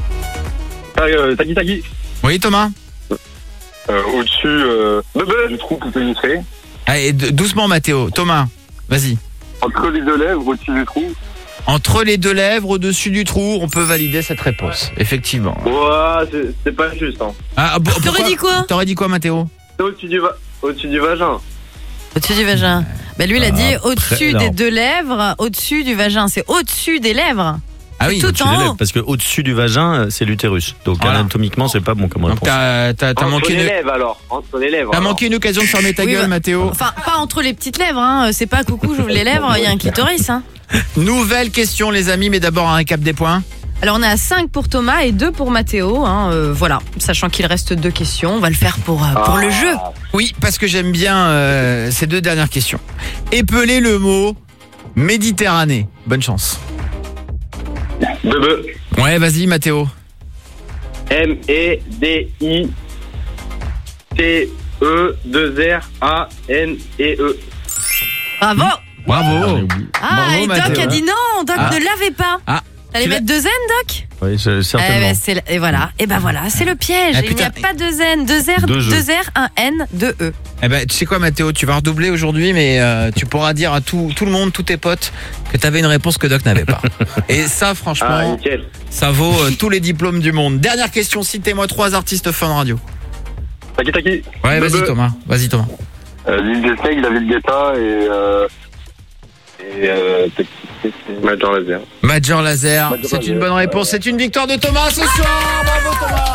Euh, taki taki. Oui, Thomas? Euh, au-dessus, euh, bebe. Du trou pour pénétrer. Allez, d- doucement, Mathéo. Thomas, vas-y. Entre les deux lèvres, au-dessus du trou. Entre les deux lèvres, au-dessus du trou, on peut valider cette réponse. Effectivement. Ouais, c'est- c'est pas juste, hein. Ah, bon, T'aurais pourquoi- dit quoi T'aurais dit quoi, Mathéo? C'est au-dessus du, va- au-dessus du vagin. ». Au-dessus du vagin. Bah lui, il a dit Après, au-dessus non. des deux lèvres, au-dessus du vagin. C'est au-dessus des lèvres. Ah oui, Tout Au-dessus en des haut. lèvres, parce que au-dessus du vagin, euh, c'est l'utérus. Donc Voilà. anatomiquement, c'est pas bon comme donc réponse. t'as t'as- t'as Entre manqué, les une... lèvres, alors. Entre les lèvres. t'as alors. manqué une occasion de fermer ta Oui, gueule, bah- Mathéo. Enfin, pas entre les petites lèvres, hein. C'est pas coucou, j'ouvre les lèvres, il y a un clitoris, hein. Nouvelle question, les amis, mais d'abord un récap des points. Alors on est à cinq pour Thomas et deux pour Mathéo, hein. Euh, voilà, sachant qu'il reste deux questions, on va le faire pour, euh, pour le jeu. Oui, parce que j'aime bien euh, ces deux dernières questions. Épelez le mot Méditerranée. Bonne chance. Bebe. Ouais, vas-y, Mathéo. M E D I T E deux R A N E E. Bravo. Bravo. Ah, Bravo, et Doc Mathéo. a dit non, Doc Ah. ne l'avait pas. Ah. T'allais Tu l'as- mettre deux N, Doc Oui, je- Eh certainement. ben, c'est la- Et voilà, et ben voilà, c'est le piège. Ah, Il n'y putain. a pas deux N, deux R, Deux E. deux R, un N, deux E. Eh ben, tu sais quoi, Mathéo, tu vas redoubler aujourd'hui, mais euh, tu pourras dire à tout, tout le monde, tous tes potes, que t'avais une réponse que Doc n'avait pas. Et ça, Ah, franchement, nickel. ça vaut euh, tous les diplômes du monde. Dernière question, citez-moi trois artistes Fun Radio. Taki taki. Ouais, Bebe. vas-y, Thomas. Vas-y, Thomas. Euh, Lil Snake, David Guetta et. Euh, et. Euh, Major Lazer. Major Laser, Major c'est Lazer. une bonne réponse. C'est une victoire de Thomas ce soir. Bravo, Thomas.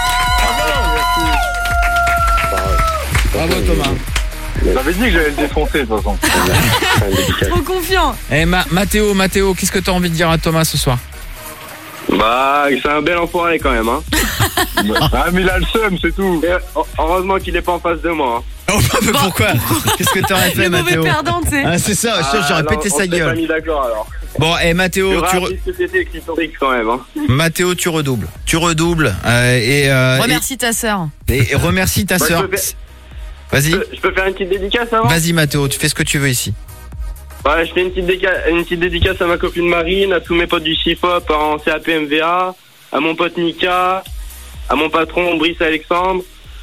Bravo, Thomas. J'avais dit que j'allais le défoncer, de toute façon. Trop confiant. Eh, Ma- Mathéo, Mathéo, qu'est-ce que t'as envie de dire à Thomas ce soir? Bah, c'est un bel enfoiré quand même, hein. Ah, mais il a le seum, c'est tout. Et, heureusement qu'il est pas en face de moi. Hein. Oh, mais pourquoi Qu'est-ce que t'aurais fait, Le mauvais Mathéo perdant, tu sais. Ah, c'est ça, je- j'aurais non, pété on sa s'est pas gueule. mis d'accord alors. Bon, et Mathéo, Le tu, rap, re- c'était clitorique quand même. Hein. Mathéo, tu redoubles. Tu redoubles. euh, et, euh, Remercie ta sœur. et, et remercie ta Bah, je sœur. peux faire- Vas-y. Je peux- Je peux faire une petite dédicace avant. Vas-y, Mathéo, tu fais ce que tu veux ici. Ouais, je fais une petite, déca- une petite dédicace à ma copine Marine, à tous mes potes du Chip-Hop en C A P M V A, à mon pote Nika, à mon patron Brice Alexandre,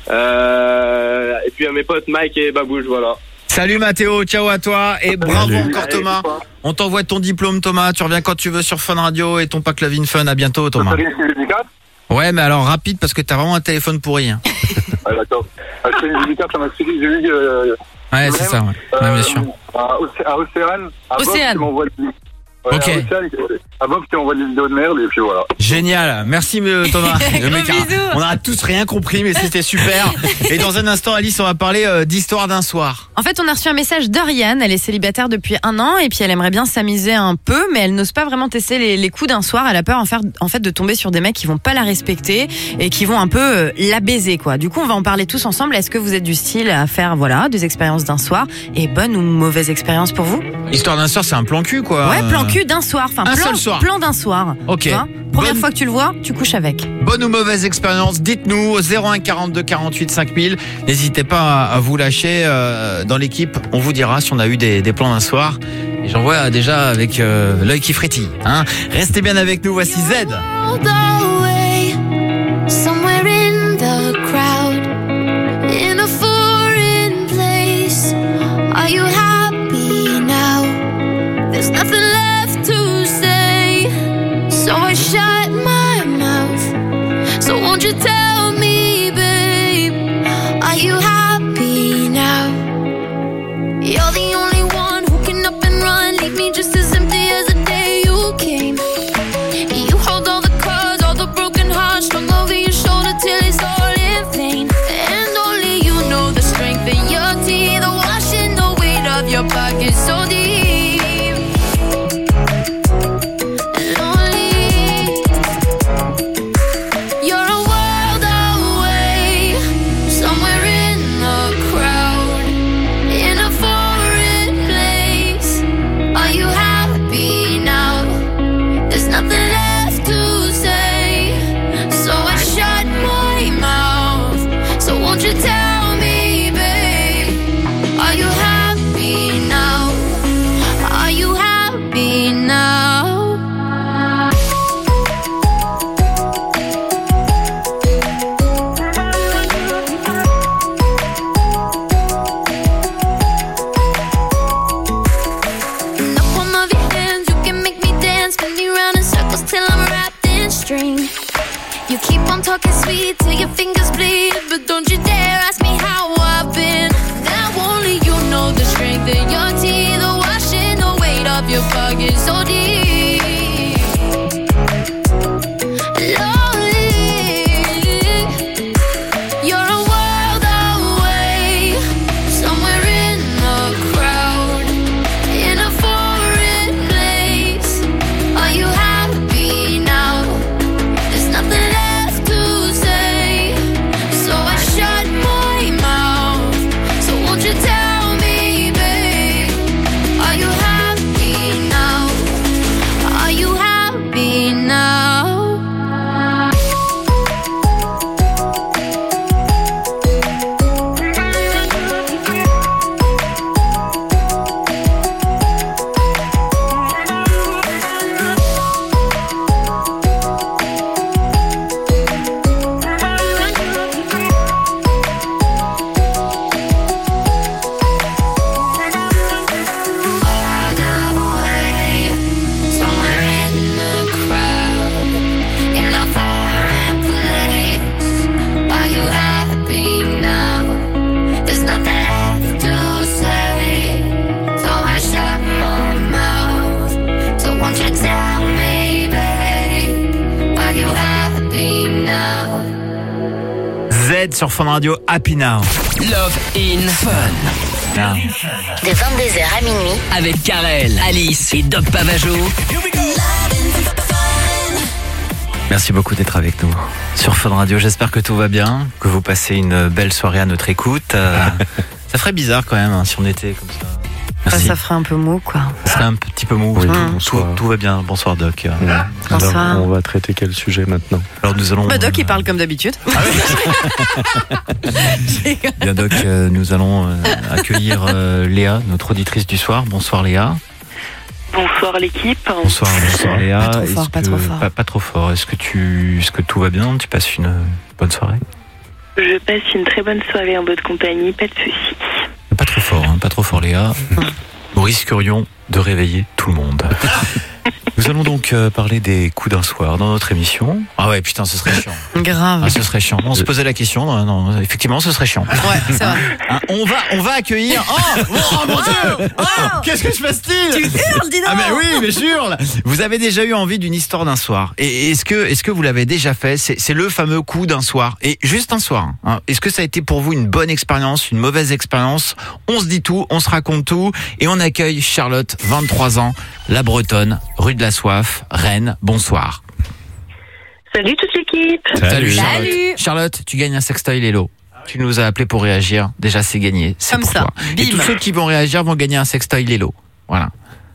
euh, et puis à mes potes Mike et Babouche, voilà. Salut Mathéo, ciao à toi et bravo Salut. encore Allez, Thomas. c'est quoi On t'envoie ton diplôme Thomas, tu reviens quand tu veux sur Fun Radio et ton pack Love in Fun. À bientôt Thomas. Ça fait une dédicace. Ouais, mais alors rapide parce que t'as vraiment un téléphone pourri. Hein. Ouais, d'accord. Ah, je fais une dédicace à ma chérie, j'ai vu. Euh, Ouais, c'est ça, ouais. Ouais, bien sûr. À, Océ- à Océane. À Bob Océane. qui m'envoie des- ouais, Ok. À Océane, à Bob qui m'envoie des vidéos de merde et puis voilà. Génial, merci euh, Thomas. Le mec a- bisous. on a tous rien compris mais c'était super. Et dans un instant Alice, on va parler euh, d'histoire d'un soir. En fait, on a reçu un message d'Oriane. Elle est célibataire depuis un an et puis elle aimerait bien s'amuser un peu, mais elle n'ose pas vraiment tester les, les coups d'un soir. Elle a peur en, faire, en fait de tomber sur des mecs qui vont pas la respecter et qui vont un peu euh, la baiser, quoi. Du coup, on va en parler tous ensemble. Est-ce que vous êtes du style à faire, voilà, des expériences d'un soir et bonne ou mauvaise expérience pour vous? Histoire d'un soir, c'est un plan cul quoi. Ouais, plan Euh, cul d'un soir. Enfin, un plan, seul soir. plan d'un soir. Ok. Tu vois, première Bonne- fois que tu le vois, tu couches avec. Bonne ou mauvaise expérience, dites-nous au zéro un quarante-deux quarante-huit cinq mille. N'hésitez pas à, à vous lâcher euh, dans l'équipe. On vous dira si on a eu des, des plans d'un soir. Et j'en vois déjà avec euh, l'œil qui frétille. Hein. Restez bien avec nous, voici Z. away, somewhere in the crowd, in a foreign place. Are you happy now? There's nothing left to say, so I shut my mouth. So won't you tell me, babe, are you happy now? You're the only one who can up and run, leave me just as empty as the day you came. You hold all the cards, all the broken hearts strung over your shoulder till it's all in vain. And only you know the strength in your teeth, the washing the weight of your pockets so deep. Lonely, you're a world away, somewhere in the crowd, in a foreign place. Are you happy now? There's nothing left to say, so I shut my mouth. So won't you tell me, babe, are you happy now? Are you happy now? And up one of your hands, you can make me dance, spin me round in circles till I'm wrapped in string. You keep on talking sweet till your fingers bleed, but don't you dare ask me how I've been. Now only you know the strength in your teeth, the washing the weight of your pockets so deep. Lonely, you're a world away, somewhere in the crowd, in a foreign place. Are you happy now? There's nothing left to say, so I shut my mouth. So won't you tell me, babe, are you happy now? Are you happy now? Somewhere in the crowd, in a foreign place. Are you happy now? There's nothing left to say, so I shut my mouth. So won't you tell me, babe, are you happy now? Z sur Fun Radio, Happy Now. Love in Fun. Now. De vingt-deux heures à minuit. Avec Karel, Alice et Doc Pavageau. Merci beaucoup d'être avec nous sur Fun Radio. J'espère que tout va bien, que vous passez une belle soirée à notre écoute. Euh, ça ferait bizarre quand même hein, si on était comme ça. Merci. Ça ferait un peu mou, quoi. Ça serait un petit peu mou. Oui, tout, bonsoir. tout, tout va bien. Bonsoir Doc. Ouais. Bonsoir. Alors, on va traiter quel sujet maintenant? Alors nous allons. Bah, Doc, il parle comme d'habitude. Bien Doc, euh, nous allons euh, accueillir euh, Léa, notre auditrice du soir. Bonsoir Léa. Bonsoir l'équipe. Bonsoir, bonsoir Léa. Pas trop fort, Est-ce pas que- trop fort. Pas, pas trop fort. Est-ce que tu, est-ce que tout va bien? Tu passes une bonne soirée? Je passe une très bonne soirée en bonne compagnie, pas de soucis. Pas trop fort, hein, pas trop fort Léa. Nous risquerions de réveiller tout le monde. Nous allons donc euh, parler des coups d'un soir dans notre émission. Ah ouais, putain, ce serait chiant. Grave. Ah, ce serait chiant. On se posait la question. Non, non, effectivement, ce serait chiant. Ouais, c'est vrai. Hein, on va, on va accueillir. Oh, oh mon Dieu. Oh, qu'est-ce que se passe-t-il? Tu hurles, dis donc. Ah mais oui, mais je hurle. Vous avez déjà eu envie d'une histoire d'un soir? Et est-ce que, est-ce que vous l'avez déjà fait? C'est, c'est le fameux coup d'un soir. Et juste un soir. Hein. Est-ce que ça a été pour vous une bonne expérience, une mauvaise expérience? On se dit tout, on se raconte tout, et on accueille Charlotte, vingt-trois ans, la Bretonne, rue de la Soif, Rennes. Bonsoir. Salut toute l'équipe. Salut, Charlotte. Salut. Charlotte, tu gagnes un sextoy Lelo. Tu nous as appelé pour réagir. Déjà, c'est gagné. C'est Comme pour ça. toi. Et Bim. tous ceux qui vont réagir vont gagner un sextoy Lelo. Voilà.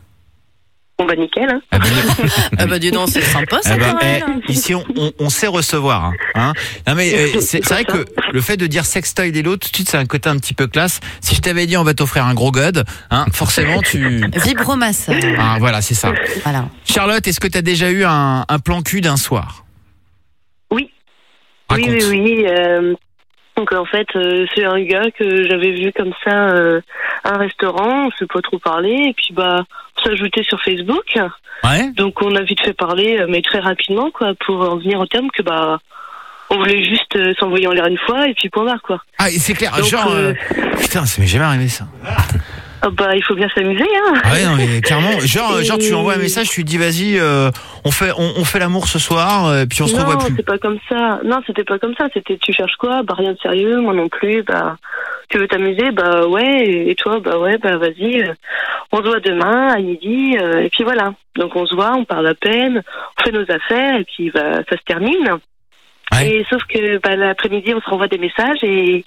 Bon bah nickel. Hein. Ah ben, Ah bah dis donc, c'est sympa ça eh ben, quand même. eh, ici, on, on, on sait recevoir. Hein, hein. Non mais euh, c'est, c'est vrai que le fait de dire sextoy Lelo, tout de suite, c'est un côté un petit peu classe. Si je t'avais dit on va t'offrir un gros god, hein, forcément tu. Vibromasseur. Ah voilà, c'est ça. Voilà. Charlotte, est-ce que tu as déjà eu un, un plan cul d'un soir? Oui. Raconte. Oui, oui, oui. euh, donc en fait, euh, c'est un gars que j'avais vu comme ça euh, à un restaurant, on s'est pas trop parlé, et puis bah on s'est ajouté sur Facebook. Ouais. Donc on a vite fait parler, euh, mais très rapidement, quoi, pour en venir au terme que bah on voulait juste euh, s'envoyer en l'air une fois, et puis point barre, quoi. Ah, et c'est clair, Donc, genre. euh, euh, Putain, ça m'est jamais arrivé ça. Ah bah il faut bien s'amuser, hein. Ah ouais, non, mais clairement, genre, Et- genre tu envoies un message, tu lui dis vas-y, euh, on fait, on, on fait l'amour ce soir, euh, puis on se non, revoit plus. c'est pas comme ça. Non, c'était pas comme ça. C'était tu cherches quoi? Bah rien de sérieux, moi non plus. Bah tu veux t'amuser? Bah ouais. Et toi? Bah ouais. Bah vas-y. euh, On se voit demain à midi. euh, Et puis voilà. Donc on se voit, on parle à peine, on fait nos affaires et puis bah ça se termine. Ouais. Et sauf que bah l'après-midi on se renvoie des messages et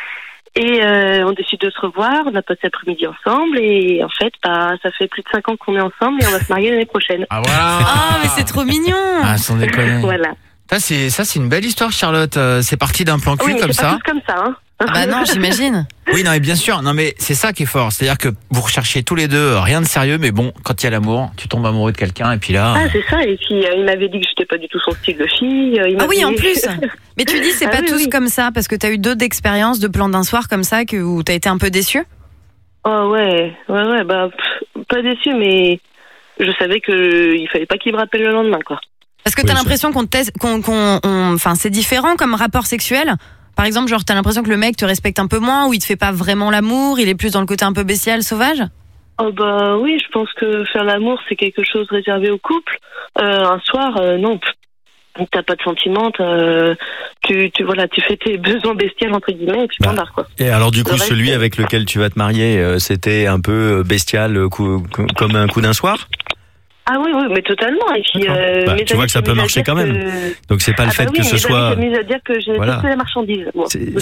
et euh, on décide de se revoir. On a passé l'après-midi ensemble et en fait bah ça fait plus de cinq ans qu'on est ensemble et on va se marier l'année prochaine. Ah voilà. Ah mais c'est trop mignon. Ah, sans déconner. Voilà. Ça c'est, ça c'est une belle histoire, Charlotte. Euh, C'est parti d'un plan cul Oui, mais comme c'est pas ça. tous comme ça. Hein. Ah bah non, j'imagine. Oui, non, mais bien sûr. Non, mais c'est ça qui est fort. C'est-à-dire que vous recherchez tous les deux euh, rien de sérieux, mais bon, quand il y a l'amour, tu tombes amoureux de quelqu'un et puis là. Ah, c'est ça. Et puis, euh, il m'avait dit que j'étais pas du tout son style de fille. euh, il Ah oui, m'avait- en plus. Mais tu dis c'est Ah pas oui, tous oui. comme ça parce que t'as eu d'autres expériences de plans d'un soir comme ça que où t'as été un peu déçu. Oh ouais, ouais, ouais. Bah, pff, pas déçu, mais je savais que il fallait pas qu'il me rappelle le lendemain, quoi. Parce que Oui, t'as ça. l'impression qu'on te teste, qu'on, qu'on, on- enfin c'est différent comme rapport sexuel. Par exemple, genre t'as l'impression que le mec te respecte un peu moins ou il te fait pas vraiment l'amour, il est plus dans le côté un peu bestial, sauvage. Oh bah oui, je pense que faire l'amour, c'est quelque chose réservé au couple. Euh, un soir, euh, non. pff, T'as pas de sentiments, t'as- tu, tu, voilà, tu fais tes besoins bestiels, entre guillemets, et puis Bah. point barre, quoi. Et alors du coup, Le reste, celui euh, avec lequel tu vas te marier, euh, c'était un peu bestial, euh, coup- coup- comme un coup d'un soir? Ah oui, oui, mais totalement. Et puis, euh, Bah, mes tu vois amis que ça peut s'amusent à marcher dire quand même. que- Donc c'est pas le Ah fait bah oui, que ce mes soit. amis s'amusent à dire que j'ai Voilà. testé la marchandise. Bon.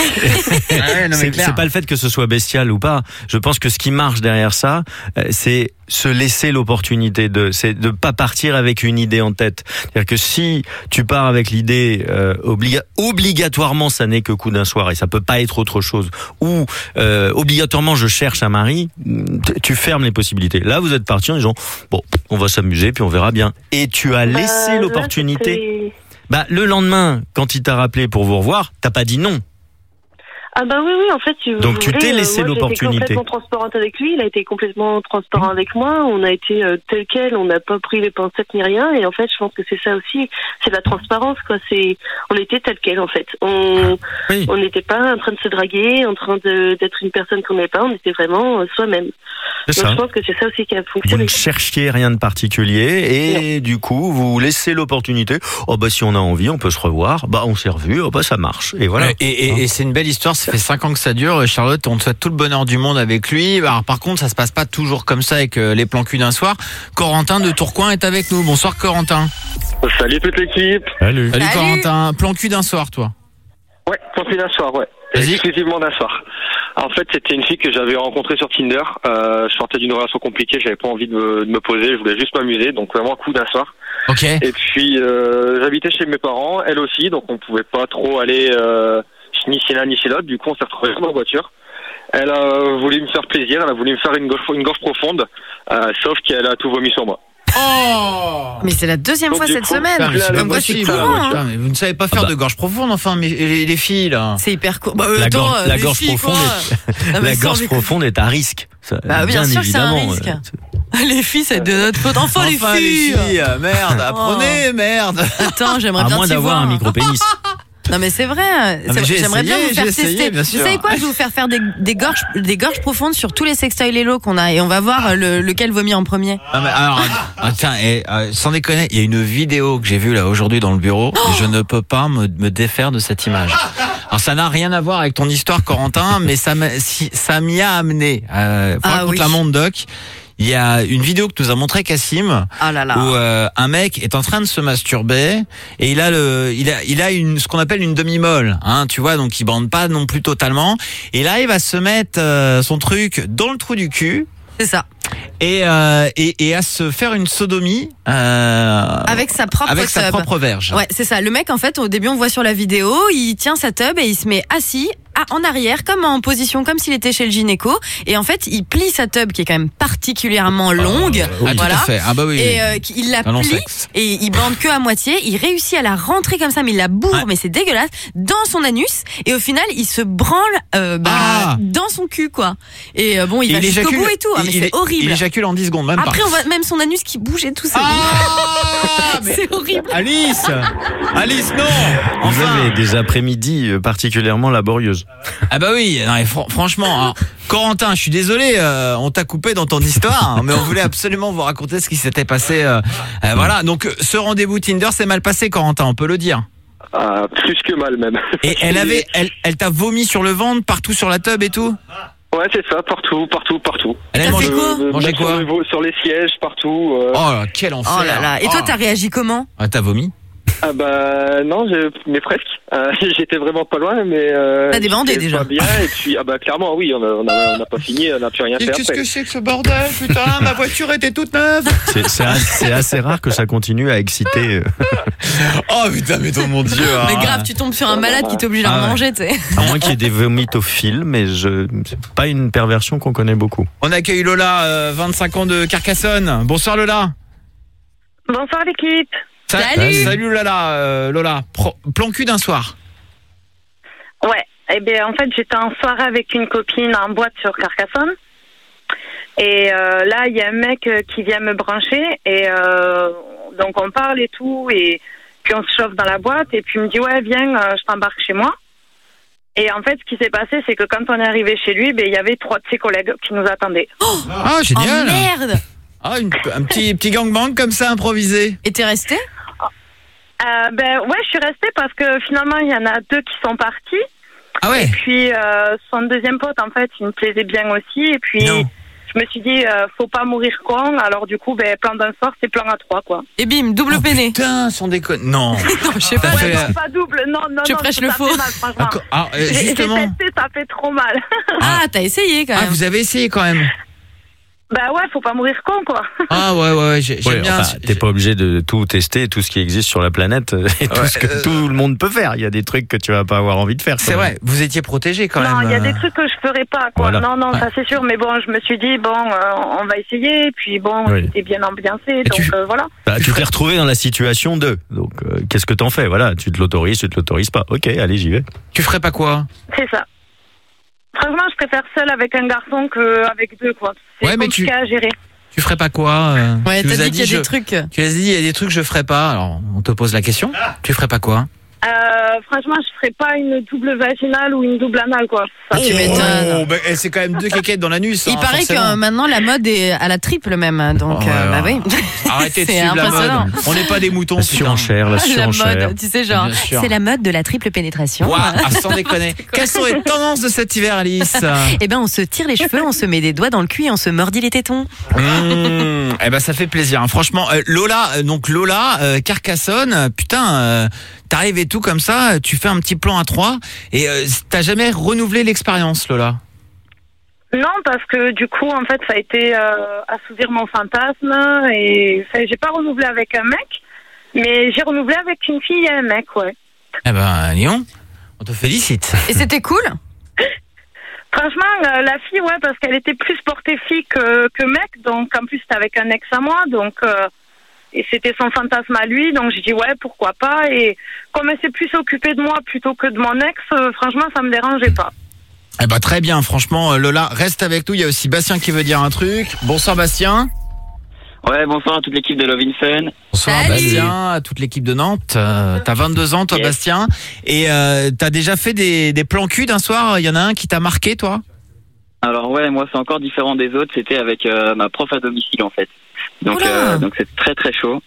Ouais, non, mais C'est clair. c'est pas le fait que ce soit bestial ou pas. Je pense que ce qui marche derrière ça, euh, c'est se laisser l'opportunité de, c'est de pas partir avec une idée en tête. C'est-à-dire que si tu pars avec l'idée euh, obliga- obligatoirement, ça n'est que coup d'un soir et ça peut pas être autre chose. Ou euh, obligatoirement, je cherche un mari. t- Tu fermes les possibilités. Là, vous êtes parti en disant bon, on va s'amuser puis on verra bien. Et tu as Bah, laissé là, l'opportunité. c'était- Bah le lendemain, quand il t'a rappelé pour vous revoir, t'as pas dit non. Ah bah oui, oui, en fait, si vous Donc, tu voulez, t'es euh, laissé moi, l'opportunité. J'étais complètement transparente avec lui, il a été complètement transparent avec moi, on a été euh, tel quel, on n'a pas pris les pincettes ni rien, et en fait, je pense que c'est ça aussi, c'est la transparence, quoi, c'est, on était tel quel, en fait. On, Oui. on n'était pas en train de se draguer, en train de, d'être une personne qu'on n'est pas, on était vraiment euh, soi-même. C'est Donc, ça. je pense que c'est ça aussi qui a Vous fonctionné. ne cherchiez rien de particulier et du coup vous laissez l'opportunité. Oh bah si on a envie, on peut se revoir. Bah on s'est revu. Oh bah ça marche. Et voilà. Et, et, et c'est une belle histoire. Ça fait cinq ans que ça dure. Charlotte, on te souhaite tout le bonheur du monde avec lui. Alors, par contre, ça se passe pas toujours comme ça avec euh, les plans cul d'un soir. Corentin de Tourcoing est avec nous. Bonsoir Corentin. Salut toute l'équipe. Salut. Salut, Salut. Corentin. Plan cul d'un soir, toi. Ouais, plan cul d'un soir, ouais. Exclusivement d'un soir. En fait, c'était une fille que j'avais rencontrée sur Tinder. Euh, je sortais d'une relation compliquée, j'avais pas envie de me, de me poser, je voulais juste m'amuser, donc vraiment un coup d'un soir. Ok. Et puis, euh, j'habitais chez mes parents, elle aussi, donc on pouvait pas trop aller euh, ni chez l'un ni chez l'autre. Du coup, on s'est retrouvés dans la voiture. Elle a voulu me faire plaisir, elle a voulu me faire une gorge, une gorge profonde, euh, sauf qu'elle a tout vomi sur moi. Oh Mais c'est la deuxième Donc, fois du cette coup, semaine. putain, mais c'est Comme pas quoi, c'est possible, courant, là, hein. Putain, mais vous ne savez pas faire Ah bah. de gorge profonde, enfin, mais les, les filles, là. C'est hyper court. Bah, La, attends, gorge, euh, la les gorge filles, profonde, quoi. est, Non, mais la sans gorge déconner. profonde est un risque. Ça, Bah, bien sûr que c'est un évidemment, risque. euh, Les filles, c'est de notre faute. Enfin, les Enfin, les filles. filles, euh, merde, apprenez, merde. Attends, j'aimerais À bien moins t'y d'avoir voir. un micro-pénis. Non mais c'est vrai, mais c'est- j'ai j'aimerais bien essayé, vous faire j'ai essayé, tester. bien Vous sûr. savez quoi, je vais vous faire faire des, des gorges, des gorges profondes sur tous les sextoys Lelo qu'on a et on va voir euh, le, lequel vomit en premier. Ah, mais alors, ah, tiens, et, euh, sans déconner, il y a une vidéo que j'ai vue là aujourd'hui dans le bureau et je ne peux pas me, me défaire de cette image. Alors ça n'a rien à voir avec ton histoire, Corentin, mais ça m'a, si, ça m'y a amené. Euh, Ah raconte oui. la montre doc. Il y a une vidéo que nous a montré Cassim Oh là là. où euh, un mec est en train de se masturber et il a le, il a, il a une, ce qu'on appelle une demi-molle, hein, tu vois, donc il bande pas non plus totalement. Et il arrive à se mettre euh, son truc dans le trou du cul. C'est ça. Et, euh, et, et à se faire une sodomie euh, Avec sa propre avec sa tub. propre verge. Ouais, c'est ça. Le mec, en fait, au début, on voit sur la vidéo, il tient sa tub et il se met assis à- en arrière, comme en position, comme s'il était chez le gynéco. Et en fait, il plie sa tub, qui est quand même particulièrement longue. Ah, tout voilà. à fait. Ah bah oui. Et euh, il la Un long plie sexe. et il bande que à moitié. Il réussit à la rentrer comme ça, mais il la bourre, mais c'est dégueulasse, dans son anus. Et au final, il se branle euh, bah, Ah. dans son cul, quoi. Et euh, bon, il Et va jusqu'au éjacule- bout et tout. hein, mais il- c'est il- horrible. Il éjacule en dix secondes, même Après, pas. on voit même son anus qui bouge et tout. C'est Ah, horrible. C'est horrible. Alice Alice, non Vous Enfin avez des après-midi euh, particulièrement laborieuses. Ah bah oui, non, mais fr- franchement, hein, Corentin, je suis désolé, euh, on t'a coupé dans ton histoire, hein, mais on voulait absolument vous raconter ce qui s'était passé. euh, euh, voilà, donc euh, ce rendez-vous Tinder s'est mal passé, Corentin, on peut le dire. Ah, plus que mal même. Et elle avait, elle, elle t'a vomi sur le ventre, partout sur la tub et tout. Ouais, c'est ça, partout, partout, partout. Elle a mangé quoi Euh, Mangé même quoi sur, le- sur les sièges, partout. euh. Oh là, quel enfer. Oh là là. Et toi, Oh. t'as réagi comment? Ah, t'as vomi? Ah bah non, je, mais presque. Euh, J'étais vraiment pas loin, mais... Euh, T'as débandé, j'étais déjà. Pas bien, et puis, ah bah clairement, oui, on a, on a, on a pas fini, on n'a plus rien Et fait qu'est-ce après. que c'est que ce bordel, putain, ma voiture était toute neuve. C'est c'est assez, c'est assez rare que ça continue à exciter. euh. Oh putain, mais ton mon dieu. Mais ah. grave, tu tombes sur un malade qui t'oblige à Ah ouais. manger, tu sais. À moins qu'il y ait des vomitophiles, mais je c'est pas une perversion qu'on connaît beaucoup. On accueille Lola, euh, vingt-cinq ans de Carcassonne. Bonsoir Lola. Bonsoir l'équipe. Sa- Salut. Salut Lola, euh, Lola. Pro- plan cul d'un soir. Ouais, eh bien en fait j'étais en soirée avec une copine en boîte sur Carcassonne. Et euh, là il y a un mec euh, qui vient me brancher et euh, donc on parle et tout et puis on se chauffe dans la boîte et puis il me dit ouais viens euh, je t'embarque chez moi. Et en fait ce qui s'est passé c'est que quand on est arrivé chez lui, ben il y avait trois de ses collègues qui nous attendaient. Ah génial. Oh merde. Ah une- un petit petit gangbang comme ça improvisé. Et t'es resté? Euh, ben ouais je suis restée parce que finalement il y en a deux qui sont partis. Ah ouais. Et puis euh, son deuxième pote en fait il me plaisait bien aussi et puis Non. je me suis dit euh, faut pas mourir con alors du coup ben plan d'un soir c'est plan à trois quoi. Et bim, double peiné. Putain, sans déconne. Non. Non, je sais pas. T'as fait- Non, pas double non non Tu non prêches ça le fait faux. mal, franchement. Ah, ah, euh, J'ai- j'ai justement. testé, ça fait trop mal. Ah, t'as essayé quand Ah même. vous avez essayé quand même. Bah ouais faut pas mourir con quoi. Ah ouais ouais, ouais j'ai- j'aime Ouais, bien. enfin, t'es pas obligé de tout tester, tout ce qui existe sur la planète euh, et tout Ouais, ce que euh, tout le monde peut faire. Il y a des trucs que tu vas pas avoir envie de faire. C'est quand vrai. même. Vous étiez protégé quand Non même. il y a euh. des trucs que je ferais pas quoi. Voilà. Non non Ouais. ça c'est sûr mais bon je me suis dit bon euh, on va essayer puis bon Oui. c'était bien ambiancé donc tu- euh, voilà. Bah, tu t'es retrouvé dans la situation de. Donc, euh, qu'est-ce que t'en fais? Voilà, tu te l'autorises, tu te l'autorises pas. Ok, allez, j'y vais. Tu ferais pas quoi? C'est ça. Franchement je préfère seul avec un garçon qu'avec deux quoi. C'est Ouais, mais compliqué tu- à gérer. Tu ferais pas quoi euh, Ouais, tu t'as nous as dit qu'il y a je- des trucs. Tu as dit il y a des trucs que je ferais pas. Alors on te pose la question. Tu ferais pas quoi? Euh, franchement, je ferais pas une double vaginale ou une double anale, quoi. Ça, Tu m'étonnes. Oh, bah, eh, c'est quand même deux kékettes dans l'anus. Il hein, paraît forcément. que maintenant la mode est à la triple même, donc Oh, euh, bah ouais, oui. Arrêtez de C'est suivre la impressionnant. mode. On n'est pas des moutons. La putain. surenchère, la La surenchère. mode, tu sais genre, Bien sûr. c'est la mode de la triple pénétration. Ouah, ah, sans déconner. Quelles sont les tendances de cet hiver, Alice? Eh ben, on se tire les cheveux, on se met des doigts dans le cul et on se mordit les tétons. Mmh, eh ben ça fait plaisir, hein. Franchement. Euh, Lola, euh, donc Lola, euh, Carcassonne, euh, putain, euh, t'arrives et tout comme ça, tu fais un petit plan à trois et euh, t'as jamais renouvelé l'expérience, Lola? Non, parce que du coup, en fait, ça a été euh, assouvir mon fantasme et ça, j'ai pas renouvelé avec un mec, mais j'ai renouvelé avec une fille et un mec, ouais. Eh ben, Lyon, on te félicite. Et c'était cool? Franchement, euh, la fille, ouais, parce qu'elle était plus portée fille que, que mec, donc en plus c'était avec un ex à moi, donc euh, et c'était son fantasme à lui, donc j'ai dit ouais, pourquoi pas, et comme elle s'est plus occupée de moi plutôt que de mon ex, euh, franchement, ça me dérangeait pas. Eh ben très bien, franchement, euh, Lola, reste avec nous. Il y a aussi Bastien qui veut dire un truc. Bonsoir Bastien. Ouais, bonsoir à toute l'équipe de Love in Fun. Bonsoir Salut. Bastien, à toute l'équipe de Nantes. Euh, t'as vingt-deux ans, toi, Yes. Bastien. Et euh, t'as déjà fait des, des plans cul d'un soir? Il y en a un qui t'a marqué, toi? Alors ouais, moi c'est encore différent des autres. C'était avec euh, ma prof à domicile en fait. Donc euh, donc c'est très très chaud.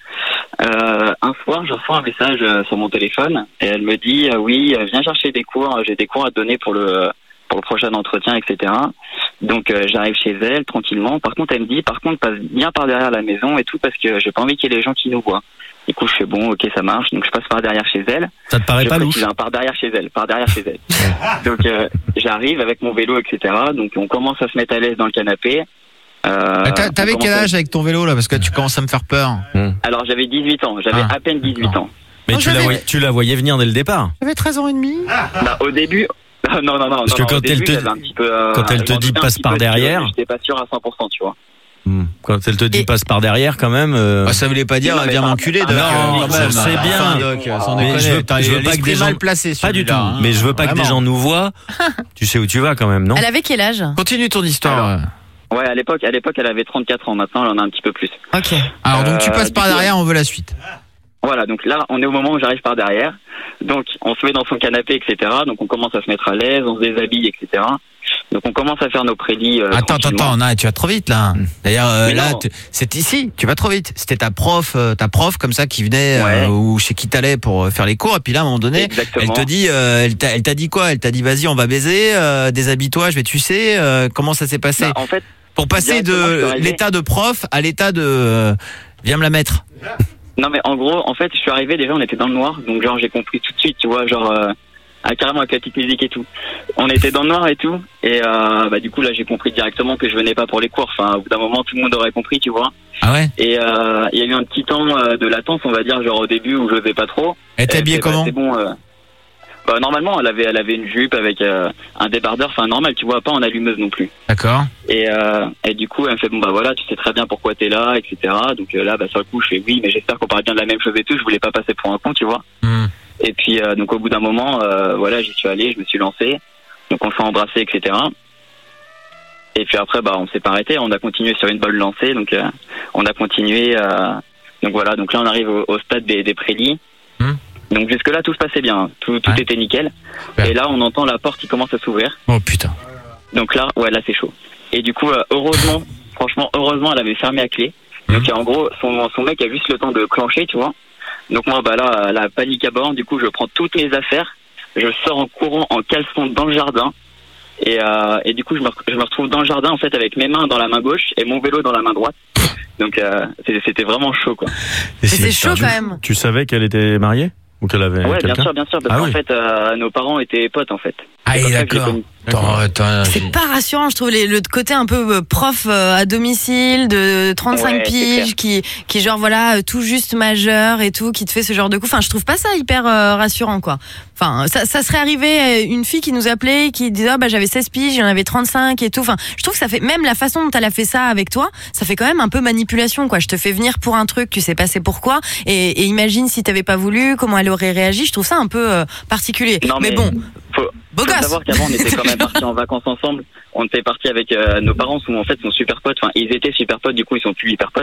Euh, un soir, je reçois un message euh, sur mon téléphone et elle me dit euh, oui, euh, viens chercher des cours. J'ai des cours à te donner pour le pour le prochain entretien, et cetera. Donc euh, j'arrive chez elle tranquillement. Par contre, elle me dit par contre passe bien par derrière la maison et tout parce que j'ai pas envie qu'il y ait les gens qui nous voient. Du coup, je fais bon, ok, ça marche. Donc je passe par derrière chez elle. Ça te paraît Je pas précise, louche? hein, par derrière chez elle, par derrière chez elle. Donc euh, j'arrive avec mon vélo, et cetera. Donc on commence à se mettre à l'aise dans le canapé. Euh, Mais t'as- T'avais on quel commence à- âge avec ton vélo, là? Parce que tu commences à me faire peur. Alors j'avais dix-huit ans, j'avais Ah, à peine dix-huit ans. Mais tu la, voyais, tu la voyais venir dès le départ. J'avais treize ans et demi. Bah, au début, non, non, non. Parce non, que non, quand au elle début, te- j'avais un petit peu, euh, quand elle te j'en dit doutais un passe petit par peu, si tu veux, derrière. mais J'étais pas sûr à cent pour cent, tu vois. Hmm. Quand elle te dit passe par derrière, quand même. euh, Bah, ça voulait pas dire Non, mais viens par- m'enculer, Doc. Non, euh, quand je même. sais bien. Enfin, Doc, sans Mais déconner. je veux, Putain, je veux il pas a que des l'esprit gens mal placé, pas du tout. celui-là, hein. Mais je veux pas que des Vraiment. gens nous voient. Tu sais où tu vas quand même, non? Elle avait quel âge? Continue ton histoire. Ouais, à l'époque, à l'époque, elle avait trente-quatre ans. Maintenant, elle en a un petit peu plus. Ok. Alors donc tu Euh, passes du par coup, derrière, on veut la suite. Voilà, donc là, on est au moment où j'arrive par derrière. Donc, on se met dans son canapé, et cetera. Donc, on commence à se mettre à l'aise, on se déshabille, et cetera. Donc, on commence à faire nos prédits. euh, Attends, attends, tranquillement. attends, non, tu vas trop vite là. D'ailleurs, euh, Mais là, non. tu- c'est ici, tu vas trop vite. C'était ta prof, euh, ta prof comme ça qui venait euh, ou chez qui t'allais pour euh, faire les cours. Et puis là, à un moment donné, Exactement. elle te dit, euh, elle t'a elle t'a dit quoi? Elle t'a dit, vas-y, on va baiser, euh, déshabille-toi, je vais te sucer. Euh, comment ça s'est passé? Bah, en fait, pour passer directement, je suis de arrivé. l'état de prof à l'état de, euh, viens me la mettre. Non, mais en gros, en fait, je suis arrivé, déjà, on était dans le noir. Donc, genre, j'ai compris tout de suite, tu vois, genre, euh, ah, carrément avec la petite musique et tout. On était dans le noir et tout. Et, euh, bah, du coup, là, j'ai compris directement que je venais pas pour les cours. Enfin, au bout d'un moment, tout le monde aurait compris, tu vois. Ah ouais? Et, euh, il y a eu un petit temps euh, de latence, on va dire, genre, au début où je n'osais pas trop. Elle était Et habillée c'est- bah, comment? C'est bon, euh, bah, normalement, elle avait, elle avait une jupe avec euh, un débardeur, enfin, normal, tu vois, pas en allumeuse non plus. D'accord. Et, euh, et du coup, elle me fait, bon, bah voilà, tu sais très bien pourquoi t'es là, et cetera. Donc euh, là, bah, sur le coup, je fais oui, mais j'espère qu'on parle bien de la même chose et tout. Je voulais pas passer pour un con, tu vois. Hmm. Et puis, euh, donc, au bout d'un moment, euh, voilà, j'y suis allé, je me suis lancé. Donc, on s'est embrassé, et cetera. Et puis après, bah, on s'est pas arrêté. On a continué sur une bonne lancée. Donc, euh, on a continué. Euh, donc, voilà. Donc là, on arrive au, au stade des, des prélis. Hmm. Donc, jusque-là, tout se passait bien. Tout, tout était nickel. Et là, on entend la porte qui commence à s'ouvrir. Oh putain. Donc là, ouais, là, c'est chaud. Et du coup, euh, heureusement, franchement, heureusement, elle avait fermé à clé. Donc, en gros, son, son mec a juste le temps de clencher, tu vois. Donc, moi, bah là, la panique à bord. Du coup, je prends toutes mes affaires. Je sors en courant en caleçon dans le jardin. Et, euh, et du coup, je me, je me retrouve dans le jardin, en fait, avec mes mains dans la main gauche et mon vélo dans la main droite. Donc, euh, c'était c'était vraiment chaud, quoi. Et c'est si- chaud, tu- quand même. Tu savais qu'elle était mariée? Ou qu'elle avait Ouais, bien quelqu'un? sûr, bien sûr. Parce Ah qu'en oui. fait, euh, nos parents étaient potes, en fait. Ah, C'est et comme ça que j'ai d'accord. connu. Attends, attends, j'ai- C'est pas rassurant, je trouve, les- le côté un peu euh, prof euh, à domicile de trente-cinq Ouais, c'est piges, qui, qui genre voilà, euh, tout juste majeur et tout, qui te fait ce genre de coup. Enfin, je trouve pas ça hyper euh, rassurant, quoi. Enfin, ça, ça serait arrivé euh, une fille qui nous appelait, qui disait, ah, bah, j'avais seize piges, j'en avais trente-cinq et tout. Enfin, je trouve que ça fait, même la façon dont elle a fait ça avec toi, ça fait quand même un peu manipulation, quoi. Je te fais venir pour un truc, tu sais pas c'est pourquoi, et, et imagine si t'avais pas voulu, comment elle aurait réagi. Je trouve ça un peu euh, particulier. Non, mais, mais bon, faut, beau faut gosse. savoir qu'avant, on était quand même partis en vacances ensemble. On était partis avec euh, nos parents, où en fait, sont super potes. Enfin, ils étaient super potes, du coup, ils sont plus hyper potes.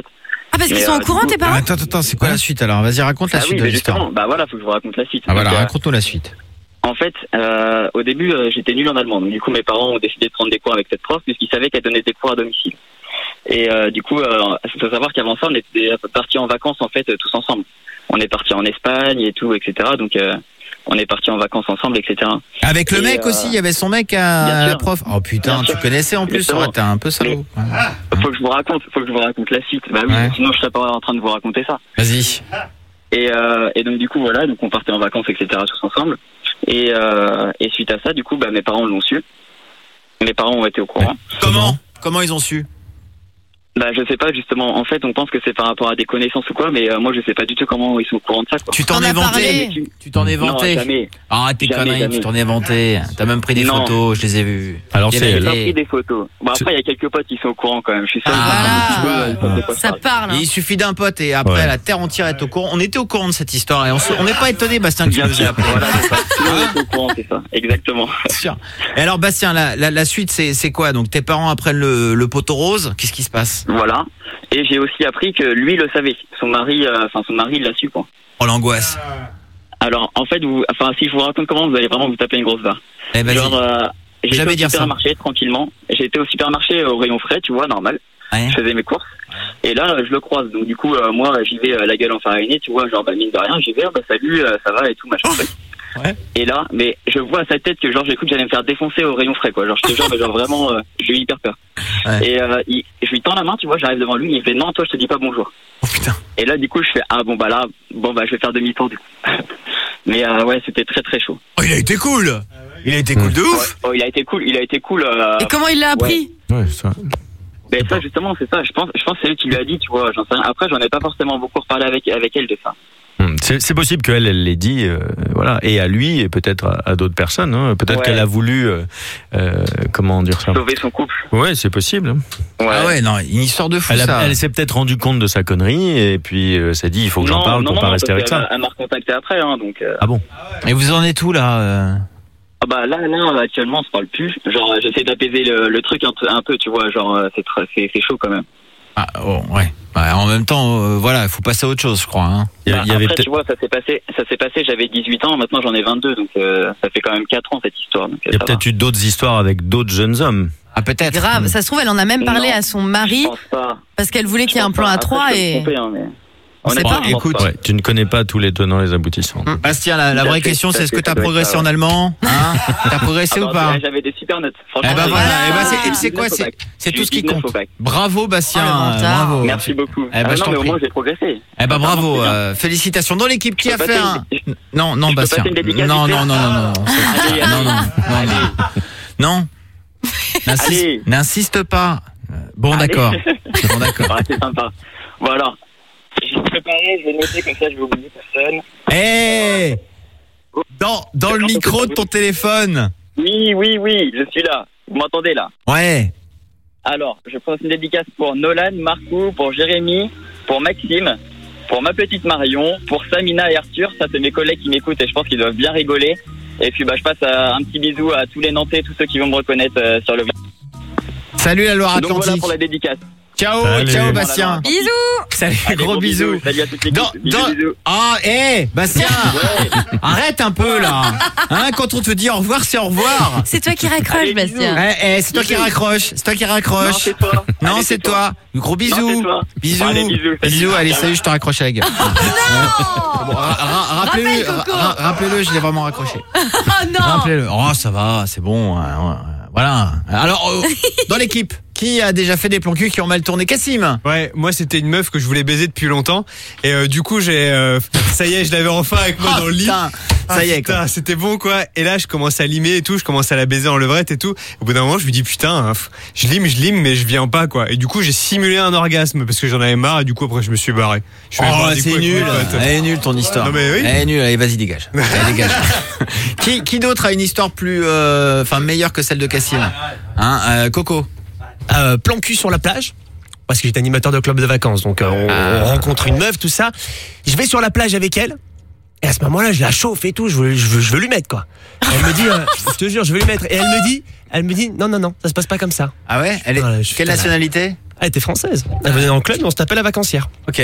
Ah, parce qu'ils Mais, sont euh, au courant, du coup- tes parents? Attends, attends, c'est quoi la suite alors? Vas-y, raconte la Ah suite oui, de mais l'histoire. justement, bah voilà, faut que je vous raconte la suite. Ah voilà, Donc, euh, raconte-nous la suite. En fait, euh, au début, euh, j'étais nul en allemand. Donc, du coup, mes parents ont décidé de prendre des cours avec cette prof puisqu'ils savaient qu'elle donnait des cours à domicile. Et euh, du coup, euh, il faut savoir qu'avant ça, on était partis en vacances en fait euh, tous ensemble. On est partis en Espagne et tout, et cetera. Donc, euh, on est partis en vacances ensemble, et cetera. Avec le Et, mec euh, aussi, il y avait son mec à bien la sûr. prof. Oh putain, Bien tu sûr. connaissais en plus, Justement. ouais, t'es un peu salaud. Faut que je vous raconte, faut que je vous raconte la suite. Bah oui, Ouais. sinon je serais pas en train de vous raconter ça. Vas-y. Et, euh, et donc du coup voilà, donc on partait en vacances, et cetera. Tous ensemble. Et, euh, et suite à ça, du coup, bah mes parents l'ont su. Mes parents ont été au courant. Comment Comment ils ont su? Bah je sais pas justement. En fait, on pense que c'est par rapport à des connaissances ou quoi, mais euh, moi je sais pas du tout comment ils sont au courant de ça. Quoi. Tu t'en es vanté Tu t'en es vanté Non, jamais. Arrête tes Jamais, conneries, jamais. tu t'en es vanté. T'as même pris des Non. photos, je les ai vues. Alors, Il y c'est- avait J'ai pas les- pris des photos. Bon après, il y a quelques potes qui sont au courant quand même. Je suis seul. Ah, Tu vois, ça fait pas Ça parle. Il suffit d'un pote et après Ouais. la terre entière est au courant. On était au courant de cette histoire et on se- on n'est pas étonné, Bastien, que tu Bien nous aies sûr. appelé. Voilà, c'est ça. Tout le monde est au courant, c'est ça. Exactement. Sûr. Et alors Bastien, la, la, la suite c'est c'est quoi? Donc tes parents apprennent le, le poteau rose, qu'est-ce qui se passe? Voilà. Et j'ai aussi appris que lui le savait. Son mari, euh, enfin son mari, il l'a su quoi. Oh l'angoisse. Alors en fait, vous, enfin si je vous raconte comment, vous allez vraiment vous taper une grosse barre. Eh, vas-y. Genre, euh, j'étais Jamais au dire ça. supermarché tranquillement. J'étais au supermarché au rayon frais, tu vois, normal. Ouais. Je faisais mes courses. Et là, je le croise. Donc du coup, euh, moi, j'y vais euh, la gueule enfarinée, tu vois, genre bah, mine de rien, j'y vais, bah salut, euh, ça va et tout, machin. truc. Ouais. Et là, mais je vois à sa tête que genre j'ai cru que j'allais me faire défoncer au rayon frais quoi. Genre je te jure, mais genre vraiment, euh, j'ai eu hyper peur. Ouais. Et euh, il, je lui tends la main, tu vois, j'arrive devant lui, il fait non, toi je te dis pas bonjour. Oh putain. Et là du coup je fais ah bon bah là, bon bah je vais faire demi-tour du coup. Mais euh, ouais, c'était très très chaud. Oh il a été cool. Il a été cool de ouf. Oh, il a été cool, il a été cool. euh, Et comment il l'a appris? Ouais, ça. Ben ça justement c'est ça. Je pense, je pense que c'est elle qui lui a dit, tu vois. J'en sais rien. Après j'en ai pas forcément beaucoup reparlé avec avec elle de ça. Hmm, C'est c'est possible qu'elle, elle l'ait dit, euh, voilà, et à lui, et peut-être à, à d'autres personnes. Hein. Peut-être Ouais. qu'elle a voulu, euh, euh, comment dire ça? Sauver son couple. Ouais, c'est possible. hein. Ah ouais, non, une histoire de fou Elle, a- ça. elle s'est peut-être rendu compte de sa connerie, et puis euh, s'est dit, il faut que j'en Non, parle non, pour non, pas non, rester parce avec qu'elle ça. m'a- Elle m'a recontacté après, hein, donc. euh, Ah bon? Et vous en êtes où là euh Ah bah là, là actuellement on se parle plus. Genre j'essaie d'apaiser le, le truc un, peu- un peu, tu vois. Genre euh, c'est très- c'est c'est chaud quand même. Ah oh, ouais. Bah, en même temps, euh, voilà, il faut passer à autre chose, je crois. Hein. Il y, a- Bah, il y avait après, peut-être. tu vois, ça s'est passé, ça s'est passé, j'avais dix-huit ans, maintenant j'en ai vingt-deux, donc euh, ça fait quand même quatre ans cette histoire. Donc, euh, Il y a ça peut-être eu d'autres histoires avec d'autres jeunes hommes. Ah peut-être. Grave, ça se trouve, elle en a même parlé Non. à son va. mari Je pense pas. parce qu'elle voulait Je qu'il y ait un pense plan pas. à Après, trois je peux me et. tromper, hein, mais... On sait Honnêtement, pas. je pense Écoute, pas. Ouais, tu ne connais pas tous les tenants et les aboutissants. Bastien, la, la Ça vraie fait- question ça c'est est-ce fait- que t'as ça doit être progressé ça, en ouais. allemand hein? T'as progressé Ah ou bah, pas? ouais, j'avais des super notes. Eh Franchement, ben j'ai- voilà, j'ai eh ben, c'est- dix-neuf c'est quoi, au c'est- bac. c'est J'ai tout ce qui dix-neuf compte. au bac. Bravo Bastien, Oh, le menteur. bravo. Merci beaucoup. Eh ben, Ah je non, t'en mais au prie. moins j'ai progressé. Eh ben Vraiment, bravo, c'est bien. euh, félicitations. Dans l'équipe qui Je a peux fait passer un... une- Non, non je peux Bastien. passer une dédicace Non, vite non, fait non, non, non. c'est- Allez, Non, non, non, allez. non. Non. N'insiste, Allez. n'insiste pas. Euh, Bon Allez. d'accord. Bon d'accord. Ouais, c'est sympa. Bon alors, j'ai préparé, je vais noter comme ça, je vais oublier personne. Eh Dans, dans le micro de ton téléphone. Oui, oui, oui, je suis là. Vous m'entendez là? Ouais. Alors, je prends une dédicace pour Nolan, Marco, pour Jérémy, pour Maxime, pour ma petite Marion, pour Samina et Arthur. Ça, c'est mes collègues qui m'écoutent et je pense qu'ils doivent bien rigoler. Et puis, bah, je passe euh, un petit bisou à tous les Nantais, tous ceux qui vont me reconnaître euh, sur le vlog. Salut la Donc voilà Loire-Atlantique. pour la dédicace. Ciao, Salut. ciao Bastien. Bisous. Salut, Allez, gros bisous. Salut à toute l'équipe. Dans, Bisous, dans... bisous. Ah, hé, Bastien, arrête un peu là. Hein, quand on te dit au revoir, c'est au revoir. C'est toi qui raccroche, Allez, Bastien. Eh, eh, c'est toi qui Bisous. raccroche, c'est toi qui Non, raccroche. c'est toi. Non, Allez, c'est toi. Gros bisous. c'est toi. Bisous. Allez, bisous. Salut. Bisous, allez, salut, je te raccroche à la gueule. Bon, ra- ra- Rappelez-le, Rappelle, Coco. ra- rappelez-le, je l'ai vraiment raccroché. Oh non. Rappelez-le. Oh, ça va, c'est bon. hein, ouais, Voilà. Alors, euh, dans l'équipe, qui a déjà fait des plans cul qui ont mal tourné? Cassim. Ouais, moi c'était une meuf que je voulais baiser depuis longtemps et euh, du coup j'ai euh, ça y est, je l'avais enfin avec moi Oh, dans le lit. putain, ça y est, quoi. putain, c'était bon quoi. Et là je commence à limer et tout, je commence à la baiser en levrette et tout. Au bout d'un moment, je me dis putain, hein, pff, je lime, je lime mais je viens pas quoi. Et du coup, j'ai simulé un orgasme parce que j'en avais marre et du coup après je me suis barré. Je suis allé Oh, boire des c'est coups avec nul. mon pote. Elle est nulle ton histoire. Non, mais oui. Elle est nulle. Allez, vas-y, dégage. Allez, dégage. qui qui d'autre a une histoire plus, euh, enfin meilleure que celle de Cassim? Hein, euh, Coco. Euh, plan cul sur la plage. Parce que j'étais animateur de club de vacances, donc euh, on, Ah. on rencontre une meuf, tout ça. Je vais sur la plage avec elle. Et à ce moment-là, je la chauffe et tout, je veux, je veux, je veux lui mettre, quoi. Et elle me dit, euh, je te jure, je veux lui mettre. Et elle me dit, elle me dit, non, non, non, ça se passe pas comme ça. Ah ouais? Elle est... Voilà, je- Quelle putain, nationalité? Elle était française. Elle venait dans le club et on se tapait la vacancière. Ok.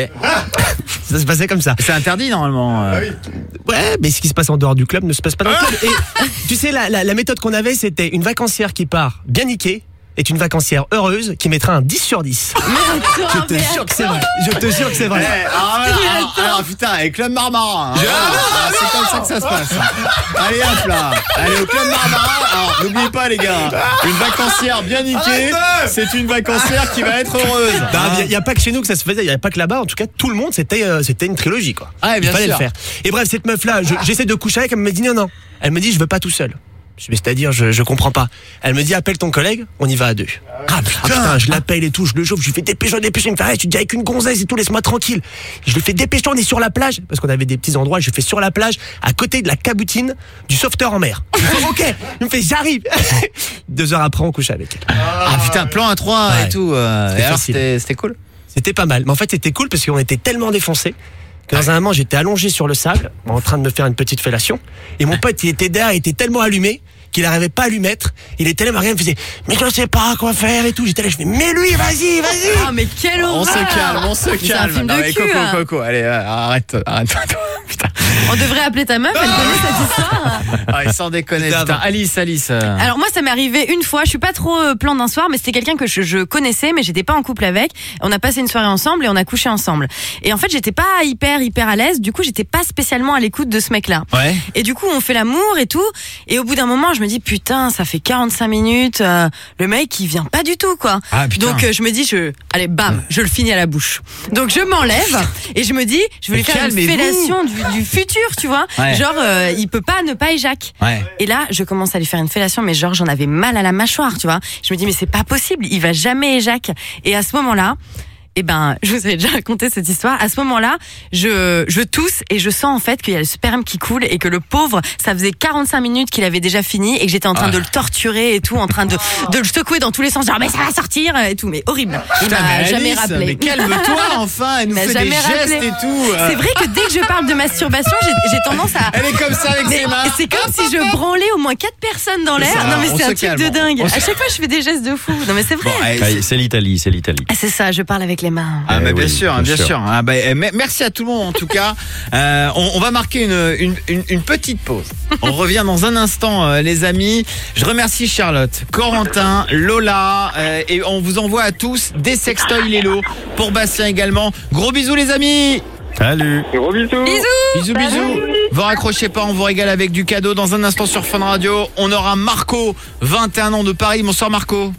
Ça se passait comme ça. C'est interdit normalement. euh. Ouais, mais ce qui se passe en dehors du club ne se passe pas dans le club. Et tu sais, la, la, la méthode qu'on avait, c'était une vacancière qui part bien niquée est une vacancière heureuse qui mettra un dix sur dix. Je te jure que c'est vrai. Je te jure que c'est vrai. Eh, alors, alors, alors, alors, putain, avec Club Marmarin. Hein, voilà, c'est comme ça que ça se passe. Allez hop là. Allez au Club Marmarin. Alors, n'oubliez pas les gars, une vacancière bien niquée, c'est une vacancière qui va être heureuse. Il n'y a, a pas que chez nous que ça se faisait, il n'y a pas que là-bas. En tout cas, tout le monde, c'était euh, c'était une trilogie, quoi. Ah, bien il fallait sûr. le faire. Et bref, cette meuf-là, je- j'essaie de coucher avec, elle me dit non, non. Elle me dit, je veux pas tout seul. Je dis, c'est-à-dire, je, je comprends pas. Elle me dit, appelle ton collègue, on y va à deux. Ah putain, ah, putain je l'appelle et tout, je le chauffe, je lui fais dépêche-toi, dépêche-toi. Il me fait, arrête, tu te dis avec une gonzesse et tout, laisse-moi tranquille. Je lui fais dépêche-toi, on est sur la plage, parce qu'on avait des petits endroits, je lui fais sur la plage, à côté de la caboutine du sauveteur en mer. Je fais, ok, il me fait, j'arrive. Deux heures après, on couche avec elle. Ah putain, plan à trois Ouais. et tout. euh, C'était et alors, facile. c'était c'était cool. C'était pas mal. Mais en fait, c'était cool parce qu'on était tellement défoncés que dans un moment, j'étais allongé sur le sable, en train de me faire une petite fellation. Et mon pote, il était derrière, il était tellement allumé qu'il n'arrivait pas à lui mettre. Il était là, il me faisait, mais je sais pas quoi faire et tout. J'étais là, je fais, mais lui, vas-y, vas-y. Ah, mais quelle horreur! On se calme, on se Mais c'est un calme. film Non, de mais cul, Coco, hein. Coco, allez, euh, arrête, arrête. Putain. On devrait appeler ta meuf, elle connaît cette histoire. Ah, sans déconner, putain. Alice, Alice. euh, Alors moi ça m'est arrivé une fois, je suis pas trop euh, plan d'un soir, mais c'était quelqu'un que je, je connaissais mais j'étais pas en couple avec. On a passé une soirée ensemble et on a couché ensemble. Et en fait j'étais pas hyper hyper à l'aise, du coup j'étais pas spécialement à l'écoute de ce mec-là. Ouais. Et du coup on fait l'amour et tout, et au bout d'un moment je me dis putain ça fait quarante-cinq minutes, euh, le mec il vient pas du tout quoi. Ah, putain. Donc euh, je me dis je, allez bam, je le finis à la bouche. Donc je m'enlève et je me dis je vais lui Mais faire une calmez-vous. fellation du, du futur tu vois. Ouais. Genre euh, il peut pas ne pas éjac. Ouais. Et là, je commence à lui faire une fellation, mais genre, j'en avais mal à la mâchoire, tu vois. Je me dis, mais c'est pas possible, il va jamais éjac. Et à ce moment-là, eh ben, je vous avais déjà raconté cette histoire. À ce moment-là, je, je tousse et je sens en fait qu'il y a le sperme qui coule et que le pauvre, ça faisait quarante-cinq minutes qu'il avait déjà fini et que j'étais en train Ah. de le torturer et tout, en train de, de le secouer dans tous les sens, genre, mais ça va sortir et tout, mais horrible. Il Putain, m'a mais jamais Alice, rappelé. mais calme-toi enfin, elle nous Il m'a fait des jamais gestes rappelé. et tout. euh. C'est vrai que dès que je parle de masturbation, j'ai j'ai tendance à. Elle est comme ça avec Mais ses mains. C'est comme si je branlais au moins quatre personnes dans l'air. Ça, Non mais on c'est se un truc calme. de dingue. On se- À chaque fois, je fais des gestes de fou. Non mais c'est vrai. Bon, allez, Ah, c'est l'Italie, c'est l'Italie. Ah, c'est ça, je parle avec les mains. Ah, Eh mais bien oui, sûr, bien bien sûr. sûr. Ah, bah, eh, me- merci à tout le monde en tout cas. Euh, on, on va marquer une, une, une, une petite pause. On revient dans un instant, euh, les amis. Je remercie Charlotte, Corentin, Lola, euh, et on vous envoie à tous des sextoys Lélo pour Bastien également. Gros bisous les amis. Salut. Gros bisous. Bisous, bisous. Vous raccrochez pas, on vous régale avec du cadeau. Dans un instant sur Fun Radio, on aura Marco, vingt et un ans de Paris. Bonsoir Marco.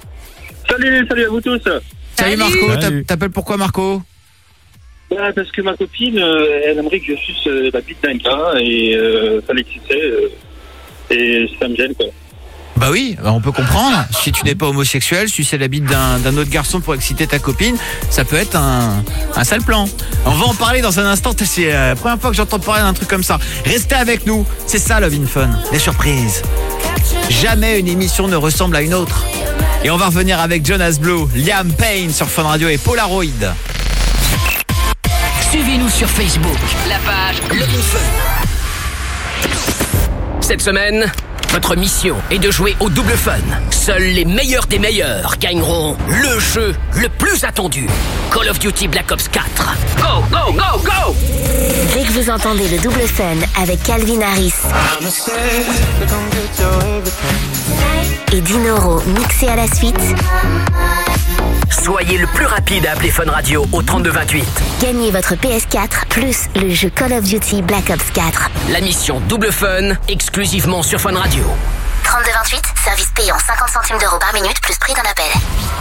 Salut, salut à vous tous. Salut, Marco. Salut. T'a- T'appelles pourquoi Marco? Bah, parce que ma copine, euh, elle aimerait que je suce euh, la bite d'un gars et euh, ça l'excitait euh, et ça me gêne quoi. Bah oui, bah on peut comprendre. Si tu n'es pas homosexuel, sucer la bite d'un d'un autre garçon pour exciter ta copine, ça peut être un, un sale plan. On va en parler dans un instant. C'est euh, la première fois que j'entends parler d'un truc comme ça. Restez avec nous. C'est ça, Love in Fun. Les surprises. Jamais une émission ne ressemble à une autre. Et on va revenir avec Jonas Blue, Liam Payne sur Fun Radio et Polaroid. Suivez-nous sur Facebook, la page Love in Fun. Cette semaine, votre mission est de jouer au double fun. Seuls les meilleurs des meilleurs gagneront le jeu le plus attendu. Call of Duty Black Ops quatre. Go, go, go, go! Dès que vous entendez le double fun avec Calvin Harris et Dinoro mixé à la suite, Soyez le plus rapide à appeler Fun Radio au trente-deux vingt-huit. gagnez votre P S quatre plus le jeu Call of Duty Black Ops quatre. La mission double fun, exclusivement sur Fun Radio. trente-deux vingt-huit, service payant cinquante centimes d'euros par minute plus prix d'un appel.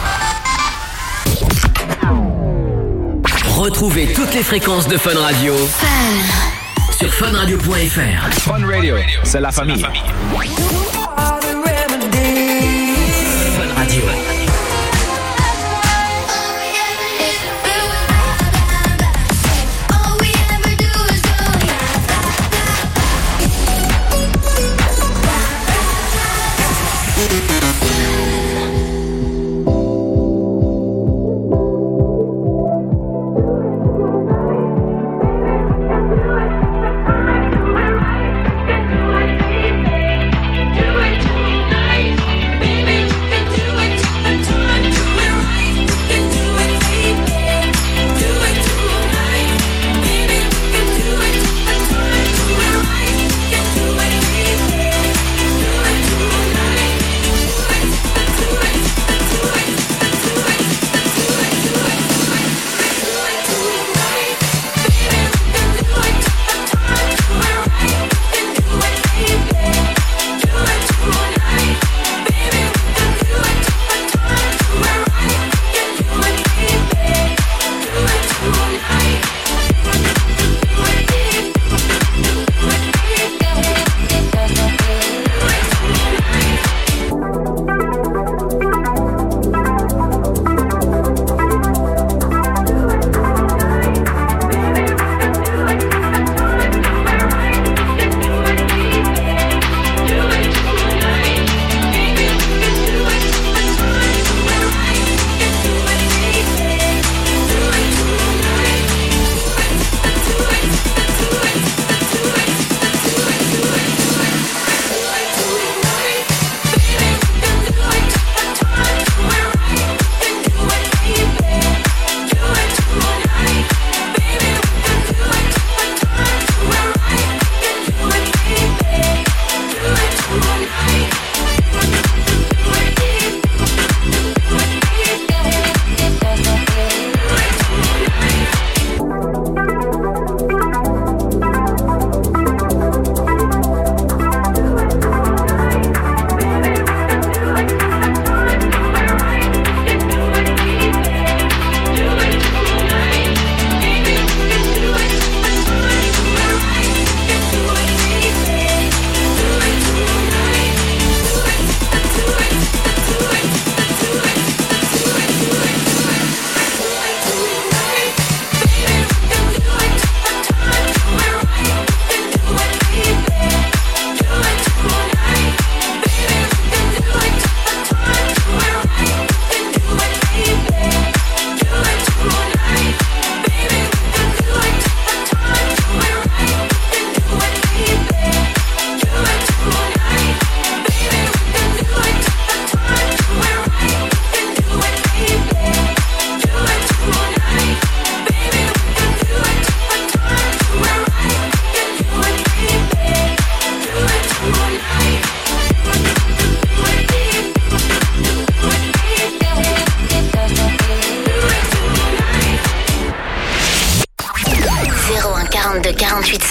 Retrouvez toutes les fréquences de Fun Radio sur fun radio point f r. Fun Radio, c'est la famille. Fun Radio.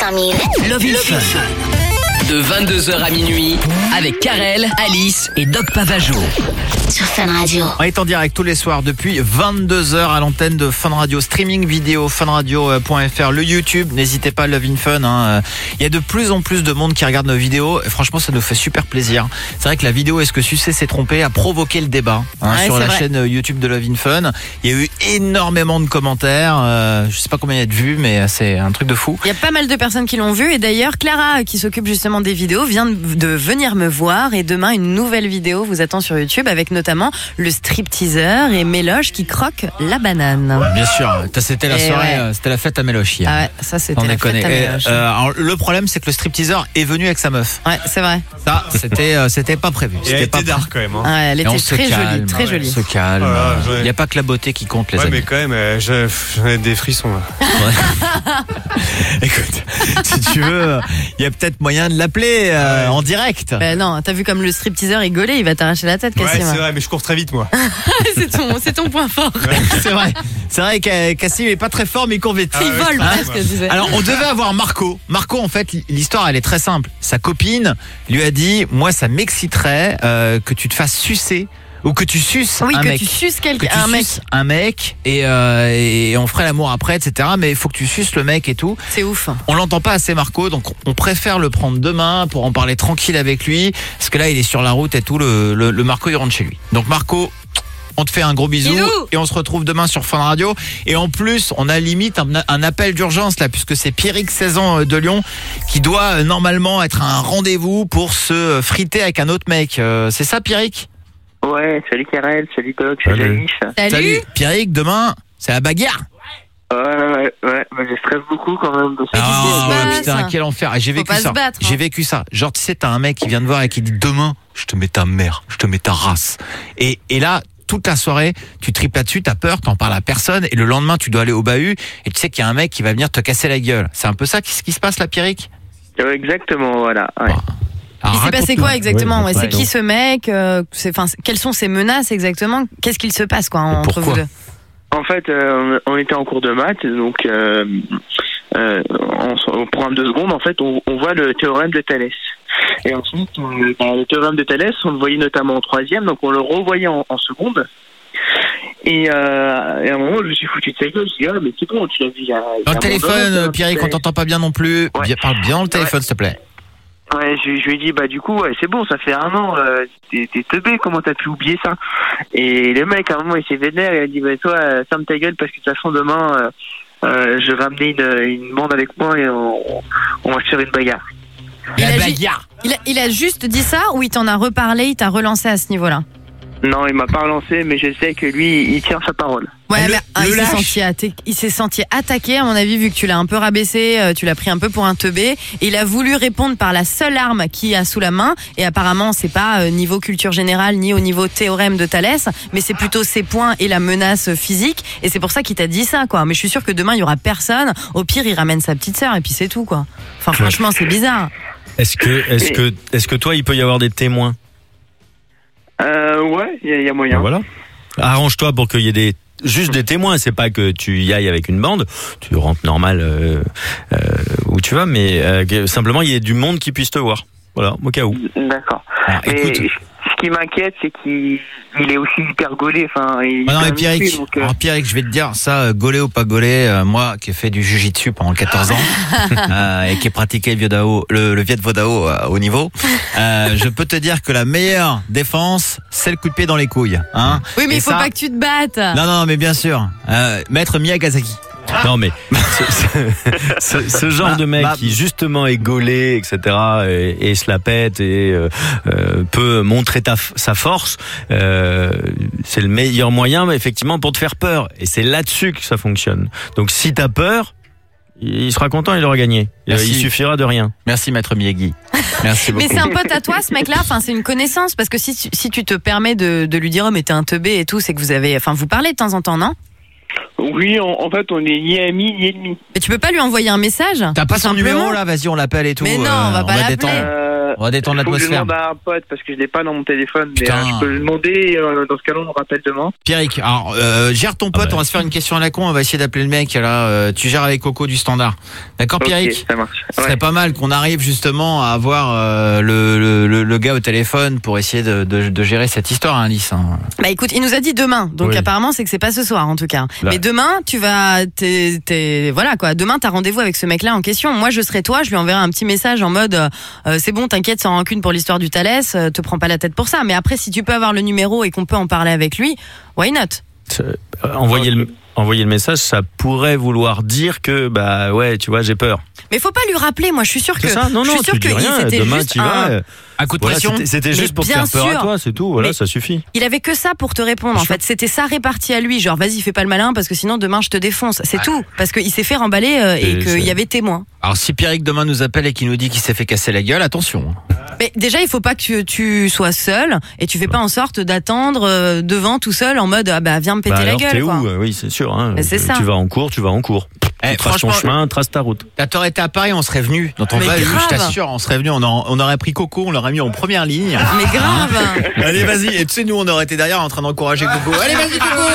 cinq mille. Love in Fun. De vingt-deux heures à minuit, avec Karel, Alice et Doc Pavageau. Sur Fun Radio. On est en direct tous les soirs depuis vingt-deux heures à l'antenne de Fun Radio. Streaming vidéo, funradio point f r, le YouTube. N'hésitez pas, Love in Fun. Hein. Il y a de plus en plus de monde qui regarde nos vidéos. Et franchement, ça nous fait super plaisir. C'est vrai que la vidéo Est-ce que Sucé s'est trompé a provoqué le débat hein, ouais, sur la vrai. chaîne YouTube de Love in Fun. Il y a eu énormément de commentaires. Euh, je sais pas combien il y a de vues, mais c'est un truc de fou. Il y a pas mal de personnes qui l'ont vu. Et d'ailleurs, Clara, qui s'occupe justement des vidéos, vient de venir me voir. Et demain, une nouvelle vidéo vous attend sur YouTube avec notamment le stripteaseur et Méloche qui croque la banane. Bien sûr, c'était la et soirée, ouais. c'était la fête à Méloche hier. Ah ouais, ça c'était On la fête à Méloche. Euh, alors, le problème, c'est que le stripteaseur est venu avec sa meuf. Ouais, c'est vrai. Ça, c'était, euh, c'était pas prévu. Et elle était dark quand même. Hein. Ouais, elle était très calme, jolie, très ouais, jolie. On se calme. Voilà, il ouais. n'y a pas que la beauté qui compte, les ouais, amis. mais quand même, euh, j'en ai des frissons là. Ouais. Écoute, si tu veux, il y a peut-être moyen de l'appeler euh, ouais. en direct. Ben non, t'as vu comme le stripteaseur est gaulé, il va t'arracher la tête, Cassim. Ouais, c'est vrai, mais je cours très vite moi. c'est, ton, c'est ton point fort. Ouais, c'est vrai. C'est vrai que Cassim est pas très fort, mais il court vite. Ah, il vole hein presque, disais. Alors, on devait avoir Marco. Marco, en fait, l'histoire, elle est très simple. Sa copine lui a dit, moi, ça m'exciterait euh, que tu te fasses sucer. Ou que tu suces oui, un que mec. Tu suces quelqu'un, que tu un mec. suces un mec et, euh, et on ferait l'amour après, et cetera. Mais il faut que tu suces le mec et tout. C'est ouf. On l'entend pas assez, Marco, donc on préfère le prendre demain pour en parler tranquille avec lui. Parce que là, il est sur la route et tout. Le, le, le Marco, il rentre chez lui. Donc Marco, on te fait un gros bisou. Bisous. Et on se retrouve demain sur Fun Radio. Et en plus, on a limite un, un appel d'urgence là, puisque c'est Pierrick, seize ans de Lyon, qui doit normalement être un rendez-vous pour se friter avec un autre mec. Euh, c'est ça, Pierrick ? Ouais, salut Karel, salut Doc, salut Alice. Salut. Salut. Pierrick, demain, c'est la bagarre. Ouais, ouais, ouais, mais je stresse beaucoup quand même. De ah, oh, putain, quel enfer. J'ai vécu ça. Battre, hein. J'ai vécu ça. Genre, tu sais, t'as un mec qui vient te voir et qui dit demain, je te mets ta mère, je te mets ta race. Et, et là, toute la soirée, tu tripes là-dessus, t'as peur, t'en parles à personne, et le lendemain, tu dois aller au bahut, et tu sais qu'il y a un mec qui va venir te casser la gueule. C'est un peu ça qui, qui se passe là, Pierrick ? euh, Exactement, voilà. Ouais. Oh. Alors, il s'est passé quoi exactement ouais, ouais, C'est qui ce mec euh, c'est, Quelles sont ses menaces exactement ? Qu'est-ce qu'il se passe quoi, entre vous deux ? En fait, euh, on était en cours de maths, donc euh, euh, on, au programme de seconde, en fait, on, on voit le théorème de Thalès. Et ensuite, on, bah, le théorème de Thalès, on le voyait notamment en troisième, donc on le revoyait en, en seconde. Et, euh, et à un moment, je me suis foutu de sa gueule. Je me suis dit, ah, mais c'est bon, tu l'as vu il y a. Dans le téléphone, Pierrick, on t'entend pas bien non plus. Ouais. Parle bien dans le téléphone, ouais. s'il te plaît. Ouais, je, je lui ai dit, bah du coup, ouais, c'est bon, ça fait un an, euh, t'es, t'es teubé, comment t'as pu oublier ça ? Et le mec, à un moment, il s'est vénère, il a dit, bah toi, euh, ferme ta gueule, parce que de toute façon, demain, euh, euh, je vais ramener une, une bande avec moi et on, on va se faire une bagarre. Il La a bagarre ju- il, a, il a juste dit ça ou il t'en a reparlé, il t'a relancé à ce niveau-là ? Non, il m'a pas relancé, mais je sais que lui, il tient sa parole. Ouais, le, mais ah, le il, s'est senti atta- il s'est senti attaqué, à mon avis, vu que tu l'as un peu rabaissé, euh, tu l'as pris un peu pour un teubé. Et il a voulu répondre par la seule arme qu'il a sous la main. Et apparemment, c'est pas euh, niveau culture générale, ni au niveau théorème de Thalès, mais c'est plutôt ses points et la menace physique. Et c'est pour ça qu'il t'a dit ça, quoi. Mais je suis sûre que demain, il y aura personne. Au pire, il ramène sa petite sœur et puis c'est tout, quoi. Enfin, franchement, c'est bizarre. Est-ce que, est-ce que, est-ce que toi, il peut y avoir des témoins ? Euh, ouais, il y, y a moyen. Ben voilà. Arrange-toi pour qu'il y ait des, juste des témoins. C'est pas que tu y ailles avec une bande. Tu rentres normal euh, euh, où tu vas, mais euh, simplement il y ait du monde qui puisse te voir. Voilà, au cas où. D'accord. Ah, mais écoute. Ce qui m'inquiète, c'est qu'il il est aussi hyper gaulé. Enfin, il ah non, mais Pierrick, Pierrick, donc, euh... alors Pierrick, je vais te dire ça, euh, gaulé ou pas gaulé, euh, moi qui ai fait du jujitsu pendant quatorze ans euh, et qui ai pratiqué le vieux Dao, le, le Viet Vo Dao à haut niveau, euh, je peux te dire que la meilleure défense, c'est le coup de pied dans les couilles. Hein. Oui, mais et il faut ça... pas que tu te battes. Non, non, mais bien sûr. Euh, Maître Miyazaki. Non mais ce, ce, ce genre bah, de mec bah, qui justement est gaulé, et cetera et, et se la pète et euh, euh, peut montrer ta, sa force, euh, c'est le meilleur moyen effectivement pour te faire peur. Et c'est là-dessus que ça fonctionne. Donc si t'as peur, il sera content, il aura gagné. Merci. Il suffira de rien. Merci Maître Miyagi. Merci beaucoup. Mais c'est un pote à toi ce mec-là, enfin c'est une connaissance parce que si tu, si tu te permets de, de lui dire oh mais t'es un teubé et tout, c'est que vous avez, enfin vous parlez de temps en temps, non ? Oui, en, en fait, on est ni amis ni ennemis. Mais tu peux pas lui envoyer un message? T'as pas son Simplement. numéro là? Vas-y, on l'appelle et tout. Mais non, euh, on va pas l'appeler. détendre, Euh, on va détendre faut que je l'atmosphère. demande à un pote parce que je l'ai pas dans mon téléphone. Mais Putain. euh, je peux le demander. euh, dans ce cas-là, on me rappelle demain. Pierrick, alors euh, gère ton pote, on va se faire une question à la con, on va essayer d'appeler le mec là, euh, tu gères avec Coco du Standard. D'accord Ok, Pierrick? ça marche. Ce serait pas mal qu'on arrive justement à avoir euh, le, le, le, le gars au téléphone pour essayer de, de, de gérer cette histoire, hein, Alice. Hein. Bah écoute, il nous a dit demain, donc Oui. apparemment c'est que c'est pas ce soir en tout cas. Là. Mais demain, tu vas, t'es, t'es- voilà quoi. Demain, t'as rendez-vous avec ce mec-là en question. Moi, je serai toi, je lui enverrai un petit message en mode, euh, c'est bon, t'inquiète, sans rancune pour l'histoire du Thalès, euh, te prends pas la tête pour ça. Mais après, si tu peux avoir le numéro et qu'on peut en parler avec lui, why not? Euh, Envoyer le, envoyer le message, ça pourrait vouloir dire que, bah ouais, tu vois, j'ai peur. Mais faut pas lui rappeler. Moi, je suis sûre que, C'est ça, non, je non, suis sûre tu dis que rien, c'était demain juste tu vas. un- euh, Un coup de voilà, pression. C'était, c'était Mais juste pour te bien faire peur à sûr. toi, c'est tout, voilà, Mais- ça suffit. Il avait que ça pour te répondre. En fait, c'était sa répartie à lui. Genre, vas-y, fais pas le malin parce que sinon demain je te défonce. C'est tout. Parce qu'il s'est fait remballer euh, et Et qu'il c'est- y avait témoin. Alors si Pierrick demain nous appelle et qu'il nous dit qu'il s'est fait casser la gueule, attention. Mais déjà, il faut pas que tu sois seul et tu fais pas en sorte d'attendre euh, devant tout seul en mode ah bah viens me péter Bah la alors, gueule. t'es quoi. où? Oui, c'est sûr. Hein. Mais c'est ça. Tu vas en cours, tu vas en cours. Eh, Tu traces ton franchement, chemin, trace ta route. T'as t'aurais été à Paris, on serait venu dans ton Mais vrai, je grave. t'assure, on serait venu, on, en- on aurait pris Coco, on l'aurait mis en première ligne. Mais grave. Allez, vas-y. Et tu sais, nous, on aurait été derrière en train d'encourager Coco. Allez, vas-y,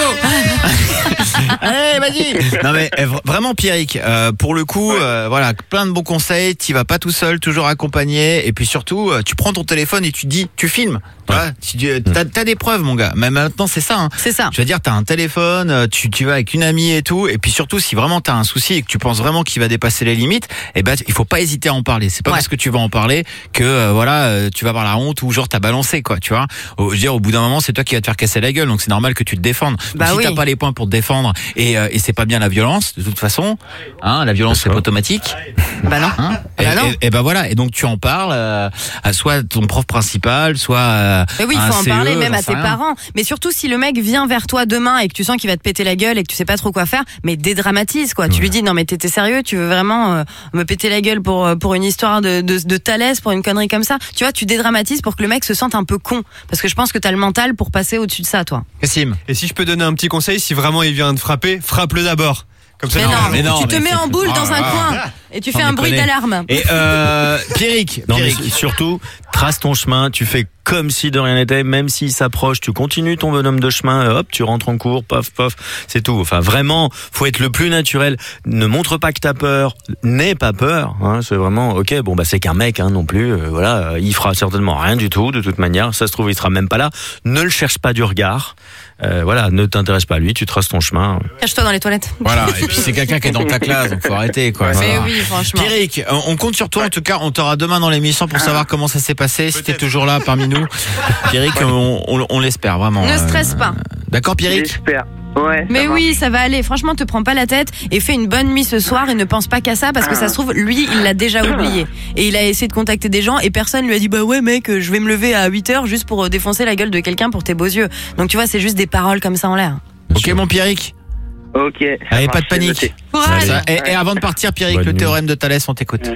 Coco. Allez, vas-y. Non, mais eh, vra- vraiment, Pierrick, euh, pour le coup, euh, voilà, plein de bons conseils. T'y vas pas tout seul, toujours accompagné. Et puis surtout, euh, tu prends ton téléphone et tu dis, tu filmes. Tu vois, tu dis, euh, t'as, t'as des preuves, mon gars. Mais maintenant, c'est ça. Hein. C'est ça. Je veux dire, t'as un téléphone, euh, tu, tu vas avec une amie et tout. Et puis surtout, si vraiment t'as un souci et que tu penses vraiment qu'il va dépasser les limites, eh ben, il faut pas hésiter à en parler. C'est pas Ouais. parce que tu vas en parler que, euh, voilà, euh, tu vas avoir la honte ou genre t'as balancé, quoi, tu vois. Au, je veux dire, au bout d'un moment, c'est toi qui vas te faire casser la gueule, donc c'est normal que tu te défendes. Donc, Bah si oui. t'as pas les points pour te défendre et, euh, et c'est pas bien la violence, de toute façon, hein, la violence c'est pas automatique. Bah non. Hein et, Bah non. et, et bah voilà, et donc tu en parles euh, à soit ton prof principal, soit euh, Mais oui, il un faut en C E, parler même j'en à sais tes rien. parents. Mais surtout, si le mec vient vers toi demain et que tu sens qu'il va te péter la gueule et que tu sais pas trop quoi faire, mais dédramatise quoi. Tu lui dis non mais t'es t'es sérieux, tu veux vraiment euh, me péter la gueule pour euh, pour une histoire de, de de Thalès, pour une connerie comme ça. Tu vois, tu dédramatises pour que le mec se sente un peu con. Parce que je pense que t'as le mental pour passer au-dessus de ça, toi. Kassim. Et si je peux donner un petit conseil, si vraiment il vient de frapper, frappe-le d'abord. Comme ça, Mais tu- non, mais non, tu te mais mets c'est- en boule dans un Ah, coin ah, et tu sans fais un bruit déconner. d'alarme. Et euh, Pierrick, Non, mais Pierrick. surtout, trace ton chemin, tu fais comme si de rien n'était, même s'il s'approche, tu continues ton bonhomme de chemin, hop, tu rentres en cours, paf, paf, c'est tout. Enfin, vraiment, faut être le plus naturel. Ne montre pas que t'as peur, n'aie pas peur. Hein, c'est vraiment, ok, bon, bah c'est qu'un mec, hein, non plus. euh, voilà, euh, il fera certainement rien du tout, de toute manière. Ça se trouve, il sera même pas là. Ne le cherche pas du regard. Euh, voilà, ne t'intéresse pas à lui, tu traces ton chemin. Cache-toi dans les toilettes. Voilà, et puis c'est quelqu'un qui est dans ta classe, donc faut arrêter, quoi. Mais Voilà. oui, franchement. Pierrick, on on compte sur toi, en tout cas, on t'aura demain dans l'émission pour savoir comment ça s'est passé, si t'es toujours là parmi nous. Pierrick, on, on, on l'espère, vraiment. Ne Euh, stresse pas. D'accord, Pierrick? J'espère. Ouais. Mais ça oui, ça va aller. Franchement, te prends pas la tête et fais une bonne nuit ce soir et ne pense pas qu'à ça parce que ça se trouve, lui, il l'a déjà oublié. Et il a essayé de contacter des gens et personne lui a dit bah ouais mec, je vais me lever à huit heures juste pour défoncer la gueule de quelqu'un pour tes beaux yeux. Donc tu vois, c'est juste des paroles comme ça en l'air. Ok, mon Pierrick. Ok. ça Allez, marche, pas de c'est panique. noté. Courage. Ça, et, et avant de partir, Pierrick, Bonne le nuit. théorème de Thalès, on t'écoute.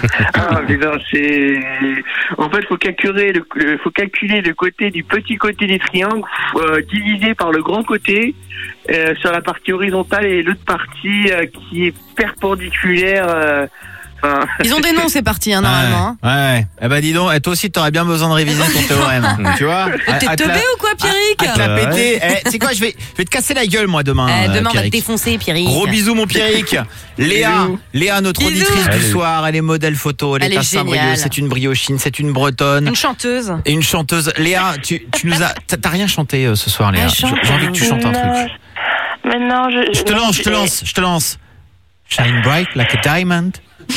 Ah, putain, c'est. En fait, faut calculer le, le- faut calculer le côté du petit côté du triangle euh, divisé par le grand côté euh, sur la partie horizontale et l'autre partie euh, qui est perpendiculaire. euh, enfin, Ils ont des noms ces parties hein, normalement. hein. Ouais, ouais. Eh ben dis donc, eh, toi aussi t'aurais bien besoin de réviser ton théorème. Tu vois? T'es À- à te teubé la- ou quoi, Pierrick à te la Ouais. péter. Eh, c'est quoi, je vais, je vais te casser la gueule moi demain. Eh, euh, Demain on va te Pierrick. défoncer, Pierrick. Gros bisous mon Pierrick. Léa, Bisous. Léa, notre Bisous. auditrice du Allez. soir, elle est modèle photo, elle, Elle est est à Saint-Brieuc, géniale. c'est une briochine, c'est une bretonne. Une chanteuse. Et une chanteuse. Léa, tu, tu nous as, t'as t'as rien chanté euh, ce soir, Léa. Elle J'ai chante. j'ai envie que tu chantes un truc. Mais non, je. Je te lance, je te lance, je te lance. Shine bright like a diamond.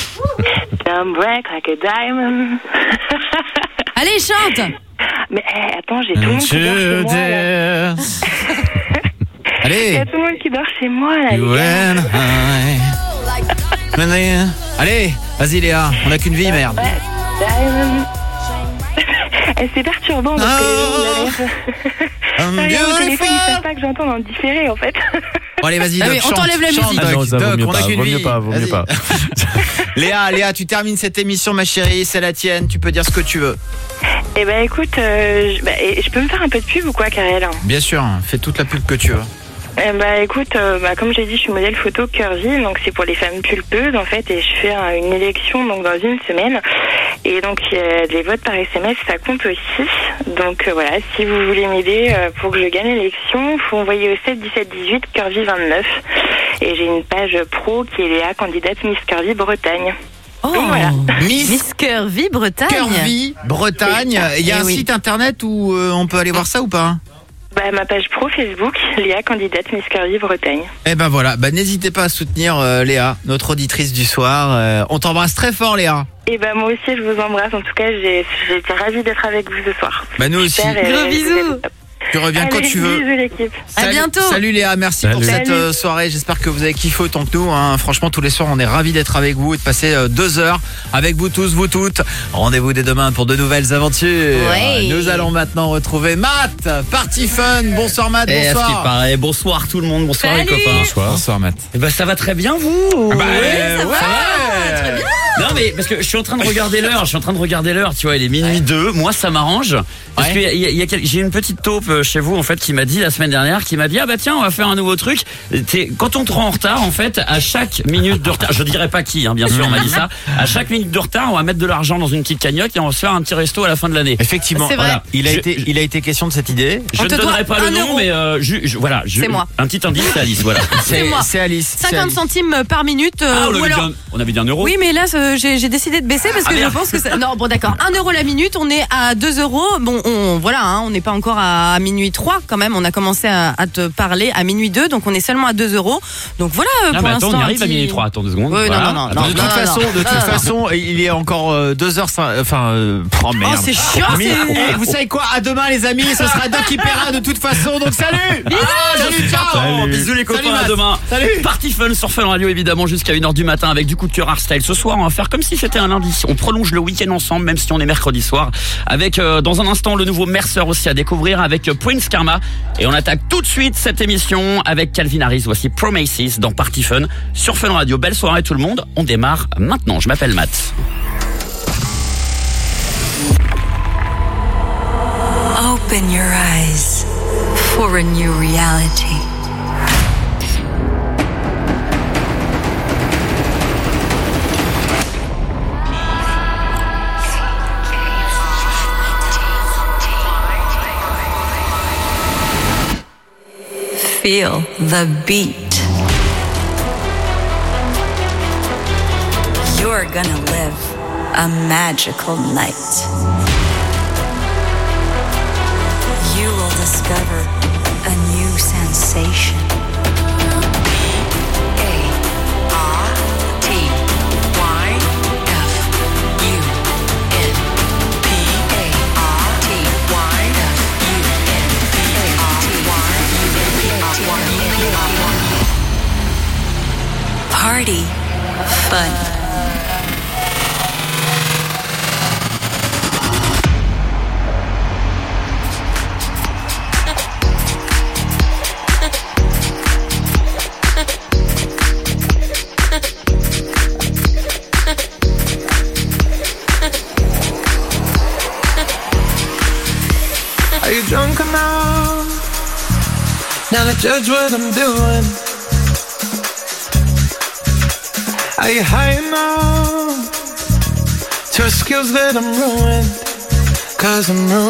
Don't break like a diamond. Allez, chante. Mais eh, attends, j'ai tout le monde qui dort chez moi. là. Il y Allez. a tout le monde qui dort chez moi là. You les gars. and I. Allez, vas-y Léa, on a qu'une vie, merde. Diamond. Eh, c'est perturbant parce que les gens derrière. I'm Derrière mon téléphone, ils beautiful. savent pas que j'entends en différé en fait. Bon, allez, vas-y, Ah Doc, oui, on chante, t'enlève la chante, musique. Doc, Ah non, ça vaut Doc, mieux on a pas, qu'une vaut mieux vie. pas, vaut mieux Vas-y. pas. Léa, Léa, tu termines cette émission, ma chérie, c'est la tienne, tu peux dire ce que tu veux. Eh ben écoute, euh, je, bah, et je peux me faire un peu de pub ou quoi, Karel? Bien sûr, fais toute la pub que tu veux. Eh bah écoute, euh, bah, comme j'ai dit, je suis modèle photo Curvy, donc c'est pour les femmes pulpeuses en fait, et je fais euh, une élection donc dans une semaine, et donc euh, les votes par S M S ça compte aussi, donc euh, voilà, si vous voulez m'aider euh, pour que je gagne l'élection, faut envoyer au sept dix-sept dix-huit Curvy vingt-neuf, et j'ai une page pro qui est Léa, candidate Miss Curvy Bretagne. Oh, donc, voilà. Miss, Miss Curvy Bretagne. Curvy Bretagne. Il y a Eh un oui. site internet où euh, on peut aller voir ça ou pas? Bah, ma page pro Facebook, Léa, candidate Miss Curvy Bretagne. Eh ben voilà, bah, n'hésitez pas à soutenir euh, Léa, notre auditrice du soir. Euh, on t'embrasse très fort, Léa. Et bah moi aussi je vous embrasse, en tout cas j'ai j'ai été ravie d'être avec vous ce soir. Bah nous aussi. Super, et- Gros bisous. Tu reviens quand Allez, tu veux. Bisous l'équipe. À Salut- bientôt. Salut Léa, merci pour Salut. cette Salut. euh, soirée. J'espère que vous avez kiffé autant que nous. Hein. Franchement, tous les soirs, on est ravis d'être avec vous et de passer euh, deux heures avec vous tous, vous toutes. Rendez-vous dès demain pour de nouvelles aventures. Ouais. Nous allons maintenant retrouver Matt, Party Fun. Bonsoir Matt, Et à ce qui bonsoir. paraît, bonsoir tout le monde, bonsoir Salut. les copains. Bonsoir. Bonsoir Matt. Eh ben, ça va très bien vous Bah, Ouais, ça va, très bien. Non mais parce que je suis en train de regarder l'heure, je suis en train de regarder l'heure, tu vois, il est minuit deux, moi ça m'arrange. Parce Ouais. que y a- y a- y a quel- j'ai une petite taupe euh, chez vous en fait qui m'a dit la semaine dernière, qui m'a dit ah bah tiens on va faire un nouveau truc. T'es- quand on te rend en retard en fait, à chaque minute de retard, je dirais pas qui, hein, bien sûr on m'a dit ça, à chaque minute de retard on va mettre de l'argent dans une petite cagnotte et on va se faire un petit resto à la fin de l'année. Effectivement, C'est vrai. voilà. Il a Je- été, il a été question de cette idée. Je On ne te donnerai doit pas le un nom euro. mais euh, je, je- voilà, je- C'est moi. un petit indice c'est Alice, voilà. C'est moi. C'est Alice. c'est cinquante Alice. centimes par minute. euh, Ah, on ou avait, dit alors... un, on avait dit un euro. Oui, mais là, ce- j'ai j'ai décidé de baisser parce que Ah, je merde. pense que ça... Non, bon, d'accord. un euro la minute, on est à deux euros. Bon, on, voilà, hein, on n'est pas encore à, à minuit trois quand même. On a commencé à, à te parler à minuit deux, donc on est seulement à deux euros. Donc voilà, euh, Ah, pour mais attends, l'instant. on y arrive un à petit- minuit trois, attends deux secondes. Oui, non, Voilà. non, non, Attends, non, De toute non, façon, non, de toute non, non. façon, il est encore euh, deux heures cinq. Enfin, euh, oh merde. Oh, c'est chiant, Mais- c'est- eh, vous savez quoi? À demain, les amis. Ce sera Doc qui paiera de toute façon. Donc salut. Bisous. Ah, salut, ciao. Salut. Bisous les copains, Salut, à Matt. demain. Salut. Party Fun sur Fun Radio évidemment jusqu'à une heure du matin avec du coup de cœur hardstyle. Ce soir on va faire comme si c'était un lundi. On prolonge le week-end ensemble même si on est mercredi soir. Avec euh, dans un instant le nouveau Mercer aussi à découvrir avec euh, Prince Karma. Et on attaque tout de suite cette émission avec Calvin Harris. Voici Promises dans Party Fun sur Fun Radio. Belle soirée tout le monde. On démarre maintenant. Je m'appelle Matt. Open your eyes for a new reality. Feel the beat. You're gonna live a magical night. You will discover a new sensation. A R T Y F U N P A R T Y F U N P A R T Y U N P A R T Y. Party fun. Are you drunk enough now to judge what I'm doing? Are you high enough to skills that I'm ruined? Cause I'm ruined.